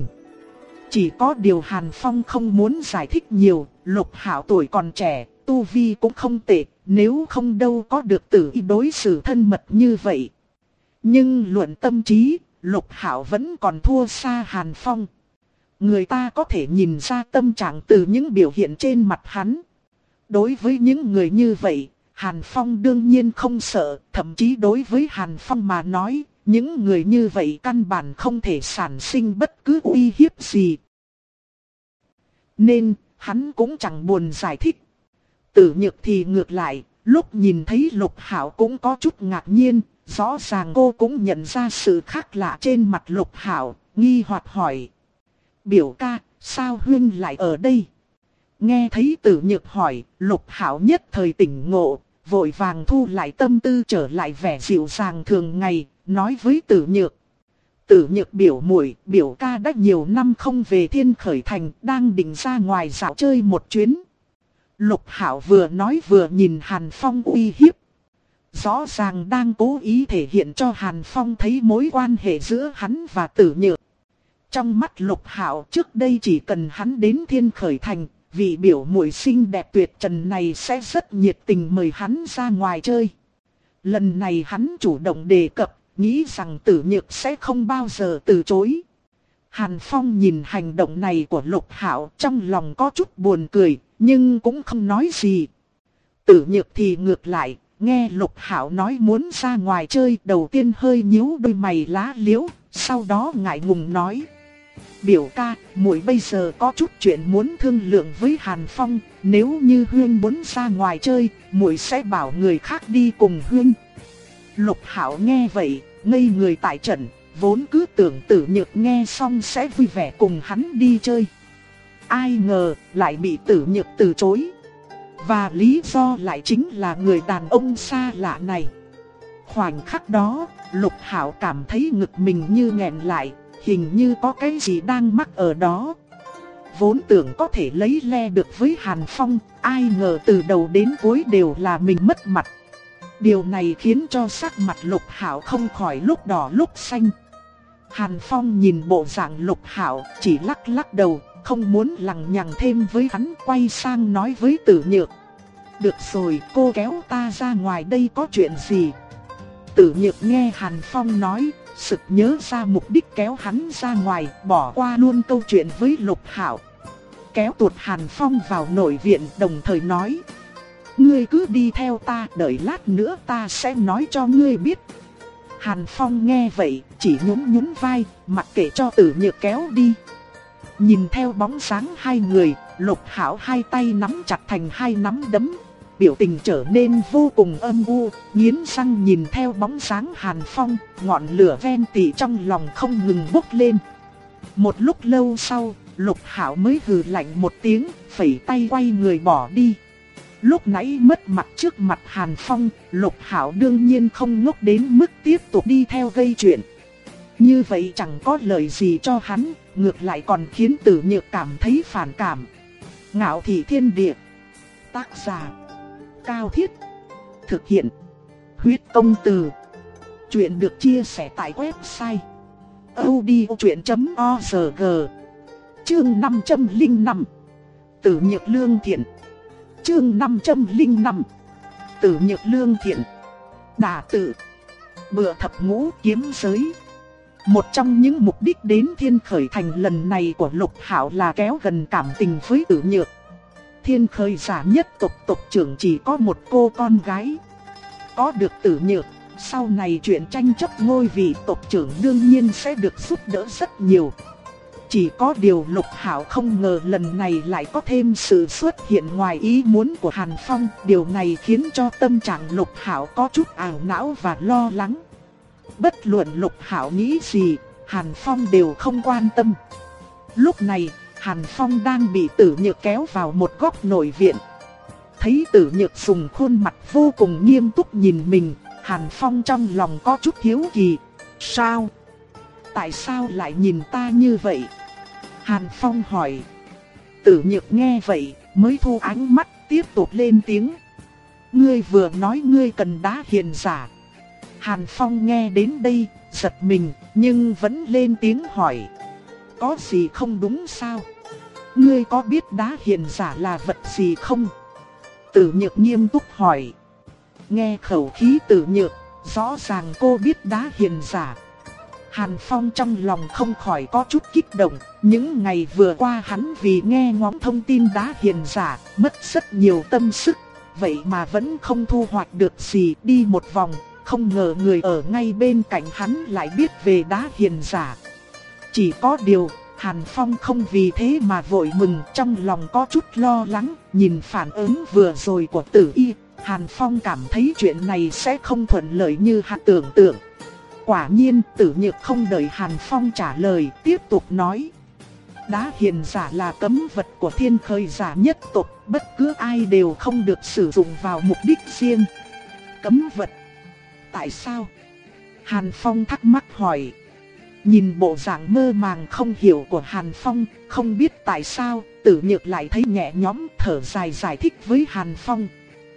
Chỉ có điều Hàn Phong không muốn giải thích nhiều, Lục Hạo tuổi còn trẻ, tu vi cũng không tệ, nếu không đâu có được Tử Y đối xử thân mật như vậy. Nhưng luận tâm trí, Lục Hạo vẫn còn thua xa Hàn Phong. Người ta có thể nhìn ra tâm trạng từ những biểu hiện trên mặt hắn. Đối với những người như vậy, Hàn Phong đương nhiên không sợ, thậm chí đối với Hàn Phong mà nói, những người như vậy căn bản không thể sản sinh bất cứ uy hiếp gì. Nên, hắn cũng chẳng buồn giải thích. Tử Nhược thì ngược lại, lúc nhìn thấy Lục Hạo cũng có chút ngạc nhiên, rõ ràng cô cũng nhận ra sự khác lạ trên mặt Lục Hạo, nghi hoặc hỏi. Biểu ca, sao huynh lại ở đây? Nghe thấy Tử Nhược hỏi, Lục Hạo nhất thời tỉnh ngộ, vội vàng thu lại tâm tư trở lại vẻ dịu dàng thường ngày, nói với Tử Nhược. Tử Nhược biểu muội, biểu ca đã nhiều năm không về Thiên Khởi Thành, đang định ra ngoài dạo chơi một chuyến. Lục Hạo vừa nói vừa nhìn Hàn Phong uy hiếp. Rõ ràng đang cố ý thể hiện cho Hàn Phong thấy mối quan hệ giữa hắn và Tử Nhược. Trong mắt Lục Hạo trước đây chỉ cần hắn đến Thiên Khởi Thành, vị biểu muội xinh đẹp tuyệt trần này sẽ rất nhiệt tình mời hắn ra ngoài chơi. Lần này hắn chủ động đề cập, nghĩ rằng Tử Nhược sẽ không bao giờ từ chối. Hàn Phong nhìn hành động này của Lục Hạo trong lòng có chút buồn cười, nhưng cũng không nói gì. Tử Nhược thì ngược lại, nghe Lục Hạo nói muốn ra ngoài chơi, đầu tiên hơi nhíu đôi mày lá liễu, sau đó ngại ngùng nói. Biểu ca, muội bây giờ có chút chuyện muốn thương lượng với Hàn Phong, nếu như huynh muốn ra ngoài chơi, muội sẽ bảo người khác đi cùng huynh. Lục Hạo nghe vậy, ngây người tại trận, vốn cứ tưởng Tử Nhược nghe xong sẽ vui vẻ cùng hắn đi chơi. Ai ngờ lại bị Tử Nhược từ chối. Và lý do lại chính là người đàn ông xa lạ này. Khoảnh khắc đó, Lục Hạo cảm thấy ngực mình như nghẹn lại, hình như có cái gì đang mắc ở đó. Vốn tưởng có thể lấy le được với Hàn Phong, ai ngờ từ đầu đến cuối đều là mình mất mặt. Điều này khiến cho sắc mặt Lục Hạo không khỏi lúc đỏ lúc xanh. Hàn Phong nhìn bộ dạng Lục Hạo, chỉ lắc lắc đầu, không muốn lằng nhằng thêm với hắn, quay sang nói với Tử Nhược. Được rồi, cô kéo ta ra ngoài đây có chuyện gì? Tử Nhược nghe Hàn Phong nói, sực nhớ ra mục đích kéo hắn ra ngoài, bỏ qua luôn câu chuyện với Lục Hạo. Kéo tuột Hàn Phong vào nội viện, đồng thời nói. Ngươi cứ đi theo ta, đợi lát nữa ta sẽ nói cho ngươi biết. Hàn Phong nghe vậy, chỉ nhún nhún vai, mặc kệ cho Tử Nhược kéo đi. Nhìn theo bóng dáng hai người, Lục Hạo hai tay nắm chặt thành hai nắm đấm, biểu tình trở nên vô cùng âm u, nghiến răng nhìn theo bóng dáng Hàn Phong, ngọn lửa ven tị trong lòng không ngừng bốc lên. Một lúc lâu sau, Lục Hạo mới hừ lạnh một tiếng, phẩy tay quay người bỏ đi. Lúc nãy mất mặt trước mặt Hàn Phong, Lục Hạo đương nhiên không ngốc đến mức tiếp tục đi theo gây chuyện. Như vậy chẳng có lợi gì cho hắn, ngược lại còn khiến Tử Nhược cảm thấy phản cảm. Ngạo Thị Thiên Địa. Tác giả Cao Thiết. Thực hiện Huyết Công Từ. Chuyện được chia sẻ tại website audiochuyện chấm org. Chương năm trăm lẻ năm. Tử Nhược lương thiện. Chương năm trăm lẻ năm. Tử Nhược lương thiện. Đả tự. Bựa thập ngũ kiếm giới. Một trong những mục đích đến Thiên Khởi Thành lần này của Lục Hạo là kéo gần cảm tình với Tử Nhược. Thiên Khởi giả nhất tộc tộc trưởng chỉ có một cô con gái. Có được Tử Nhược, sau này chuyện tranh chấp ngôi vị tộc trưởng đương nhiên sẽ được giúp đỡ rất nhiều. Chỉ có điều Lục Hạo không ngờ lần này lại có thêm sự xuất hiện ngoài ý muốn của Hàn Phong. Điều này khiến cho tâm trạng Lục Hạo có chút ảo não và lo lắng. Bất luận Lục Hạo nghĩ gì, Hàn Phong đều không quan tâm. Lúc này, Hàn Phong đang bị Tử Nhược kéo vào một góc nội viện. Thấy Tử Nhược dùng khuôn mặt vô cùng nghiêm túc nhìn mình, Hàn Phong trong lòng có chút hiếu kỳ. Sao? Tại sao lại nhìn ta như vậy? Hàn Phong hỏi. Tử Nhược nghe vậy, mới thu ánh mắt, tiếp tục lên tiếng. Ngươi vừa nói ngươi cần đá hiền giả. Hàn Phong nghe đến đây, giật mình, nhưng vẫn lên tiếng hỏi. Có gì không đúng sao? Ngươi có biết đá hiền giả là vật gì không? Tử Nhược nghiêm túc hỏi. Nghe khẩu khí Tử Nhược, rõ ràng cô biết đá hiền giả. Hàn Phong trong lòng không khỏi có chút kích động. Những ngày vừa qua hắn vì nghe ngóng thông tin đá hiền giả, mất rất nhiều tâm sức. Vậy mà vẫn không thu hoạch được gì. Đi một vòng, không ngờ người ở ngay bên cạnh hắn lại biết về đá hiền giả. Chỉ có điều, Hàn Phong không vì thế mà vội mừng, trong lòng có chút lo lắng. Nhìn phản ứng vừa rồi của Tử Y, Hàn Phong cảm thấy chuyện này sẽ không thuận lợi như hắn tưởng tượng. Quả nhiên, Tử Nhược không đợi Hàn Phong trả lời, tiếp tục nói. Đá hiền giả là cấm vật của Thiên Khởi Giả nhất tộc, bất cứ ai đều không được sử dụng vào mục đích riêng. Cấm vật? Tại sao? Hàn Phong thắc mắc hỏi. Nhìn bộ dạng mơ màng không hiểu của Hàn Phong, không biết tại sao, Tử Nhược lại thấy nhẹ nhõm, thở dài giải thích với Hàn Phong.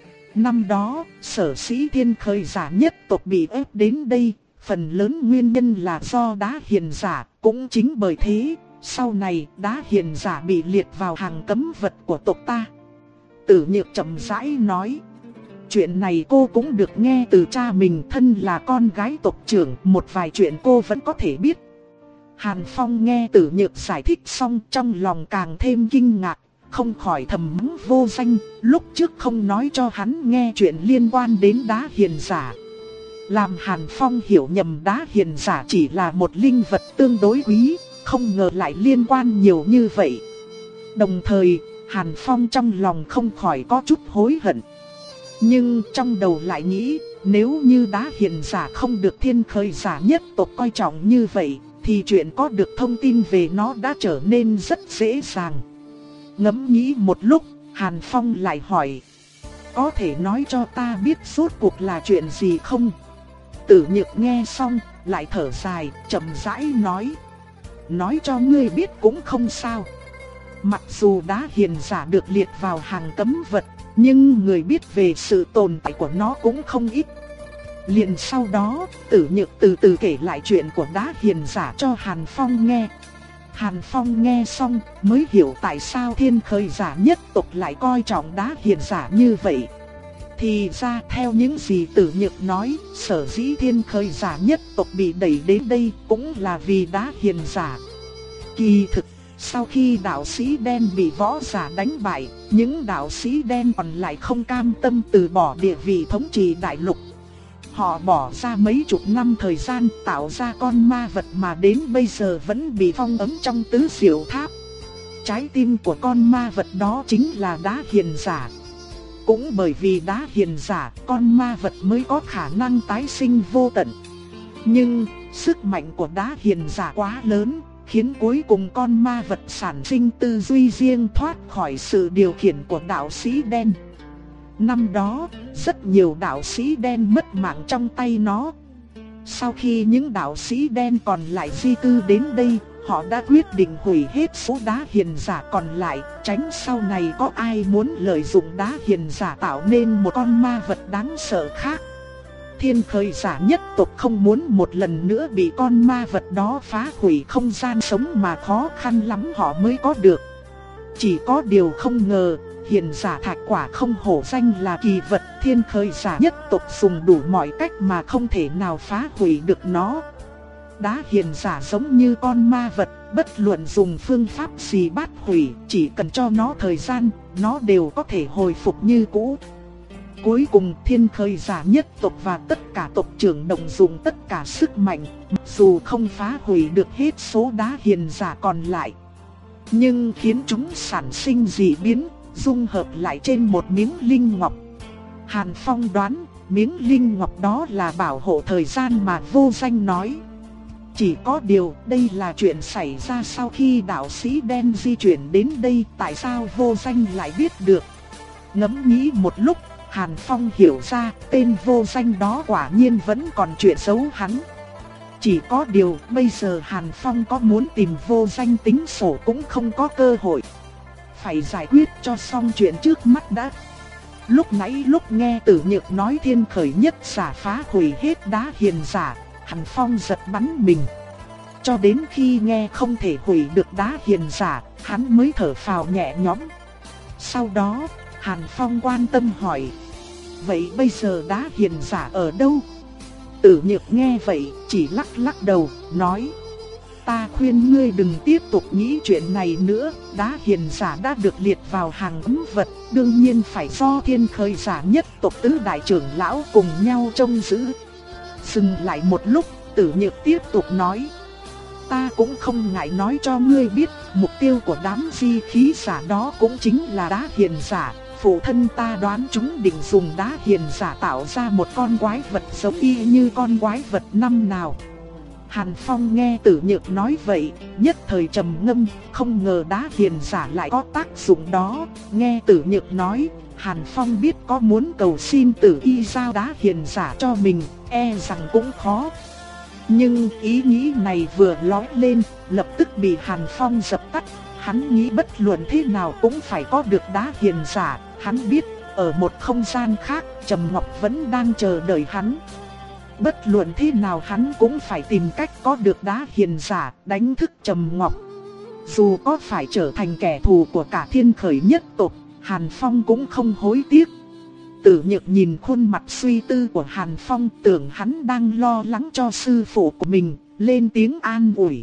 Năm đó, sở sĩ Thiên Khởi Giả nhất tộc bị ép đến đây, phần lớn nguyên nhân là do đá hiền giả, cũng chính bởi thế, sau này đá hiền giả bị liệt vào hàng cấm vật của tộc ta. Tử Nhược chậm rãi nói. Chuyện này cô cũng được nghe từ cha mình, thân là con gái tộc trưởng, một vài chuyện cô vẫn có thể biết. Hàn Phong nghe Tử Nhược giải thích xong trong lòng càng thêm kinh ngạc, không khỏi thầm mắng vô danh, lúc trước không nói cho hắn nghe chuyện liên quan đến đá hiền giả. Làm Hàn Phong hiểu nhầm đá hiền giả chỉ là một linh vật tương đối quý, không ngờ lại liên quan nhiều như vậy. Đồng thời, Hàn Phong trong lòng không khỏi có chút hối hận. Nhưng trong đầu lại nghĩ, nếu như đá hiền giả không được Thiên Khởi Giả nhất tộc coi trọng như vậy, thì chuyện có được thông tin về nó đã trở nên rất dễ dàng. Ngẫm nghĩ một lúc, Hàn Phong lại hỏi. Có thể nói cho ta biết rốt cuộc là chuyện gì không? Tử Nhược nghe xong, lại thở dài, chậm rãi nói. Nói cho ngươi biết cũng không sao. Mặc dù đá hiền giả được liệt vào hàng cấm vật, nhưng người biết về sự tồn tại của nó cũng không ít. Liền sau đó, Tử Nhược từ từ kể lại chuyện của đá hiền giả cho Hàn Phong nghe. Hàn Phong nghe xong mới hiểu tại sao Thiên Khởi Giả nhất tộc lại coi trọng đá hiền giả như vậy. Thì ra theo những gì Tử Nhược nói, sở dĩ Thiên Khởi Giả nhất tộc bị đẩy đến đây cũng là vì đá hiền giả. Kỳ thực, sau khi đạo sĩ đen bị võ giả đánh bại, những đạo sĩ đen còn lại không cam tâm từ bỏ địa vị thống trị đại lục. Họ bỏ ra mấy chục năm thời gian tạo ra con ma vật mà đến bây giờ vẫn bị phong ấn trong tứ diệu tháp. Trái tim của con ma vật đó chính là đá hiền giả. Cũng bởi vì đá hiền giả, con ma vật mới có khả năng tái sinh vô tận. Nhưng, sức mạnh của đá hiền giả quá lớn, khiến cuối cùng con ma vật sản sinh tư duy riêng, thoát khỏi sự điều khiển của đạo sĩ đen. Năm đó, rất nhiều đạo sĩ đen mất mạng trong tay nó. Sau khi những đạo sĩ đen còn lại di cư đến đây, họ đã quyết định hủy hết số đá hiền giả còn lại, tránh sau này có ai muốn lợi dụng đá hiền giả tạo nên một con ma vật đáng sợ khác. Thiên Khởi Giả nhất tộc không muốn một lần nữa bị con ma vật đó phá hủy không gian sống mà khó khăn lắm họ mới có được. Chỉ có điều không ngờ, hiền giả thạch quả không hổ danh là kỳ vật, Thiên Khởi Giả nhất tộc dùng đủ mọi cách mà không thể nào phá hủy được nó. Đá hiền giả giống như con ma vật, bất luận dùng phương pháp gì bắt hủy, chỉ cần cho nó thời gian, nó đều có thể hồi phục như cũ. Cuối cùng Thiên Khởi Giả nhất tộc và tất cả tộc trưởng động dụng tất cả sức mạnh, mặc dù không phá hủy được hết số đá hiền giả còn lại, nhưng khiến chúng sản sinh dị biến, dung hợp lại trên một miếng linh ngọc. Hàn Phong đoán miếng linh ngọc đó là bảo hộ thời gian mà vô danh nói. Chỉ có điều đây là chuyện xảy ra sau khi đạo sĩ đen di chuyển đến đây, tại sao vô danh lại biết được? Ngẫm nghĩ một lúc, Hàn Phong hiểu ra tên vô danh đó quả nhiên vẫn còn chuyện giấu hắn. Chỉ có điều bây giờ Hàn Phong có muốn tìm vô danh tính sổ cũng không có cơ hội. Phải giải quyết cho xong chuyện trước mắt đã. Lúc nãy lúc nghe Tử Nhược nói Thiên Khởi nhất giả phá hủy hết đá hiền giả, Hàn Phong giật bắn mình. Cho đến khi nghe không thể hủy được đá hiền giả, hắn mới thở phào nhẹ nhõm. Sau đó, Hàn Phong quan tâm hỏi. Vậy bây giờ đá hiền giả ở đâu? Tử Nhược nghe vậy, chỉ lắc lắc đầu, nói: ta khuyên ngươi đừng tiếp tục nghĩ chuyện này nữa, đá hiền giả đã được liệt vào hàng cấm vật, đương nhiên phải do Thiên Khởi giả nhất tộc tứ đại trưởng lão cùng nhau trông giữ. Dừng lại một lúc, Tử Nhược tiếp tục nói: ta cũng không ngại nói cho ngươi biết, mục tiêu của đám di khí giả đó cũng chính là đá hiền giả. Phụ thân ta đoán chúng định dùng đá hiền giả tạo ra một con quái vật giống y như con quái vật năm nào. Hàn Phong nghe Tử Nhược nói vậy, nhất thời trầm ngâm, không ngờ đá hiền giả lại có tác dụng đó. Nghe Tử Nhược nói, Hàn Phong biết có muốn cầu xin Tử Y giao đá hiền giả cho mình, e rằng cũng khó. Nhưng ý nghĩ này vừa lóe lên, lập tức bị Hàn Phong dập tắt. Hắn nghĩ bất luận thế nào cũng phải có được đá hiền giả. Hắn biết, ở một không gian khác, Trầm Ngọc vẫn đang chờ đợi hắn. Bất luận thế nào hắn cũng phải tìm cách có được đá hiền giả, đánh thức Trầm Ngọc. Dù có phải trở thành kẻ thù của cả Thiên Khởi nhất tộc, Hàn Phong cũng không hối tiếc. Tử Nhược nhìn khuôn mặt suy tư của Hàn Phong, tưởng hắn đang lo lắng cho sư phụ của mình, lên tiếng an ủi.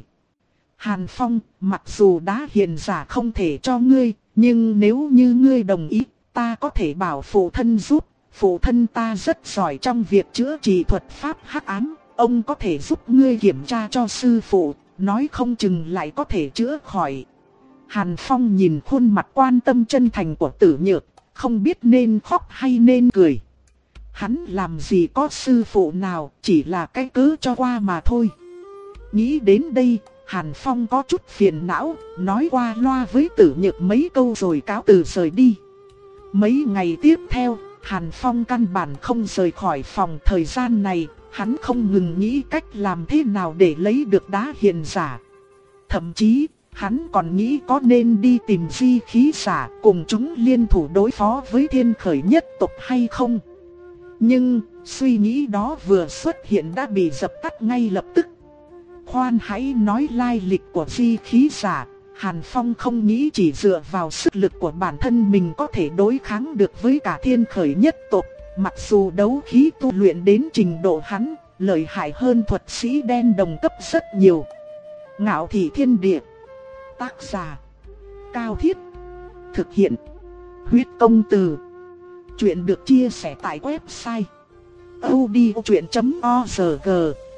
Hàn Phong, mặc dù đá hiền giả không thể cho ngươi, nhưng nếu như ngươi đồng ý, ta có thể bảo phụ thân giúp. Phụ thân ta rất giỏi trong việc chữa trị thuật pháp hắc ám, ông có thể giúp ngươi kiểm tra cho sư phụ, nói không chừng lại có thể chữa khỏi. Hàn Phong nhìn khuôn mặt quan tâm chân thành của Tử Nhược, không biết nên khóc hay nên cười. Hắn làm gì có sư phụ nào, chỉ là cái cớ cho qua mà thôi. Nghĩ đến đây, Hàn Phong có chút phiền não, nói qua loa với Tử Nhược mấy câu rồi cáo từ rời đi. Mấy ngày tiếp theo, Hàn Phong căn bản không rời khỏi phòng. Thời gian này, hắn không ngừng nghĩ cách làm thế nào để lấy được đá hiền giả. Thậm chí, hắn còn nghĩ có nên đi tìm di khí giả cùng chúng liên thủ đối phó với Thiên Khởi nhất tộc hay không. Nhưng, suy nghĩ đó vừa xuất hiện đã bị dập tắt ngay lập tức. Khoan hãy nói lai lịch của di khí giả. Hàn Phong không nghĩ chỉ dựa vào sức lực của bản thân mình có thể đối kháng được với cả Thiên Khởi nhất tộc. Mặc dù đấu khí tu luyện đến trình độ hắn, lợi hại hơn thuật sĩ đen đồng cấp rất nhiều. Ngạo Thị Thiên Địa. Tác giả: Cao Thiết. Thực hiện: Huyết Công Từ. Chuyện được chia sẻ tại website audiochuyện chấm org.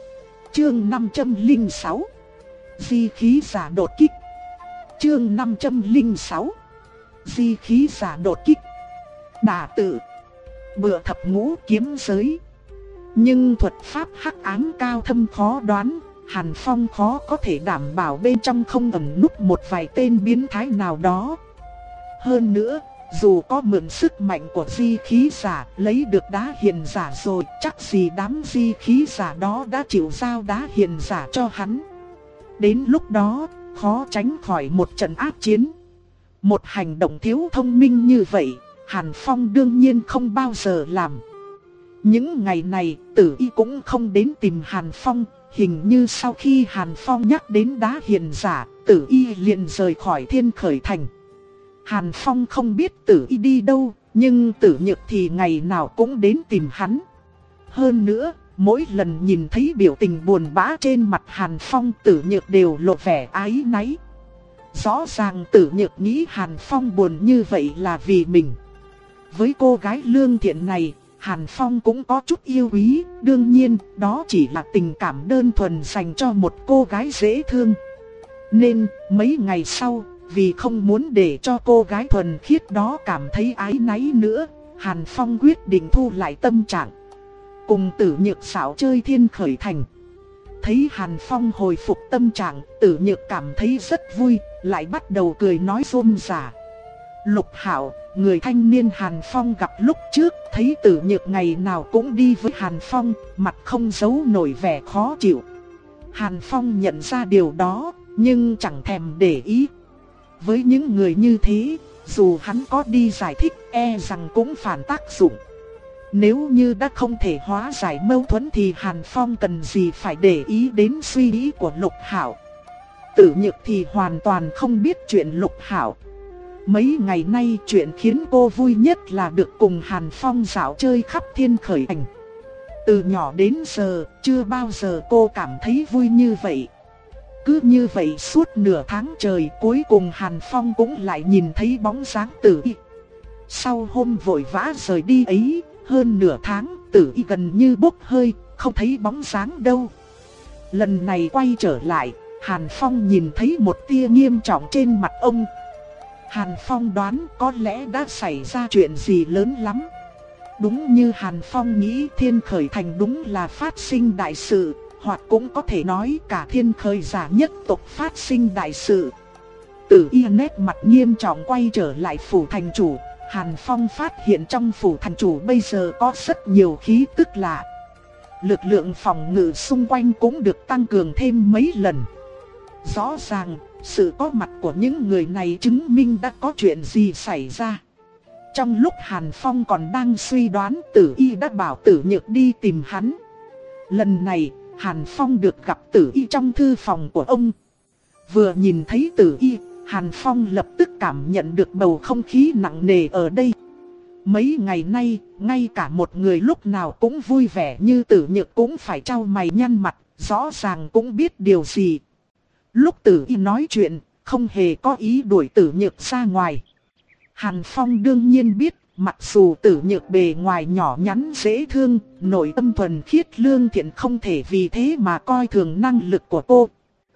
Chương năm trăm lẻ sáu. Di khí giả đột kích. Chương năm trăm lẻ sáu. Di khí giả đột kích. Đả tự. Bựa thập ngũ kiếm giới. Nhưng thuật pháp hắc ám cao thâm khó đoán, Hàn Phong khó có thể đảm bảo bên trong không ẩn núp một vài tên biến thái nào đó. Hơn nữa, dù có mượn sức mạnh của di khí giả lấy được đá hiền giả rồi, chắc gì đám di khí giả đó đã chịu giao đá hiền giả cho hắn. Đến lúc đó, khó tránh khỏi một trận ác chiến. Một hành động thiếu thông minh như vậy, Hàn Phong đương nhiên không bao giờ làm. Những ngày này, Tử Y cũng không đến tìm Hàn Phong. Hình như sau khi Hàn Phong nhắc đến đá hiền giả, Tử Y liền rời khỏi Thiên Khởi thành. Hàn Phong không biết Tử Y đi đâu, nhưng Tử Nhược thì ngày nào cũng đến tìm hắn. Hơn nữa, mỗi lần nhìn thấy biểu tình buồn bã trên mặt Hàn Phong, Tử Nhược đều lộ vẻ áy náy. Rõ ràng Tử Nhược nghĩ Hàn Phong buồn như vậy là vì mình. Với cô gái lương thiện này, Hàn Phong cũng có chút yêu quý, đương nhiên đó chỉ là tình cảm đơn thuần dành cho một cô gái dễ thương. Nên mấy ngày sau, vì không muốn để cho cô gái thuần khiết đó cảm thấy áy náy nữa, Hàn Phong quyết định thu lại tâm trạng, cùng Tử Nhược xảo chơi Thiên Khởi thành. Thấy Hàn Phong hồi phục tâm trạng, Tử Nhược cảm thấy rất vui, lại bắt đầu cười nói rôm rả. Lục Hạo, người thanh niên Hàn Phong gặp lúc trước, thấy Tử Nhược ngày nào cũng đi với Hàn Phong, mặt không giấu nổi vẻ khó chịu. Hàn Phong nhận ra điều đó, nhưng chẳng thèm để ý. Với những người như thế, dù hắn có đi giải thích, e rằng cũng phản tác dụng. Nếu như đã không thể hóa giải mâu thuẫn thì Hàn Phong cần gì phải để ý đến suy nghĩ của Lục Hạo. Tử Nhược thì hoàn toàn không biết chuyện Lục Hạo. Mấy ngày nay chuyện khiến cô vui nhất là được cùng Hàn Phong dạo chơi khắp Thiên Khởi thành. Từ nhỏ đến giờ, chưa bao giờ cô cảm thấy vui như vậy. Cứ như vậy suốt nửa tháng trời, cuối cùng Hàn Phong cũng lại nhìn thấy bóng dáng Tử Y. Sau hôm vội vã rời đi ấy, hơn nửa tháng, Tử Y gần như bốc hơi, không thấy bóng dáng đâu. Lần này quay trở lại, Hàn Phong nhìn thấy một tia nghiêm trọng trên mặt ông. Hàn Phong đoán có lẽ đã xảy ra chuyện gì lớn lắm. Đúng như Hàn Phong nghĩ, Thiên Khởi Thành đúng là phát sinh đại sự, hoặc cũng có thể nói cả Thiên Khởi Giả nhất tộc phát sinh đại sự. Tử Y nét mặt nghiêm trọng quay trở lại phủ thành chủ. Hàn Phong phát hiện trong phủ thành chủ bây giờ có rất nhiều khí tức lạ. Lực lượng phòng ngự xung quanh cũng được tăng cường thêm mấy lần. Rõ ràng, sự có mặt của những người này chứng minh đã có chuyện gì xảy ra. Trong lúc Hàn Phong còn đang suy đoán, Tử Y đã bảo Tử Nhược đi tìm hắn. Lần này, Hàn Phong được gặp Tử Y trong thư phòng của ông. Vừa nhìn thấy Tử Y, Hàn Phong lập tức cảm nhận được bầu không khí nặng nề ở đây. Mấy ngày nay, ngay cả một người lúc nào cũng vui vẻ như Tử Nhược cũng phải trao mày nhăn mặt, rõ ràng cũng biết điều gì. Lúc Tử Y nói chuyện, không hề có ý đuổi Tử Nhược ra ngoài. Hàn Phong đương nhiên biết, mặc dù Tử Nhược bề ngoài nhỏ nhắn dễ thương, nội tâm thuần khiết lương thiện, không thể vì thế mà coi thường năng lực của cô.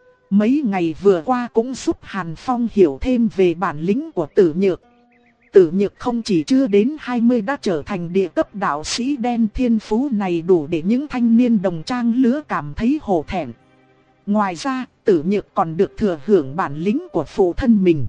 Mấy ngày vừa qua cũng giúp Hàn Phong hiểu thêm về bản lĩnh của Tử Nhược. Tử Nhược không chỉ chưa đến hai mươi đã trở thành địa cấp đạo sĩ đen, thiên phú này đủ để những thanh niên đồng trang lứa cảm thấy hổ thẹn. Ngoài ra, Tử Nhược còn được thừa hưởng bản lĩnh của phụ thân mình.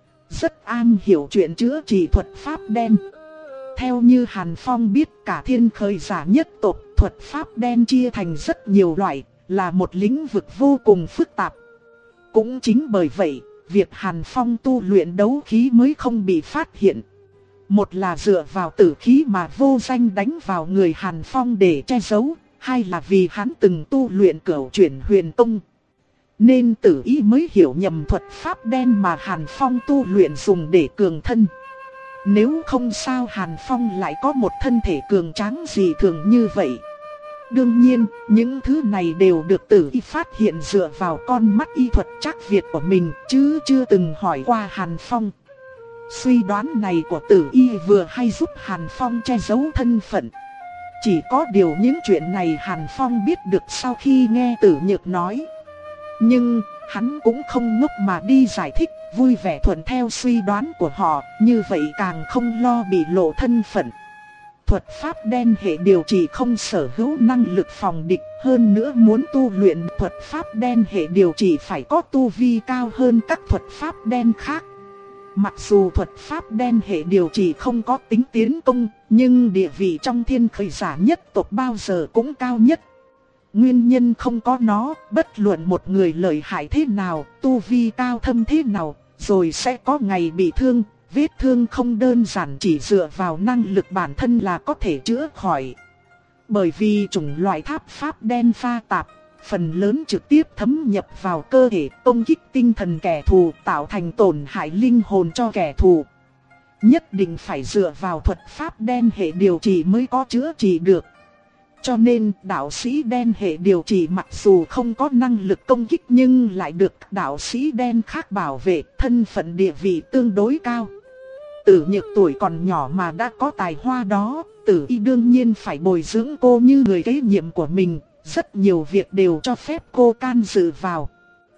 Rất am hiểu chuyện chữa trị thuật pháp đen. Theo như Hàn Phong biết, cả Thiên Khởi Giả nhất tộc, thuật pháp đen chia thành rất nhiều loại, là một lĩnh vực vô cùng phức tạp. Cũng chính bởi vậy, việc Hàn Phong tu luyện đấu khí mới không bị phát hiện. Một là dựa vào tử khí mà vô danh đánh vào người Hàn Phong để che giấu, hai là vì hắn từng tu luyện cửu chuyển huyền tông. Nên Tử Y mới hiểu nhầm thuật pháp đen mà Hàn Phong tu luyện dùng để cường thân. Nếu không sao Hàn Phong lại có một thân thể cường tráng dị thường như vậy. Đương nhiên, những thứ này đều được Tử Y phát hiện dựa vào con mắt y thuật trác Việt của mình, chứ chưa từng hỏi qua Hàn Phong. Suy đoán này của Tử Y vừa hay giúp Hàn Phong che giấu thân phận. Chỉ có điều những chuyện này Hàn Phong biết được sau khi nghe Tử Nhược nói. Nhưng, hắn cũng không ngốc mà đi giải thích, vui vẻ thuận theo suy đoán của họ, như vậy càng không lo bị lộ thân phận. Thuật pháp đen hệ điều trị không sở hữu năng lực phòng địch, hơn nữa muốn tu luyện thuật pháp đen hệ điều trị phải có tu vi cao hơn các thuật pháp đen khác. Mặc dù thuật pháp đen hệ điều trị không có tính tiến công, nhưng địa vị trong Thiên Khởi Giả nhất tộc bao giờ cũng cao nhất. Nguyên nhân không có nó, bất luận một người lợi hại thế nào, tu vi cao thâm thế nào, rồi sẽ có ngày bị thương. Vết thương không đơn giản chỉ dựa vào năng lực bản thân là có thể chữa khỏi. Bởi vì chủng loại tháp pháp đen pha tạp, phần lớn trực tiếp thấm nhập vào cơ thể, công kích tinh thần kẻ thù, tạo thành tổn hại linh hồn cho kẻ thù. Nhất định phải dựa vào thuật pháp đen hệ điều trị mới có chữa trị được. Cho nên đạo sĩ đen hệ điều trị mặc dù không có năng lực công kích nhưng lại được đạo sĩ đen khác bảo vệ, thân phận địa vị tương đối cao. Tử Nhược tuổi còn nhỏ mà đã có tài hoa đó, Tử Y đương nhiên phải bồi dưỡng cô như người kế nhiệm của mình, rất nhiều việc đều cho phép cô can dự vào.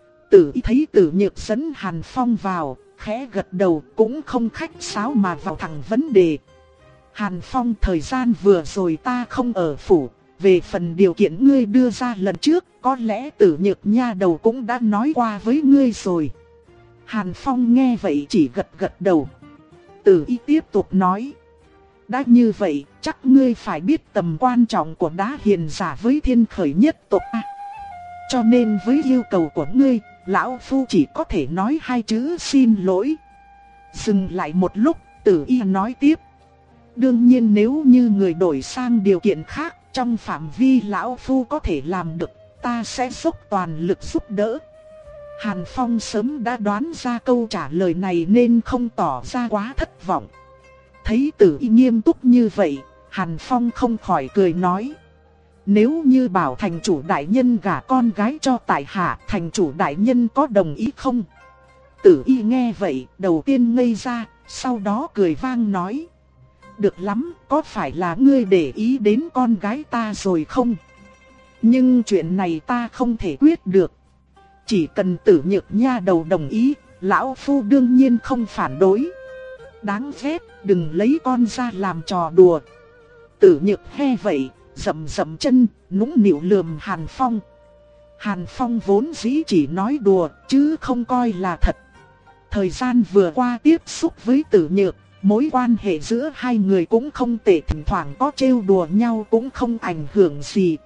Tử Y thấy Tử Nhược dẫn Hàn Phong vào, khẽ gật đầu, cũng không khách sáo mà vào thẳng vấn đề. Hàn Phong, thời gian vừa rồi ta không ở phủ, về phần điều kiện ngươi đưa ra lần trước, có lẽ Tử Nhược nha đầu cũng đã nói qua với ngươi rồi. Hàn Phong nghe vậy chỉ gật gật đầu. Tử Y tiếp tục nói. Đã như vậy, chắc ngươi phải biết tầm quan trọng của đá hiền giả với Thiên Khởi nhất tộc à. Cho nên với yêu cầu của ngươi, lão phu chỉ có thể nói hai chữ xin lỗi. Dừng lại một lúc, Tử Y nói tiếp. Đương nhiên nếu như người đổi sang điều kiện khác, trong phạm vi lão phu có thể làm được, ta sẽ dốc toàn lực giúp đỡ. Hàn Phong sớm đã đoán ra câu trả lời này nên không tỏ ra quá thất vọng. Thấy Tử Y nghiêm túc như vậy, Hàn Phong không khỏi cười nói. nếu như bảo thành chủ đại nhân gả con gái cho tại hạ, thành chủ đại nhân có đồng ý không? Tử Y nghe vậy, đầu tiên ngây ra, sau đó cười vang nói. Được lắm, có phải là ngươi để ý đến con gái ta rồi không? Nhưng chuyện này ta không thể quyết được. Chỉ cần Tử Nhược nha đầu đồng ý, lão phu đương nhiên không phản đối. Đáng ghét, đừng lấy con ra làm trò đùa. Tử Nhược he vậy, dậm dậm chân, nũng nịu lườm Hàn Phong. Hàn Phong vốn dĩ chỉ nói đùa, chứ không coi là thật. Thời gian vừa qua tiếp xúc với Tử Nhược, mối quan hệ giữa hai người cũng không tệ, thỉnh thoảng có trêu đùa nhau cũng không ảnh hưởng gì.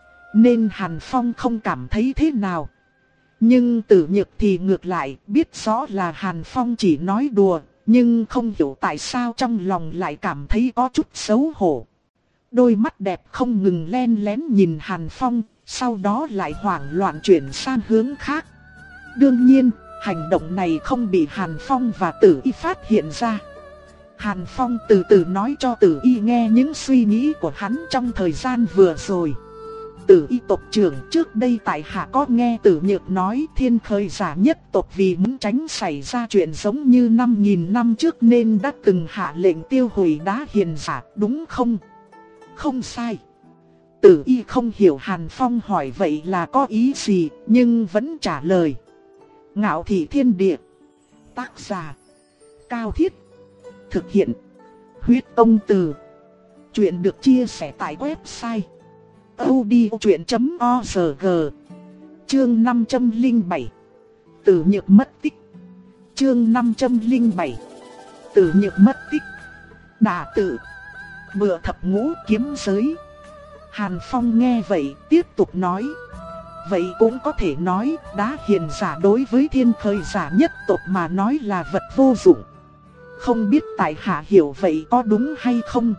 Nên Hàn Phong không cảm thấy thế nào. Nhưng Tử Nhược thì ngược lại, biết rõ là Hàn Phong chỉ nói đùa, nhưng không hiểu tại sao trong lòng lại cảm thấy có chút xấu hổ. Đôi mắt đẹp không ngừng len lén nhìn Hàn Phong, sau đó lại hoảng loạn chuyển sang hướng khác. Đương nhiên, hành động này không bị Hàn Phong và Tử Y phát hiện ra. Hàn Phong từ từ nói cho Tử Y nghe những suy nghĩ của hắn trong thời gian vừa rồi. Tử Y tộc trưởng, trước đây tại hạ có nghe Tử Nhược nói Thiên Khơi Giả nhất tộc vì muốn tránh xảy ra chuyện giống như năm nghìn năm trước nên đã từng hạ lệnh tiêu hủy Đá Hiền Giả, đúng không? Không sai. Tử Y không hiểu Hàn Phong hỏi vậy là có ý gì, nhưng vẫn trả lời. Ngạo Thị Thiên Địa. Tác giả Cao Thiết. Thực hiện Huyết Công Từ. Chuyện được chia sẻ tại website audiochuyện chấm org. Chương năm trăm lẻ bảy. Tử Nhược mất tích. Chương năm trăm lẻ bảy. Tử Nhược mất tích. Đả tử. Bựa thập ngũ kiếm giới. Hàn Phong nghe vậy tiếp tục nói. Vậy cũng có thể nói Đá Hiền Giả đối với Thiên Khơi Giả nhất tộc mà nói là vật vô dụng. Không biết tại hạ hiểu vậy có đúng hay không?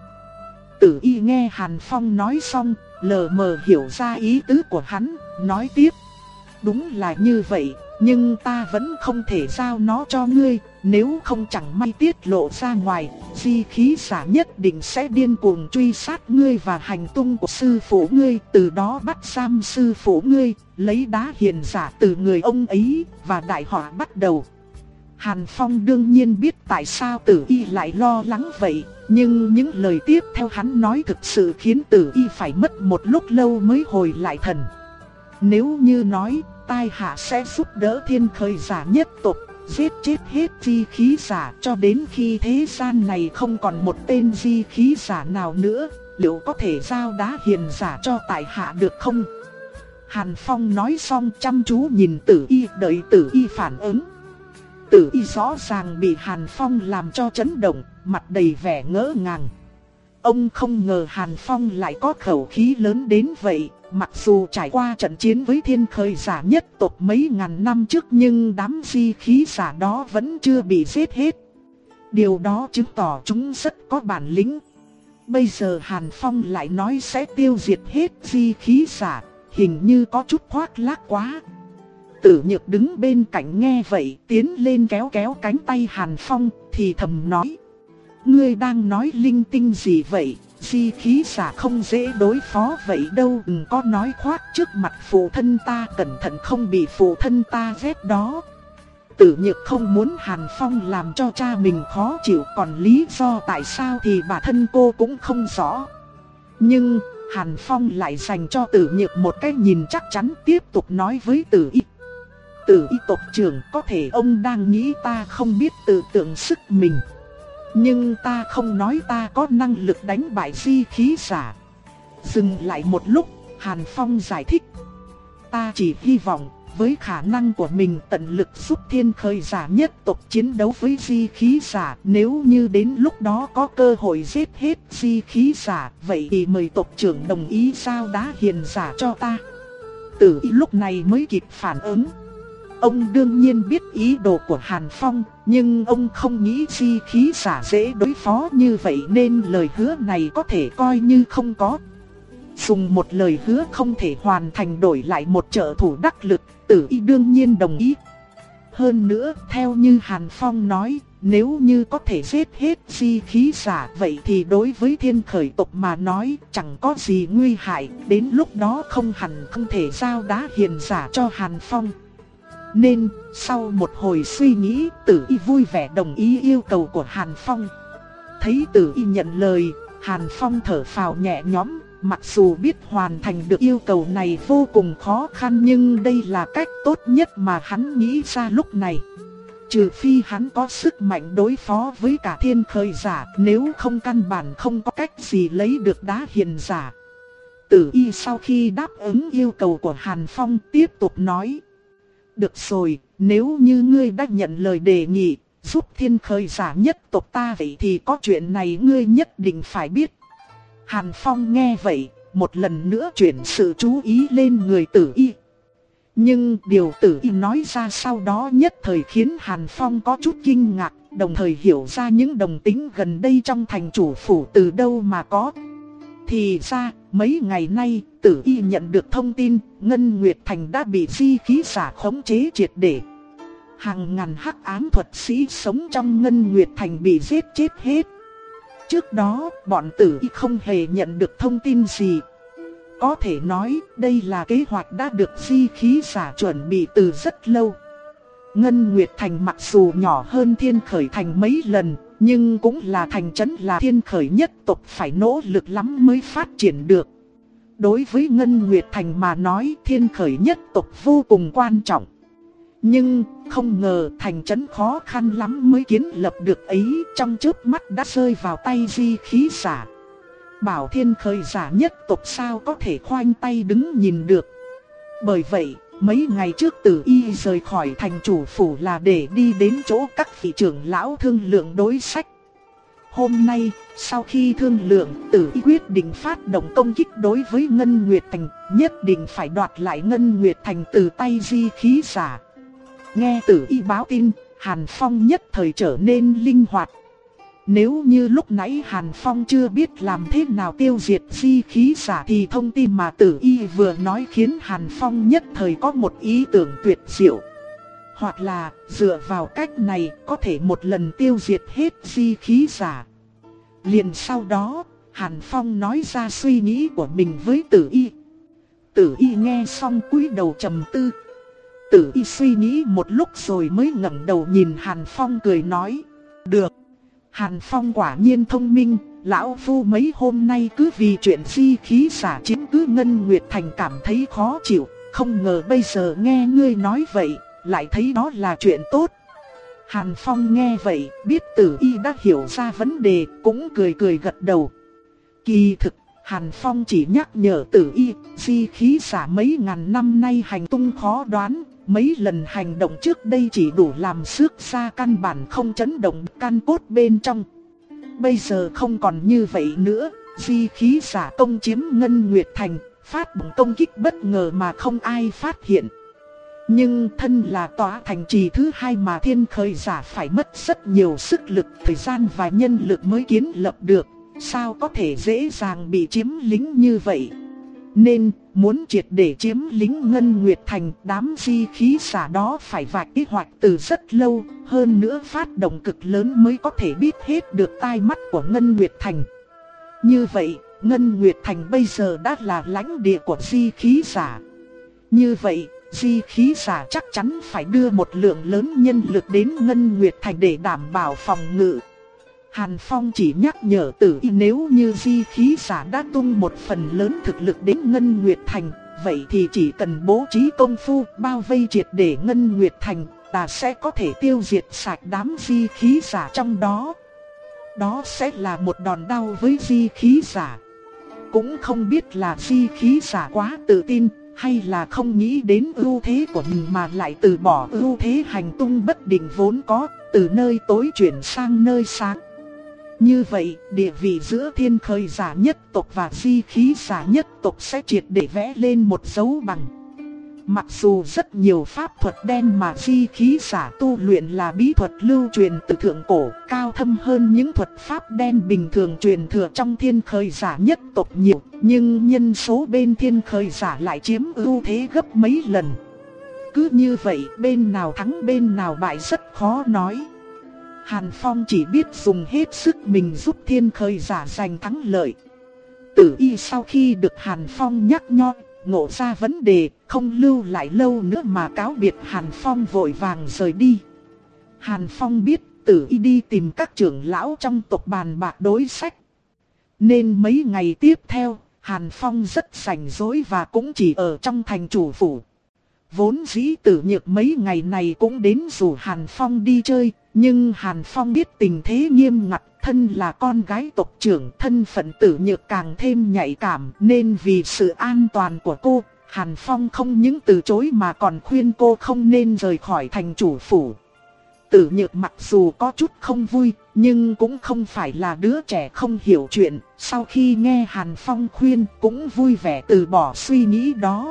Tử Y nghe Hàn Phong nói xong, lờ mờ hiểu ra ý tứ của hắn, nói tiếp. Đúng là như vậy, nhưng ta vẫn không thể giao nó cho ngươi, nếu không chẳng may tiết lộ ra ngoài, Di Khí Giả nhất định sẽ điên cuồng truy sát ngươi và hành tung của sư phụ ngươi, từ đó bắt giam sư phụ ngươi, lấy Đá Hiền Giả từ người ông ấy, và đại họa bắt đầu. Hàn Phong đương nhiên biết tại sao Tử Y lại lo lắng vậy, nhưng những lời tiếp theo hắn nói thực sự khiến Tử Y phải mất một lúc lâu mới hồi lại thần. Nếu như nói, tai hạ sẽ giúp đỡ Thiên Khơi Giả nhất tộc, giết chết hết Di Khí Giả cho đến khi thế gian này không còn một tên Di Khí Giả nào nữa, liệu có thể giao Đá Hiền Giả cho tại hạ được không? Hàn Phong nói xong chăm chú nhìn Tử Y, đợi Tử Y phản ứng. Tử Y rõ ràng bị Hàn Phong làm cho chấn động, mặt đầy vẻ ngỡ ngàng. Ông không ngờ Hàn Phong lại có khẩu khí lớn đến vậy, mặc dù trải qua trận chiến với Thiên Khơi Giả nhất tộc mấy ngàn năm trước nhưng đám Di Khí Giả đó vẫn chưa bị giết hết. Điều đó chứng tỏ chúng rất có bản lĩnh. Bây giờ Hàn Phong lại nói sẽ tiêu diệt hết Di Khí Giả, hình như có chút khoác lác quá. Tử Nhược đứng bên cạnh nghe vậy, tiến lên kéo kéo cánh tay Hàn Phong, thì thầm nói. Ngươi đang nói linh tinh gì vậy, Di Khí Giả không dễ đối phó vậy đâu, đừng có nói khoác trước mặt phụ thân ta, cẩn thận không bị phụ thân ta ghét đó. Tử Nhược không muốn Hàn Phong làm cho cha mình khó chịu, còn lý do tại sao thì bản thân cô cũng không rõ. Nhưng Hàn Phong lại dành cho Tử Nhược một cái nhìn chắc chắn, tiếp tục nói với Tử Y. Tử Y tộc trưởng, có thể ông đang nghĩ ta không biết tự lượng sức mình. Nhưng ta không nói ta có năng lực đánh bại Di Khí Giả. Dừng lại một lúc, Hàn Phong giải thích. Ta chỉ hy vọng, với khả năng của mình tận lực giúp Thiên Khơi Giả nhất tộc chiến đấu với Di Khí Giả. Nếu như đến lúc đó có cơ hội giết hết Di Khí Giả, vậy thì mời tộc trưởng đồng ý giao Đá Hiền Giả cho ta. Tử Y lúc này mới kịp phản ứng. Ông đương nhiên biết ý đồ của Hàn Phong, nhưng ông không nghĩ Di Khí Giả dễ đối phó như vậy nên lời hứa này có thể coi như không có. Dùng một lời hứa không thể hoàn thành đổi lại một trợ thủ đắc lực, Tử Y đương nhiên đồng ý. Hơn nữa, theo như Hàn Phong nói, nếu như có thể giết hết di khí giả, vậy thì đối với thiên khởi tộc mà nói chẳng có gì nguy hại, đến lúc đó không hẳn không thể giao đá hiền giả cho Hàn Phong. Nên, sau một hồi suy nghĩ, Tử Y vui vẻ đồng ý yêu cầu của Hàn Phong. Thấy Tử Y nhận lời, Hàn Phong thở phào nhẹ nhõm, mặc dù biết hoàn thành được yêu cầu này vô cùng khó khăn nhưng đây là cách tốt nhất mà hắn nghĩ ra lúc này. Trừ phi hắn có sức mạnh đối phó với cả thiên khởi giả, nếu không căn bản không có cách gì lấy được đá hiền giả. Tử Y sau khi đáp ứng yêu cầu của Hàn Phong tiếp tục nói. Được rồi, nếu như ngươi đã nhận lời đề nghị, giúp thiên khởi giả nhất tộc ta vậy thì có chuyện này ngươi nhất định phải biết. Hàn Phong nghe vậy, một lần nữa chuyển sự chú ý lên người Tử Y. Nhưng điều Tử Y nói ra sau đó nhất thời khiến Hàn Phong có chút kinh ngạc, đồng thời hiểu ra những đồng tính gần đây trong thành chủ phủ từ đâu mà có. Thì ra, mấy ngày nay, Tử Y nhận được thông tin, Ngân Nguyệt Thành đã bị di khí giả khống chế triệt để. Hàng ngàn hắc ám thuật sĩ sống trong Ngân Nguyệt Thành bị giết chết hết. Trước đó, bọn Tử Y không hề nhận được thông tin gì. Có thể nói, đây là kế hoạch đã được di khí giả chuẩn bị từ rất lâu. Ngân Nguyệt Thành mặc dù nhỏ hơn Thiên Khởi Thành mấy lần, nhưng cũng là thành trấn là thiên khởi nhất tộc phải nỗ lực lắm mới phát triển được. Đối với Ngân Nguyệt Thành mà nói thiên khởi nhất tộc vô cùng quan trọng. Nhưng không ngờ thành trấn khó khăn lắm mới kiến lập được ấy trong chớp mắt đã rơi vào tay di khí giả. Bảo thiên khởi giả nhất tộc sao có thể khoanh tay đứng nhìn được. Bởi vậy, mấy ngày trước Tử Y rời khỏi thành chủ phủ là để đi đến chỗ các vị trưởng lão thương lượng đối sách. Hôm nay, sau khi thương lượng, Tử Y quyết định phát động công kích đối với Ngân Nguyệt Thành, nhất định phải đoạt lại Ngân Nguyệt Thành từ tay di khí giả. Nghe Tử Y báo tin, Hàn Phong nhất thời trở nên linh hoạt. Nếu như lúc nãy Hàn Phong chưa biết làm thế nào tiêu diệt di khí giả thì thông tin mà Tử Y vừa nói khiến Hàn Phong nhất thời có một ý tưởng tuyệt diệu. Hoặc là dựa vào cách này có thể một lần tiêu diệt hết di khí giả. Liền sau đó, Hàn Phong nói ra suy nghĩ của mình với Tử Y. Tử Y nghe xong cúi đầu trầm tư. Tử Y suy nghĩ một lúc rồi mới ngẩng đầu nhìn Hàn Phong cười nói. Được. Hàn Phong quả nhiên thông minh, lão phu mấy hôm nay cứ vì chuyện di khí giả chiếm cứ Ngân Nguyệt Thành cảm thấy khó chịu, không ngờ bây giờ nghe ngươi nói vậy, lại thấy đó là chuyện tốt. Hàn Phong nghe vậy, biết Tử Y đã hiểu ra vấn đề, cũng cười cười gật đầu. Kỳ thực, Hàn Phong chỉ nhắc nhở Tử Y, di khí giả mấy ngàn năm nay hành tung khó đoán. Mấy lần hành động trước đây chỉ đủ làm xước xa căn bản không chấn động căn cốt bên trong. Bây giờ không còn như vậy nữa, di khí giả công chiếm Ngân Nguyệt Thành, phát động công kích bất ngờ mà không ai phát hiện. Nhưng thân là tòa thành trì thứ hai mà thiên khởi giả phải mất rất nhiều sức lực, thời gian và nhân lực mới kiến lập được, sao có thể dễ dàng bị chiếm lĩnh như vậy. Nên, muốn triệt để chiếm lĩnh Ngân Nguyệt Thành, đám di khí giả đó phải vạch kế hoạch từ rất lâu, hơn nữa phát động cực lớn mới có thể biết hết được tai mắt của Ngân Nguyệt Thành. Như vậy, Ngân Nguyệt Thành bây giờ đã là lãnh địa của di khí giả. Như vậy, di khí giả chắc chắn phải đưa một lượng lớn nhân lực đến Ngân Nguyệt Thành để đảm bảo phòng ngự. Hàn Phong chỉ nhắc nhở Tử Y nếu như di khí giả đã tung một phần lớn thực lực đến Ngân Nguyệt Thành, vậy thì chỉ cần bố trí công phu bao vây triệt để Ngân Nguyệt Thành, ta sẽ có thể tiêu diệt sạch đám di khí giả trong đó. Đó sẽ là một đòn đau với di khí giả. Cũng không biết là di khí giả quá tự tin, hay là không nghĩ đến ưu thế của mình mà lại từ bỏ ưu thế hành tung bất định vốn có, từ nơi tối chuyển sang nơi sáng. Như vậy, địa vị giữa thiên khởi giả nhất tộc và di khí giả nhất tộc sẽ triệt để vẽ lên một dấu bằng. Mặc dù rất nhiều pháp thuật đen mà di khí giả tu luyện là bí thuật lưu truyền từ thượng cổ, cao thâm hơn những thuật pháp đen bình thường truyền thừa trong thiên khởi giả nhất tộc nhiều, nhưng nhân số bên thiên khởi giả lại chiếm ưu thế gấp mấy lần. cứ như vậy bên nào thắng bên nào bại rất khó nói. Hàn Phong chỉ biết dùng hết sức mình giúp Thiên Khởi Giả giành thắng lợi. Tử Y sau khi được Hàn Phong nhắc nhở, ngộ ra vấn đề, không lưu lại lâu nữa mà cáo biệt Hàn Phong vội vàng rời đi. Hàn Phong biết Tử Y đi tìm các trưởng lão trong tộc bàn bạc đối sách. Nên mấy ngày tiếp theo, Hàn Phong rất rảnh rỗi và cũng chỉ ở trong thành chủ phủ. Vốn dĩ Tử Nhược mấy ngày này cũng đến rủ Hàn Phong đi chơi, nhưng Hàn Phong biết tình thế nghiêm ngặt, thân là con gái tộc trưởng, thân phận Tử Nhược càng thêm nhạy cảm, nên vì sự an toàn của cô, Hàn Phong không những từ chối mà còn khuyên cô không nên rời khỏi thành chủ phủ. Tử Nhược mặc dù có chút không vui, nhưng cũng không phải là đứa trẻ không hiểu chuyện, sau khi nghe Hàn Phong khuyên cũng vui vẻ từ bỏ suy nghĩ đó.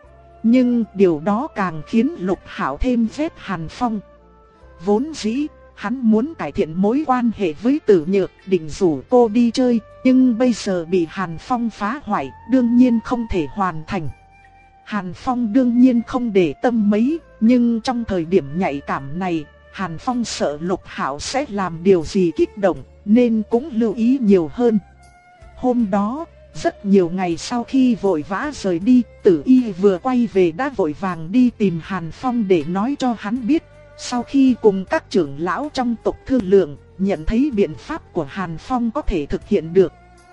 Nhưng điều đó càng khiến Lục Hạo thêm ghét Hàn Phong. Vốn dĩ, hắn muốn cải thiện mối quan hệ với Tử Nhược, định rủ cô đi chơi, nhưng bây giờ bị Hàn Phong phá hoại, đương nhiên không thể hoàn thành. Hàn Phong đương nhiên không để tâm mấy, nhưng trong thời điểm nhạy cảm này, Hàn Phong sợ Lục Hạo sẽ làm điều gì kích động, nên cũng lưu ý nhiều hơn. Hôm đó, rất nhiều ngày sau khi vội vã rời đi, Tử Y vừa quay về đã vội vàng đi tìm Hàn Phong để nói cho hắn biết. Sau khi cùng các trưởng lão trong tộc thương lượng, nhận thấy biện pháp của Hàn Phong có thể thực hiện được.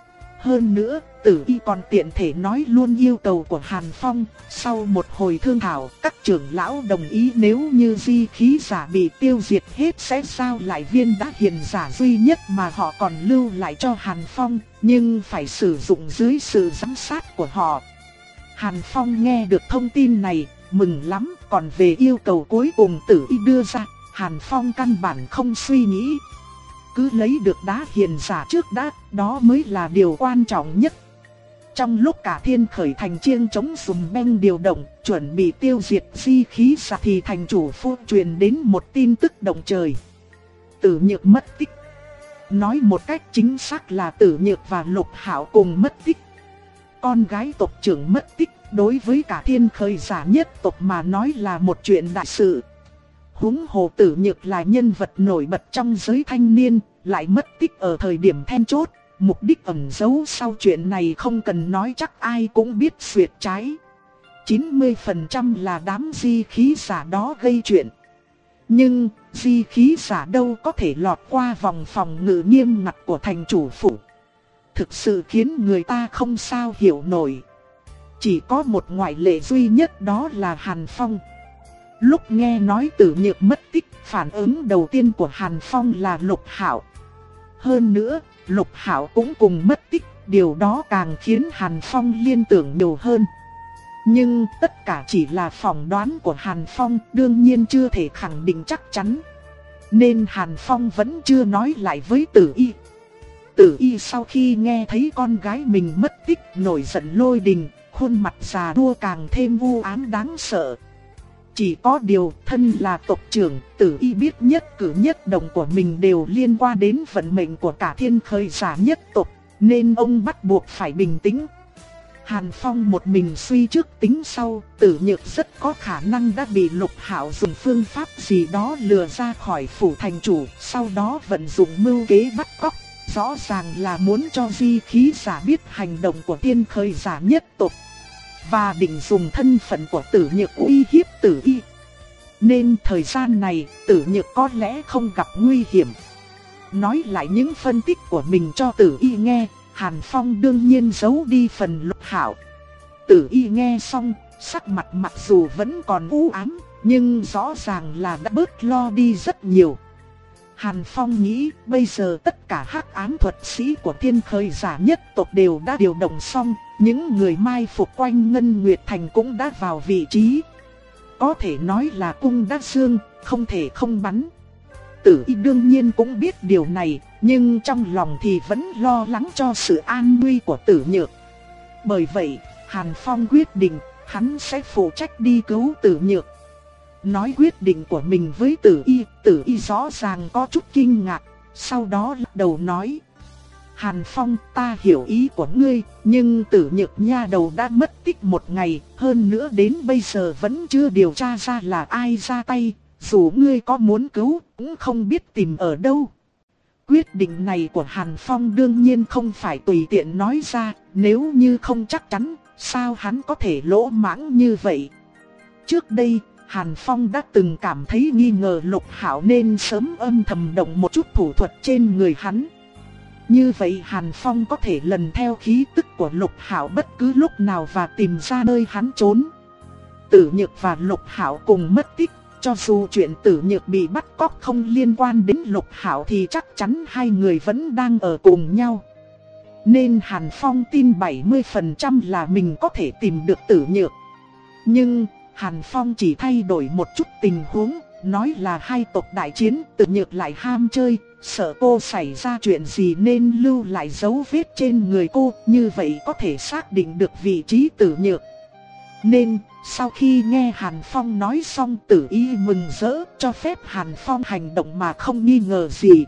Hơn nữa, Tử Y còn tiện thể nói luôn yêu cầu của Hàn Phong. Sau một hồi thương thảo, các trưởng lão đồng ý nếu như di khí giả bị tiêu diệt hết sẽ giao lại viên đá hiền giả duy nhất mà họ còn lưu lại cho Hàn Phong, nhưng phải sử dụng dưới sự giám sát của họ. Hàn Phong nghe được thông tin này, mừng lắm, còn về yêu cầu cuối cùng Tử Y đưa ra, Hàn Phong căn bản không suy nghĩ. Cứ lấy được đá hiền giả trước đã, đó mới là điều quan trọng nhất. Trong lúc cả Thiên Khởi thành chiêng chống sùm beng điều động, chuẩn bị tiêu diệt di khí giả thì thành chủ phủ truyền đến một tin tức động trời. Tử Nhược mất tích. Nói một cách chính xác là Tử Nhược và Lục Hạo cùng mất tích. Con gái tộc trưởng mất tích, đối với cả Thiên Khởi giả nhất tộc mà nói là một chuyện đại sự. Huống hồ Tử Nhược là nhân vật nổi bật trong giới thanh niên, lại mất tích ở thời điểm then chốt. Mục đích ẩn giấu sau chuyện này không cần nói chắc ai cũng biết xuyệt trái. chín mươi phần trăm là đám di khí giả đó gây chuyện. Nhưng di khí giả đâu có thể lọt qua vòng phòng ngự nghiêm ngặt của thành chủ phủ. Thực sự khiến người ta không sao hiểu nổi. Chỉ có một ngoại lệ duy nhất, đó là Hàn Phong. Lúc nghe nói Tử Nhược mất tích, phản ứng đầu tiên của Hàn Phong là Lục Hạo. Hơn nữa, Lục Hạo cũng cùng mất tích, điều đó càng khiến Hàn Phong liên tưởng nhiều hơn. Nhưng tất cả chỉ là phỏng đoán của Hàn Phong, đương nhiên chưa thể khẳng định chắc chắn. Nên Hàn Phong vẫn chưa nói lại với Tử Y. Tử Y sau khi nghe thấy con gái mình mất tích, nổi giận lôi đình, khuôn mặt già nua càng thêm u ám đáng sợ. Chỉ có điều, thân là tộc trưởng, Tử Y biết nhất cử nhất động của mình đều liên quan đến vận mệnh của cả Thiên Khởi giả nhất tộc, nên ông bắt buộc phải bình tĩnh. Hàn Phong một mình suy trước tính sau, Tử Nhược rất có khả năng đã bị Lục Hạo dùng phương pháp gì đó lừa ra khỏi phủ thành chủ, sau đó vận dụng mưu kế bắt cóc, rõ ràng là muốn cho di khí giả biết hành động của Thiên Khởi giả nhất tộc. Và định dùng thân phận của Tử Nhược uy hiếp Tử Y. Nên thời gian này, Tử Nhược có lẽ không gặp nguy hiểm. Nói lại những phân tích của mình cho Tử Y nghe, Hàn Phong đương nhiên giấu đi phần Lục Hạo. Tử Y nghe xong, sắc mặt mặc dù vẫn còn u ám, nhưng rõ ràng là đã bớt lo đi rất nhiều. Hàn Phong nghĩ bây giờ tất cả hắc ám thuật sĩ của Thiên Khởi giả nhất tộc đều đã điều động xong, những người mai phục quanh Ngân Nguyệt Thành cũng đã vào vị trí. Có thể nói là cung đã dương, không thể không bắn. Tử Y đương nhiên cũng biết điều này, nhưng trong lòng thì vẫn lo lắng cho sự an nguy của Tử Nhược. Bởi vậy, Hàn Phong quyết định, hắn sẽ phụ trách đi cứu Tử Nhược. Nói quyết định của mình với Tử Y, Tử Y rõ ràng có chút kinh ngạc, sau đó lắc đầu nói: Hàn Phong, ta hiểu ý của ngươi, nhưng Tử Nhược nha đầu đã mất tích một ngày, hơn nữa đến bây giờ vẫn chưa điều tra ra là ai ra tay, dù ngươi có muốn cứu, cũng không biết tìm ở đâu. Quyết định này của Hàn Phong đương nhiên không phải tùy tiện nói ra, nếu như không chắc chắn, sao hắn có thể lỗ mãng như vậy. Trước đây, Hàn Phong đã từng cảm thấy nghi ngờ Lục Hạo nên sớm âm thầm động một chút thủ thuật trên người hắn. Như vậy Hàn Phong có thể lần theo khí tức của Lục Hạo bất cứ lúc nào và tìm ra nơi hắn trốn. Tử Nhược và Lục Hạo cùng mất tích, cho dù chuyện Tử Nhược bị bắt cóc không liên quan đến Lục Hạo thì chắc chắn hai người vẫn đang ở cùng nhau. Nên Hàn Phong tin bảy mươi phần trăm là mình có thể tìm được Tử Nhược. Nhưng Hàn Phong chỉ thay đổi một chút tình huống, nói là hai tộc đại chiến, Tử Nhược lại ham chơi, sợ cô xảy ra chuyện gì nên lưu lại dấu vết trên người cô, như vậy có thể xác định được vị trí Tử Nhược. Nên, sau khi nghe Hàn Phong nói xong, Tử Y mừng rỡ, cho phép Hàn Phong hành động mà không nghi ngờ gì.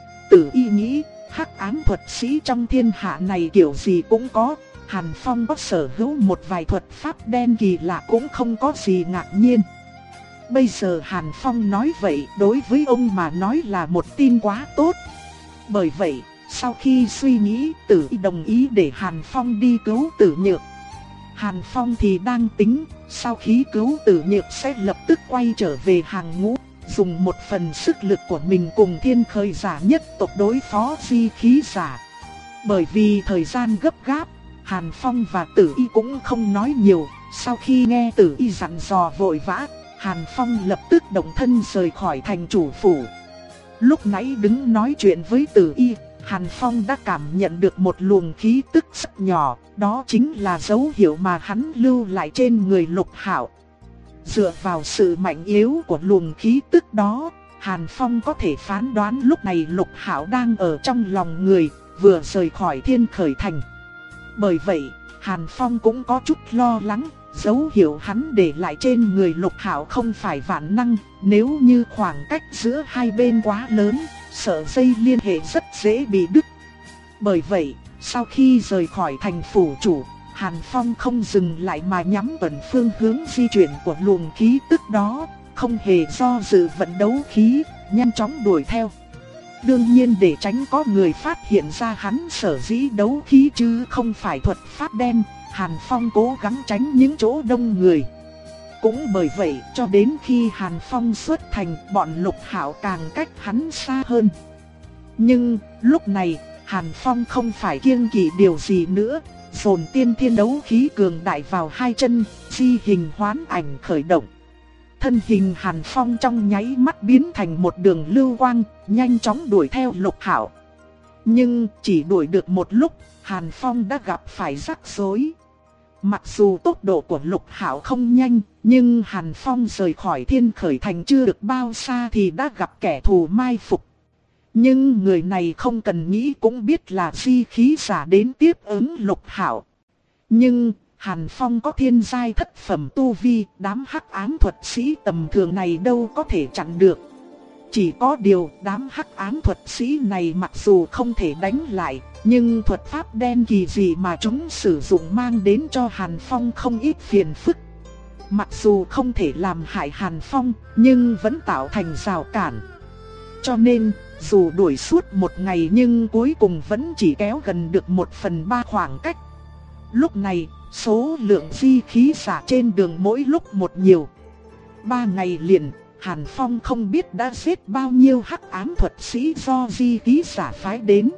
Tử Y nghĩ, hắc ám thuật sĩ trong thiên hạ này kiểu gì cũng có, Hàn Phong có sở hữu một vài thuật pháp đen kỳ lạ cũng không có gì ngạc nhiên. Bây giờ Hàn Phong nói vậy đối với ông mà nói là một tin quá tốt. Bởi vậy, sau khi suy nghĩ, Tử Y đồng ý để Hàn Phong đi cứu Tử Nhược. Hàn Phong thì đang tính, sau khi cứu Tử Nhược sẽ lập tức quay trở về hàng ngũ, dùng một phần sức lực của mình cùng thiên khởi giả nhất tộc đối phó di khí giả. Bởi vì thời gian gấp gáp, Hàn Phong và Tử Y cũng không nói nhiều. Sau khi nghe Tử Y dặn dò vội vã, Hàn Phong lập tức động thân rời khỏi thành chủ phủ. Lúc nãy đứng nói chuyện với Tử Y, Hàn Phong đã cảm nhận được một luồng khí tức rất nhỏ, đó chính là dấu hiệu mà hắn lưu lại trên người Lục Hạo. Dựa vào sự mạnh yếu của luồng khí tức đó, Hàn Phong có thể phán đoán lúc này Lục Hạo đang ở trong lòng người, vừa rời khỏi Thiên Khởi Thành. Bởi vậy, Hàn Phong cũng có chút lo lắng, dấu hiệu hắn để lại trên người Lục Hạo không phải vạn năng, nếu như khoảng cách giữa hai bên quá lớn, sợ dây liên hệ rất dễ bị đứt. Bởi vậy, sau khi rời khỏi thành phủ chủ, Hàn Phong không dừng lại mà nhắm vào phương hướng di chuyển của luồng khí tức đó, không hề do dự vận đấu khí, nhanh chóng đuổi theo. Đương nhiên để tránh có người phát hiện ra hắn sở dĩ đấu khí chứ không phải thuật pháp đen, Hàn Phong cố gắng tránh những chỗ đông người. Cũng bởi vậy cho đến khi Hàn Phong xuất thành, bọn Lục Hạo càng cách hắn xa hơn. Nhưng lúc này Hàn Phong không phải kiêng kỵ điều gì nữa, dồn tiên thiên đấu khí cường đại vào hai chân, di hình hoán ảnh khởi động. Thân hình Hàn Phong trong nháy mắt biến thành một đường lưu quang, nhanh chóng đuổi theo Lục Hạo. Nhưng chỉ đuổi được một lúc, Hàn Phong đã gặp phải rắc rối. Mặc dù tốc độ của Lục Hạo không nhanh, nhưng Hàn Phong rời khỏi Thiên Khởi Thành chưa được bao xa thì đã gặp kẻ thù mai phục. Nhưng người này không cần nghĩ cũng biết là di khí giả đến tiếp ứng Lục Hạo. Nhưng Hàn Phong có thiên giai thất phẩm tu vi, đám hắc ám thuật sĩ tầm thường này đâu có thể chặn được. Chỉ có điều đám hắc ám thuật sĩ này mặc dù không thể đánh lại, nhưng thuật pháp đen kỳ dị mà chúng sử dụng mang đến cho Hàn Phong không ít phiền phức. Mặc dù không thể làm hại Hàn Phong, nhưng vẫn tạo thành rào cản. Cho nên, dù đuổi suốt một ngày nhưng cuối cùng vẫn chỉ kéo gần được một phần ba khoảng cách. Lúc này, số lượng di khí giả trên đường mỗi lúc một nhiều. Ba ngày liền, Hàn Phong không biết đã giết bao nhiêu hắc ám thuật sĩ do di khí giả phái đến.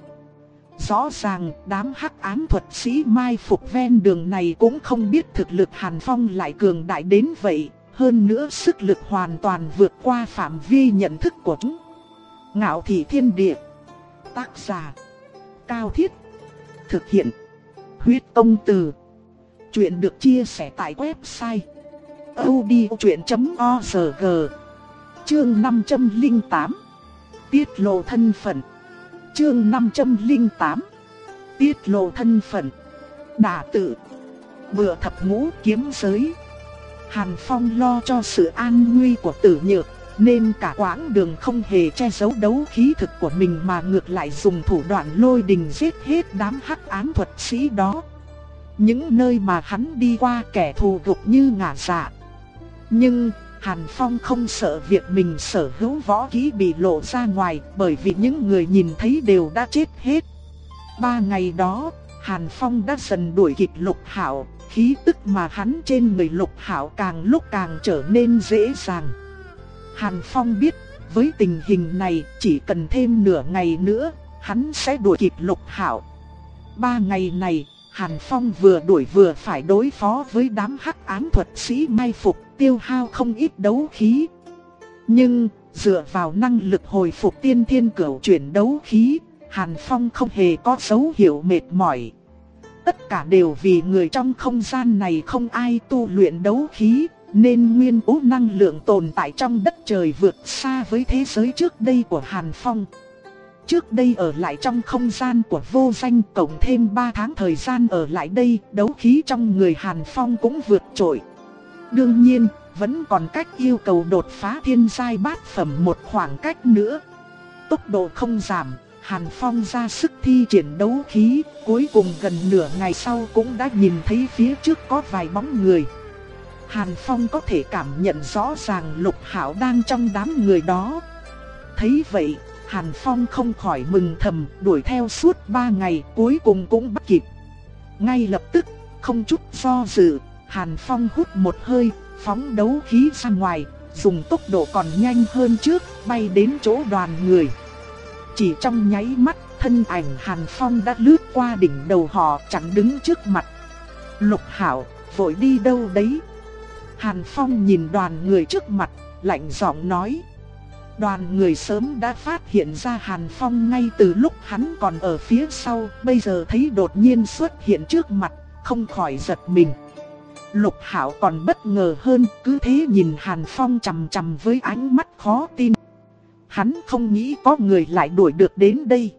Rõ ràng đám hắc ám thuật sĩ mai phục ven đường này cũng không biết thực lực Hàn Phong lại cường đại đến vậy. Hơn nữa sức lực hoàn toàn vượt qua phạm vi nhận thức của chúng. Ngạo Thị Thiên Địa. Tác giả Cao Thiết. Thực hiện Huyết Công Từ. Chuyện được chia sẻ tại website audiochuyện chấm org. Chương năm trăm lẻ tám. Tiết lộ thân phận. Chương năm trăm lẻ tám. Tiết lộ thân phận. Đả tự. Vừa thập ngũ kiếm giới. Hàn Phong lo cho sự an nguy của Tử Nhược, nên cả quãng đường không hề che giấu đấu khí thực của mình mà ngược lại dùng thủ đoạn lôi đình giết hết đám hắc ám thuật sĩ đó. Những nơi mà hắn đi qua kẻ thù gục như ngả dạ. Nhưng Hàn Phong không sợ việc mình sở hữu võ kỹ bị lộ ra ngoài, bởi vì những người nhìn thấy đều đã chết hết. Ba ngày đó, Hàn Phong đã dần đuổi kịp Lục Hạo, khí tức mà hắn trên người Lục Hạo càng lúc càng trở nên dễ dàng. Hàn Phong biết, với tình hình này chỉ cần thêm nửa ngày nữa, hắn sẽ đuổi kịp Lục Hạo. Ba ngày này, Hàn Phong vừa đuổi vừa phải đối phó với đám hắc ám thuật sĩ mai phục, tiêu hao không ít đấu khí. Nhưng, dựa vào năng lực hồi phục tiên thiên cửu chuyển đấu khí, Hàn Phong không hề có dấu hiệu mệt mỏi. Tất cả đều vì người trong không gian này không ai tu luyện đấu khí, nên nguyên tố năng lượng tồn tại trong đất trời vượt xa với thế giới trước đây của Hàn Phong. Trước đây ở lại trong không gian của vô danh, cộng thêm ba tháng thời gian ở lại đây, đấu khí trong người Hàn Phong cũng vượt trội. Đương nhiên, vẫn còn cách yêu cầu đột phá thiên giai bát phẩm một khoảng cách nữa. Tốc độ không giảm, Hàn Phong ra sức thi triển đấu khí, cuối cùng gần nửa ngày sau cũng đã nhìn thấy phía trước có vài bóng người. Hàn Phong có thể cảm nhận rõ ràng Lục Hạo đang trong đám người đó. Thấy vậy, Hàn Phong không khỏi mừng thầm, đuổi theo suốt ba ngày cuối cùng cũng bắt kịp. Ngay lập tức, không chút do dự, Hàn Phong hút một hơi, phóng đấu khí ra ngoài, dùng tốc độ còn nhanh hơn trước, bay đến chỗ đoàn người. Chỉ trong nháy mắt, thân ảnh Hàn Phong đã lướt qua đỉnh đầu họ, chắn đứng trước mặt. Lục Hạo, vội đi đâu đấy? Hàn Phong nhìn đoàn người trước mặt, lạnh giọng nói. Đoàn người sớm đã phát hiện ra Hàn Phong ngay từ lúc hắn còn ở phía sau, bây giờ thấy đột nhiên xuất hiện trước mặt, không khỏi giật mình. Lục Hạo còn bất ngờ hơn, cứ thế nhìn Hàn Phong chằm chằm với ánh mắt khó tin. Hắn không nghĩ có người lại đuổi được đến đây.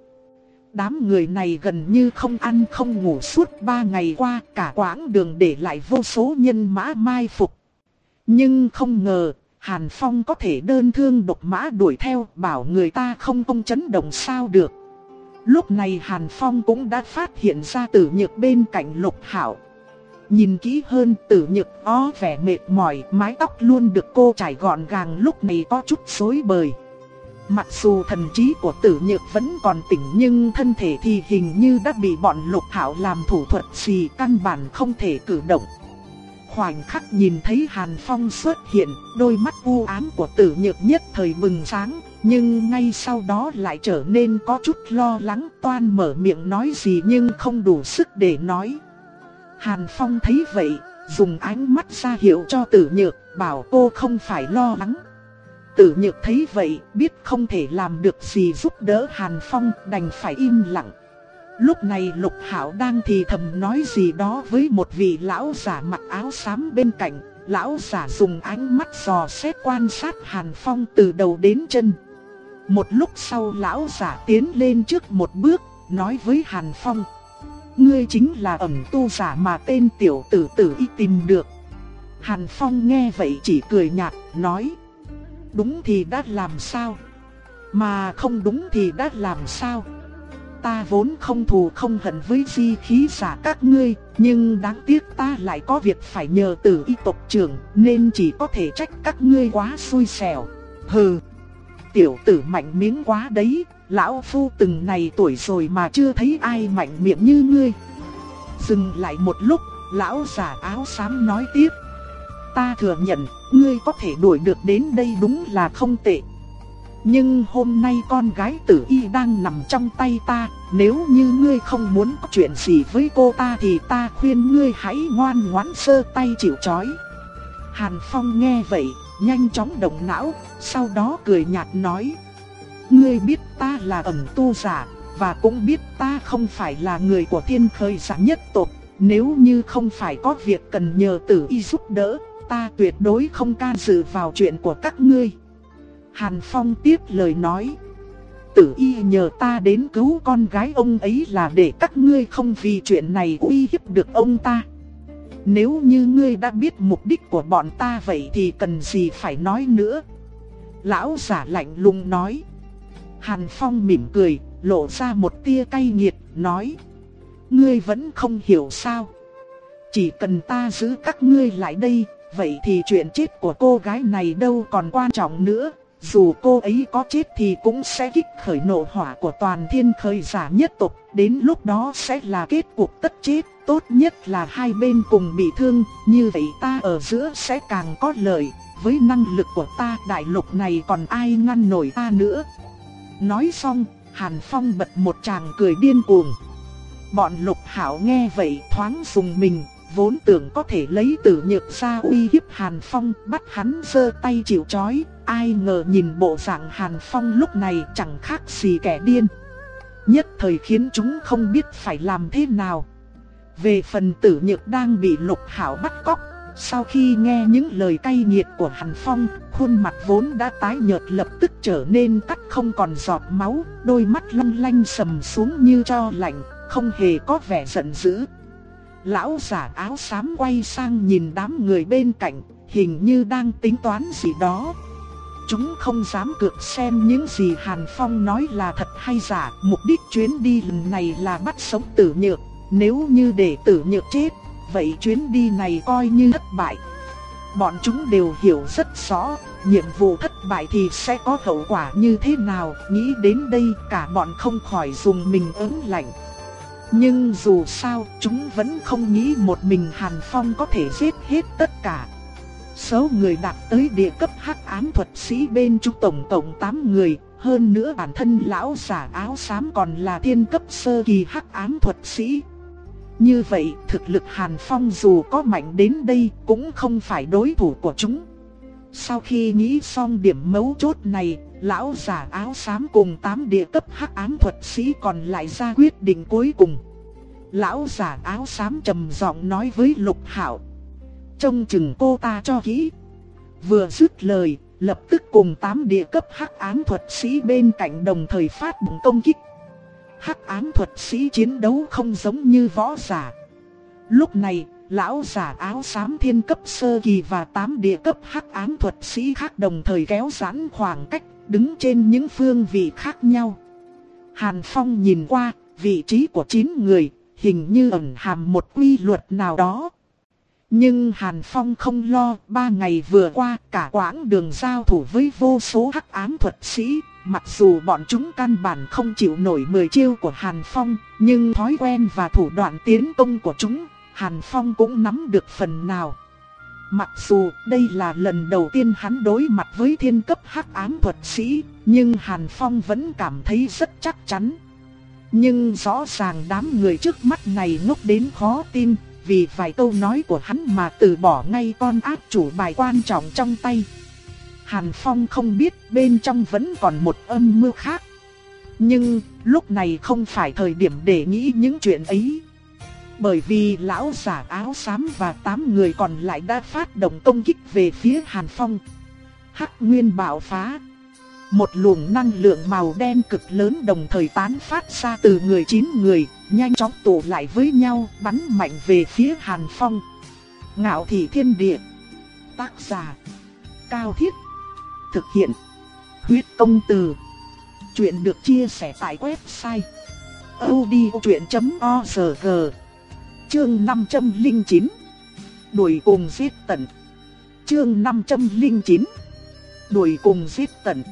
Đám người này gần như không ăn không ngủ suốt ba ngày qua, cả quãng đường để lại vô số nhân mã mai phục. Nhưng không ngờ, Hàn Phong có thể đơn thương độc mã đuổi theo, bảo người ta không không chấn động sao được. Lúc này Hàn Phong cũng đã phát hiện ra Tử Nhược bên cạnh Lục Hạo. Nhìn kỹ hơn, Tử Nhược có vẻ mệt mỏi, mái tóc luôn được cô trải gọn gàng lúc này có chút rối bời. Mặc dù thần trí của Tử Nhược vẫn còn tỉnh nhưng thân thể thì hình như đã bị bọn Lục Hạo làm thủ thuật gì, căn bản không thể cử động. Khoảnh khắc nhìn thấy Hàn Phong xuất hiện, đôi mắt u ám của Tử Nhược nhất thời bừng sáng, nhưng ngay sau đó lại trở nên có chút lo lắng, toan mở miệng nói gì nhưng không đủ sức để nói. Hàn Phong thấy vậy, dùng ánh mắt ra hiệu cho Tử Nhược, bảo cô không phải lo lắng. Tử Nhược thấy vậy, biết không thể làm được gì giúp đỡ Hàn Phong, đành phải im lặng. Lúc này Lục Hạo đang thì thầm nói gì đó với một vị lão giả mặc áo xám bên cạnh. Lão giả dùng ánh mắt dò xét quan sát Hàn Phong từ đầu đến chân. Một lúc sau lão giả tiến lên trước một bước, nói với Hàn Phong. Ngươi chính là ẩn tu giả mà tên tiểu tử Tử Y tìm được. Hàn Phong nghe vậy chỉ cười nhạt, nói. Đúng thì đã làm sao? Mà không đúng thì đã làm sao? Ta vốn không thù không hận với di khí giả các ngươi, nhưng đáng tiếc ta lại có việc phải nhờ Tử Y tộc trưởng, nên chỉ có thể trách các ngươi quá xui xẻo. Hừ, tiểu tử mạnh miếng quá đấy, lão phu từng này tuổi rồi mà chưa thấy ai mạnh miệng như ngươi. Dừng lại một lúc, lão giả áo xám nói tiếp. Ta thừa nhận, ngươi có thể đuổi được đến đây đúng là không tệ. Nhưng hôm nay con gái Tử Y đang nằm trong tay ta, nếu như ngươi không muốn có chuyện gì với cô ta thì ta khuyên ngươi hãy ngoan ngoãn giơ tay chịu trói. Hàn Phong nghe vậy, nhanh chóng động não, sau đó cười nhạt nói. Ngươi biết ta là ẩn tu giả, và cũng biết ta không phải là người của Thiên Khởi Giả nhất tộc. Nếu như không phải có việc cần nhờ Tử Y giúp đỡ, ta tuyệt đối không can dự vào chuyện của các ngươi. Hàn Phong tiếp lời nói. Tử Y nhờ ta đến cứu con gái ông ấy là để các ngươi không vì chuyện này uy hiếp được ông ta. Nếu như ngươi đã biết mục đích của bọn ta vậy thì cần gì phải nói nữa. Lão giả lạnh lùng nói. Hàn Phong mỉm cười, lộ ra một tia cay nghiệt, nói. Ngươi vẫn không hiểu sao? Chỉ cần ta giữ các ngươi lại đây, vậy thì chuyện chết của cô gái này đâu còn quan trọng nữa. Dù cô ấy có chết thì cũng sẽ kích khởi nộ hỏa của toàn thiên khởi giả nhất tộc. Đến lúc đó sẽ là kết cục tất chết. Tốt nhất là hai bên cùng bị thương. Như vậy ta ở giữa sẽ càng có lợi. Với năng lực của ta, đại lục này còn ai ngăn nổi ta nữa. Nói xong, Hàn Phong bật một tràng cười điên cuồng. Bọn Lục Hảo nghe vậy thoáng dùng mình. Vốn tưởng có thể lấy Tử Nhược ra uy hiếp Hàn Phong, bắt hắn giơ tay chịu trói. Ai ngờ nhìn bộ dạng Hàn Phong lúc này chẳng khác gì kẻ điên. Nhất thời khiến chúng không biết phải làm thế nào. Về phần Tử Nhược đang bị Lục Hảo bắt cóc, sau khi nghe những lời cay nghiệt của Hàn Phong, khuôn mặt vốn đã tái nhợt lập tức trở nên cắt không còn giọt máu, đôi mắt long lanh sầm xuống như tro lạnh, không hề có vẻ giận dữ. Lão giả áo xám quay sang nhìn đám người bên cạnh, hình như đang tính toán gì đó. Chúng không dám cược xem những gì Hàn Phong nói là thật hay giả. Mục đích chuyến đi lần này là bắt sống Tử Nhược. Nếu như để Tử Nhược chết, vậy chuyến đi này coi như thất bại. Bọn chúng đều hiểu rất rõ, nhiệm vụ thất bại thì sẽ có hậu quả như thế nào. Nghĩ đến đây cả bọn không khỏi dùng mình ớn lạnh. Nhưng dù sao, chúng vẫn không nghĩ một mình Hàn Phong có thể giết hết tất cả. Số người đạt tới địa cấp hắc ám thuật sĩ bên chúng tổng cộng tám người, hơn nữa bản thân lão giả áo xám còn là thiên cấp sơ kỳ hắc ám thuật sĩ. Như vậy, thực lực Hàn Phong dù có mạnh đến đây cũng không phải đối thủ của chúng. Sau khi nghĩ xong điểm mấu chốt này, lão giả áo xám cùng tám địa cấp hắc ám thuật sĩ còn lại ra quyết định cuối cùng. Lão giả áo xám trầm giọng nói với Lục Hạo: trông chừng cô ta cho kỹ. Vừa dứt lời, lập tức cùng tám địa cấp hắc ám thuật sĩ bên cạnh đồng thời phát động công kích. Hắc ám thuật sĩ chiến đấu không giống như võ giả. Lúc này, lão giả áo xám thiên cấp sơ kỳ và tám địa cấp hắc ám thuật sĩ khác đồng thời kéo giãn khoảng cách, đứng trên những phương vị khác nhau. Hàn Phong nhìn qua, vị trí của chín người, hình như ẩn hàm một quy luật nào đó. Nhưng Hàn Phong không lo, ba ngày vừa qua cả quãng đường giao thủ với vô số hắc ám thuật sĩ. Mặc dù bọn chúng căn bản không chịu nổi mười chiêu của Hàn Phong, nhưng thói quen và thủ đoạn tiến công của chúng, Hàn Phong cũng nắm được phần nào. Mặc dù đây là lần đầu tiên hắn đối mặt với thiên cấp hắc ám thuật sĩ, nhưng Hàn Phong vẫn cảm thấy rất chắc chắn. Nhưng rõ ràng đám người trước mắt này ngốc đến khó tin, vì vài câu nói của hắn mà từ bỏ ngay con ác chủ bài quan trọng trong tay. Hàn Phong không biết bên trong vẫn còn một âm mưu khác. Nhưng lúc này không phải thời điểm để nghĩ những chuyện ấy. Bởi vì lão giả áo xám và tám người còn lại đã phát động công kích về phía Hàn Phong. Hắc nguyên bạo phá. Một luồng năng lượng màu đen cực lớn đồng thời tán phát ra từ người chín người, nhanh chóng tụ lại với nhau, bắn mạnh về phía Hàn Phong. Ngạo thị thiên địa. Tác giả: Cao Thiết. Thực hiện: Huyết Công Từ. Chuyện được chia sẻ tại website audiochuyện chấm org. Chương năm trăm lẻ chín. Đuổi cùng giết tận. Chương năm trăm lẻ chín. Đuổi cùng giết tận.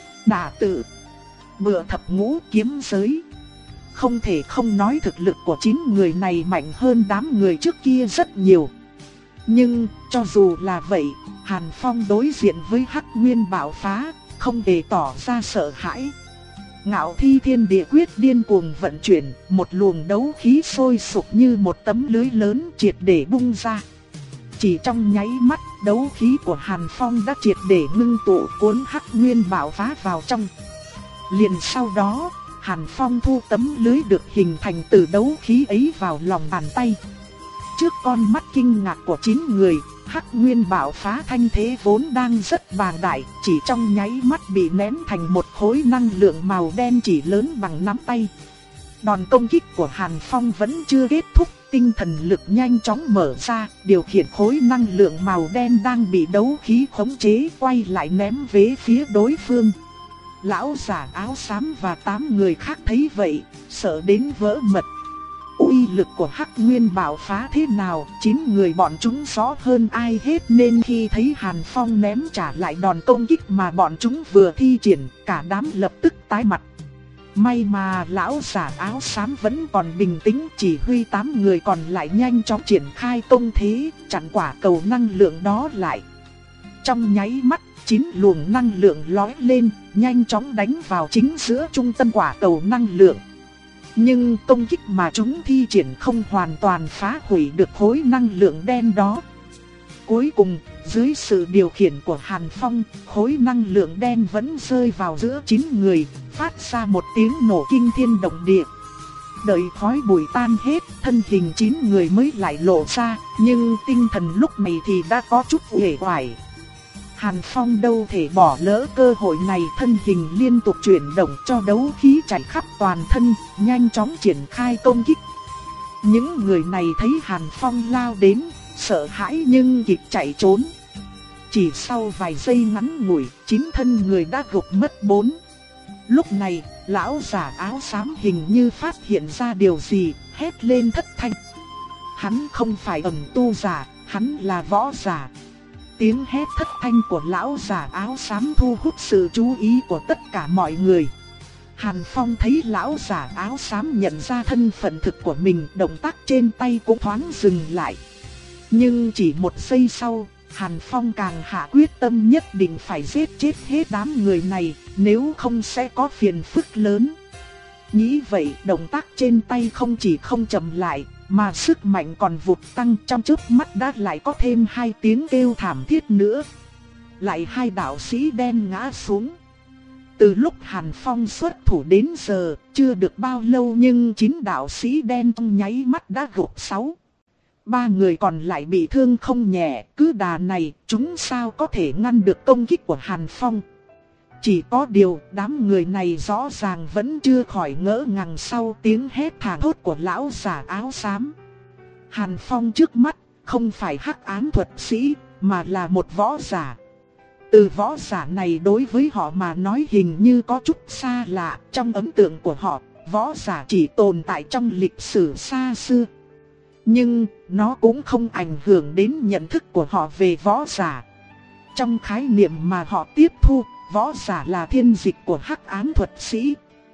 Đả tự. Bựa thập ngũ kiếm giới. Không thể không nói thực lực của chín người này mạnh hơn đám người trước kia rất nhiều. Nhưng cho dù là vậy, Hàn Phong đối diện với Hắc Nguyên bạo phá, không hề tỏ ra sợ hãi. Ngạo thi thiên địa quyết điên cuồng vận chuyển, một luồng đấu khí sôi sục như một tấm lưới lớn triệt để bung ra. Chỉ trong nháy mắt, đấu khí của Hàn Phong đã triệt để ngưng tụ cuốn Hắc Nguyên bạo phá vào trong. Liền sau đó, Hàn Phong thu tấm lưới được hình thành từ đấu khí ấy vào lòng bàn tay. Trước con mắt kinh ngạc của chín người, Hắc Nguyên bạo phá thanh thế vốn đang rất bàng đại, chỉ trong nháy mắt bị nén thành một khối năng lượng màu đen chỉ lớn bằng nắm tay. Đòn công kích của Hàn Phong vẫn chưa kết thúc, tinh thần lực nhanh chóng mở ra, điều khiển khối năng lượng màu đen đang bị đấu khí khống chế quay lại ném về phía đối phương. Lão giả áo xám và tám người khác thấy vậy, sợ đến vỡ mật. Uy lực của Hắc Nguyên bạo phá thế nào, chín người bọn chúng rõ hơn ai hết, nên khi thấy Hàn Phong ném trả lại đòn công kích mà bọn chúng vừa thi triển, cả đám lập tức tái mặt. May mà lão giả áo xám vẫn còn bình tĩnh, chỉ huy tám người còn lại nhanh chóng triển khai công thế, chặn quả cầu năng lượng đó lại. Trong nháy mắt, chín luồng năng lượng lóe lên, nhanh chóng đánh vào chính giữa trung tâm quả cầu năng lượng. Nhưng công kích mà chúng thi triển không hoàn toàn phá hủy được khối năng lượng đen đó. Cuối cùng, dưới sự điều khiển của Hàn Phong, khối năng lượng đen vẫn rơi vào giữa chín người, phát ra một tiếng nổ kinh thiên động địa. Đợi khói bụi tan hết, thân hình chín người mới lại lộ ra, nhưng tinh thần lúc này thì đã có chút uể oải. Hàn Phong đâu thể bỏ lỡ cơ hội này, thân hình liên tục chuyển động cho đấu khí chảy khắp toàn thân, nhanh chóng triển khai công kích. Những người này thấy Hàn Phong lao đến, sợ hãi nhưng kịp chạy trốn. Chỉ sau vài giây ngắn ngủi, chín thân người đã gục mất bốn. Lúc này, lão giả áo xám hình như phát hiện ra điều gì, hét lên thất thanh. Hắn không phải ẩn tu giả, hắn là võ giả. Tiếng hét thất thanh của lão giả áo xám thu hút sự chú ý của tất cả mọi người. Hàn Phong thấy lão giả áo xám nhận ra thân phận thực của mình, động tác trên tay cũng thoáng dừng lại. Nhưng chỉ một giây sau, Hàn Phong càng hạ quyết tâm nhất định phải giết chết hết đám người này, nếu không sẽ có phiền phức lớn. Nghĩ vậy, động tác trên tay không chỉ không chậm lại, mà sức mạnh còn vụt tăng, trong chớp mắt đã lại có thêm hai tiếng kêu thảm thiết nữa. Lại hai đạo sĩ đen ngã xuống. Từ lúc Hàn Phong xuất thủ đến giờ, chưa được bao lâu nhưng chín đạo sĩ đen trong nháy mắt đã gục sáu. Ba người còn lại bị thương không nhẹ, cứ đà này, chúng sao có thể ngăn được công kích của Hàn Phong. Chỉ có điều, đám người này rõ ràng vẫn chưa khỏi ngỡ ngàng sau tiếng hét thảm thốt của lão giả áo xám. Hàn Phong trước mắt, không phải hắc ám thuật sĩ, mà là một võ giả. Từ võ giả này đối với họ mà nói hình như có chút xa lạ, trong ấn tượng của họ, võ giả chỉ tồn tại trong lịch sử xa xưa. Nhưng, nó cũng không ảnh hưởng đến nhận thức của họ về võ giả. Trong khái niệm mà họ tiếp thu, võ giả là thiên dịch của hắc ám thuật sĩ.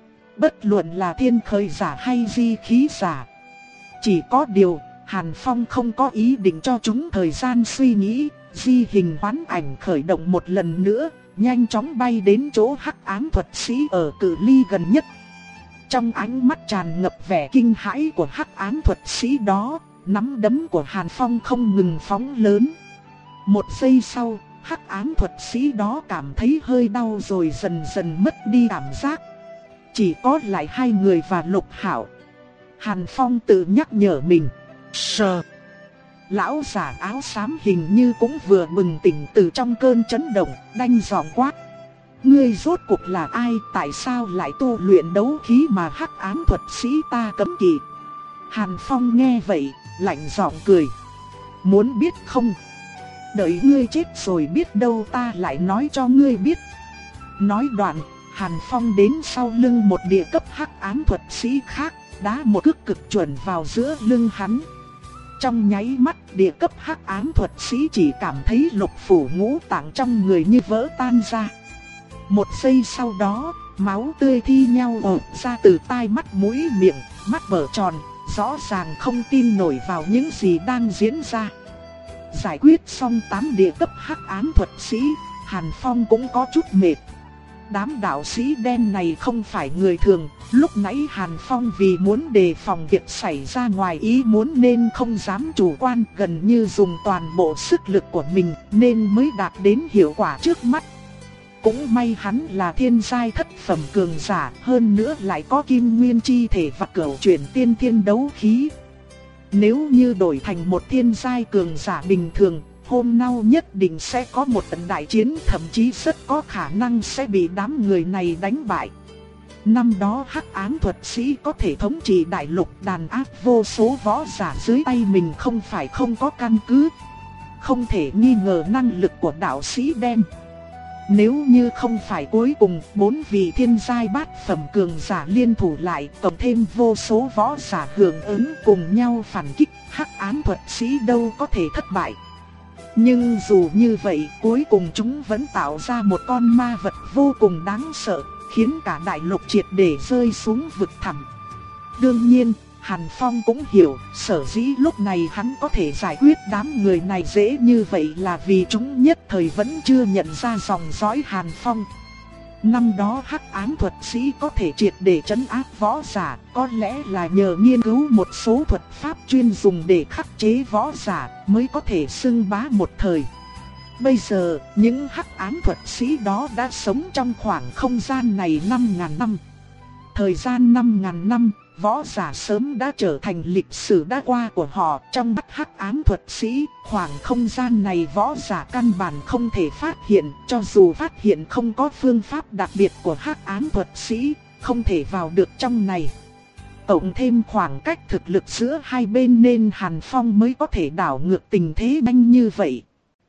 Bất luận là thiên khởi giả hay di khí giả. Chỉ có điều, Hàn Phong không có ý định cho chúng thời gian suy nghĩ, di hình hoán ảnh khởi động một lần nữa, nhanh chóng bay đến chỗ hắc ám thuật sĩ ở cự ly gần nhất. Trong ánh mắt tràn ngập vẻ kinh hãi của hắc ám thuật sĩ đó, nắm đấm của Hàn Phong không ngừng phóng lớn. Một giây sau, hắc ám thuật sĩ đó cảm thấy hơi đau rồi dần dần mất đi cảm giác. Chỉ có lại hai người và Lục Hạo. Hàn Phong tự nhắc nhở mình. Sờ. Lão giả áo xám hình như cũng vừa bừng tỉnh từ trong cơn chấn động, đanh giọng quát. Ngươi rốt cuộc là ai, tại sao lại tu luyện đấu khí mà hắc ám thuật sĩ ta cấm kỵ? Hàn Phong nghe vậy, lạnh giọng cười. Muốn biết không? Đợi ngươi chết rồi biết đâu ta lại nói cho ngươi biết. Nói đoạn, Hàn Phong đến sau lưng một địa cấp hắc ám thuật sĩ khác, đá một cước cực chuẩn vào giữa lưng hắn. Trong nháy mắt, địa cấp hắc ám thuật sĩ chỉ cảm thấy lục phủ ngũ tạng trong người như vỡ tan ra. Một giây sau đó, máu tươi thi nhau ồ ra từ tai mắt mũi miệng, mắt mở tròn, rõ ràng không tin nổi vào những gì đang diễn ra. Giải quyết xong tám địa cấp hắc ám thuật sĩ, Hàn Phong cũng có chút mệt. Đám đạo sĩ đen này không phải người thường, lúc nãy Hàn Phong vì muốn đề phòng việc xảy ra ngoài ý muốn nên không dám chủ quan, gần như dùng toàn bộ sức lực của mình nên mới đạt đến hiệu quả trước mắt. Cũng may hắn là thiên giai thất phẩm cường giả, hơn nữa lại có kim nguyên chi thể và cửu chuyển tiên thiên đấu khí. Nếu như đổi thành một thiên giai cường giả bình thường, hôm nay nhất định sẽ có một trận đại chiến, thậm chí rất có khả năng sẽ bị đám người này đánh bại. Năm đó hắc ám thuật sĩ có thể thống trị đại lục, đàn áp vô số võ giả dưới tay mình không phải không có căn cứ. Không thể nghi ngờ năng lực của đạo sĩ đen. Nếu như không phải cuối cùng bốn vị thiên giai bát phẩm cường giả liên thủ lại, cộng thêm vô số võ giả hưởng ứng cùng nhau phản kích, hắc ám thuật sĩ đâu có thể thất bại. Nhưng dù như vậy, cuối cùng chúng vẫn tạo ra một con ma vật vô cùng đáng sợ, khiến cả đại lục triệt để rơi xuống vực thẳm. Đương nhiên, Hàn Phong cũng hiểu, sở dĩ lúc này hắn có thể giải quyết đám người này dễ như vậy là vì chúng nhất thời vẫn chưa nhận ra dòng dõi Hàn Phong. Năm đó hắc ám thuật sĩ có thể triệt để trấn áp võ giả, có lẽ là nhờ nghiên cứu một số thuật pháp chuyên dùng để khắc chế võ giả mới có thể xưng bá một thời. Bây giờ, những hắc ám thuật sĩ đó đã sống trong khoảng không gian này năm ngàn năm. Thời gian năm ngàn năm, võ giả sớm đã trở thành lịch sử đã qua của họ. Trong mắt hắc ám thuật sĩ, khoảng không gian này võ giả căn bản không thể phát hiện. Cho dù phát hiện không có phương pháp đặc biệt của hắc ám thuật sĩ, không thể vào được trong này. Cộng thêm khoảng cách thực lực giữa hai bên nên Hàn Phong mới có thể đảo ngược tình thế nhanh như vậy.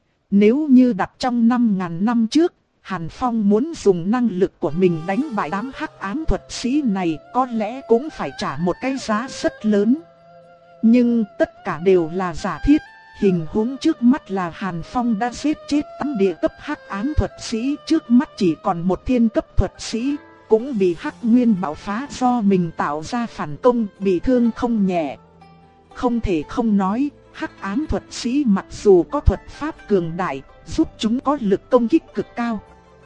Nếu như đặt trong năm ngàn năm trước, Hàn Phong muốn dùng năng lực của mình đánh bại đám hắc ám thuật sĩ này, có lẽ cũng phải trả một cái giá rất lớn. Nhưng tất cả đều là giả thiết, hình huống trước mắt là Hàn Phong đã giết chết tám địa cấp hắc ám thuật sĩ, trước mắt chỉ còn một thiên cấp thuật sĩ, cũng bị hắc nguyên bạo phá do mình tạo ra phản công, bị thương không nhẹ. Không thể không nói, hắc ám thuật sĩ mặc dù có thuật pháp cường đại, giúp chúng có lực công kích cực cao,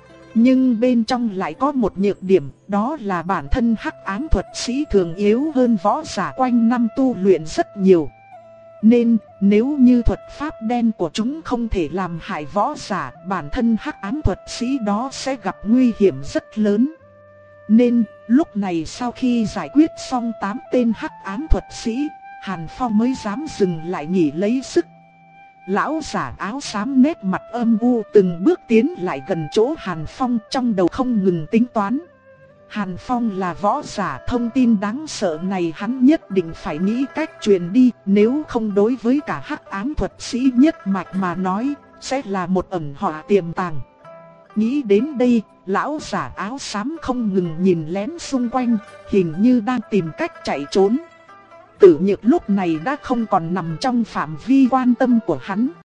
nhưng bên trong lại có một nhược điểm, đó là bản thân hắc ám thuật sĩ thường yếu hơn võ giả quanh năm tu luyện rất nhiều. Nên, nếu như thuật pháp đen của chúng không thể làm hại võ giả, bản thân hắc ám thuật sĩ đó sẽ gặp nguy hiểm rất lớn. Nên, lúc này sau khi giải quyết xong tám tên hắc ám thuật sĩ, Hàn Phong mới dám dừng lại nghỉ lấy sức. Lão giả áo xám nét mặt âm u từng bước tiến lại gần chỗ Hàn Phong, trong đầu không ngừng tính toán. Hàn Phong là võ giả, thông tin đáng sợ này hắn nhất định phải nghĩ cách truyền đi, nếu không đối với cả hắc ám thuật sĩ nhất mạch mà nói, sẽ là một ẩn họa tiềm tàng. Nghĩ đến đây, lão giả áo xám không ngừng nhìn lén xung quanh, hình như đang tìm cách chạy trốn. Tử Nhược lúc này đã không còn nằm trong phạm vi quan tâm của hắn.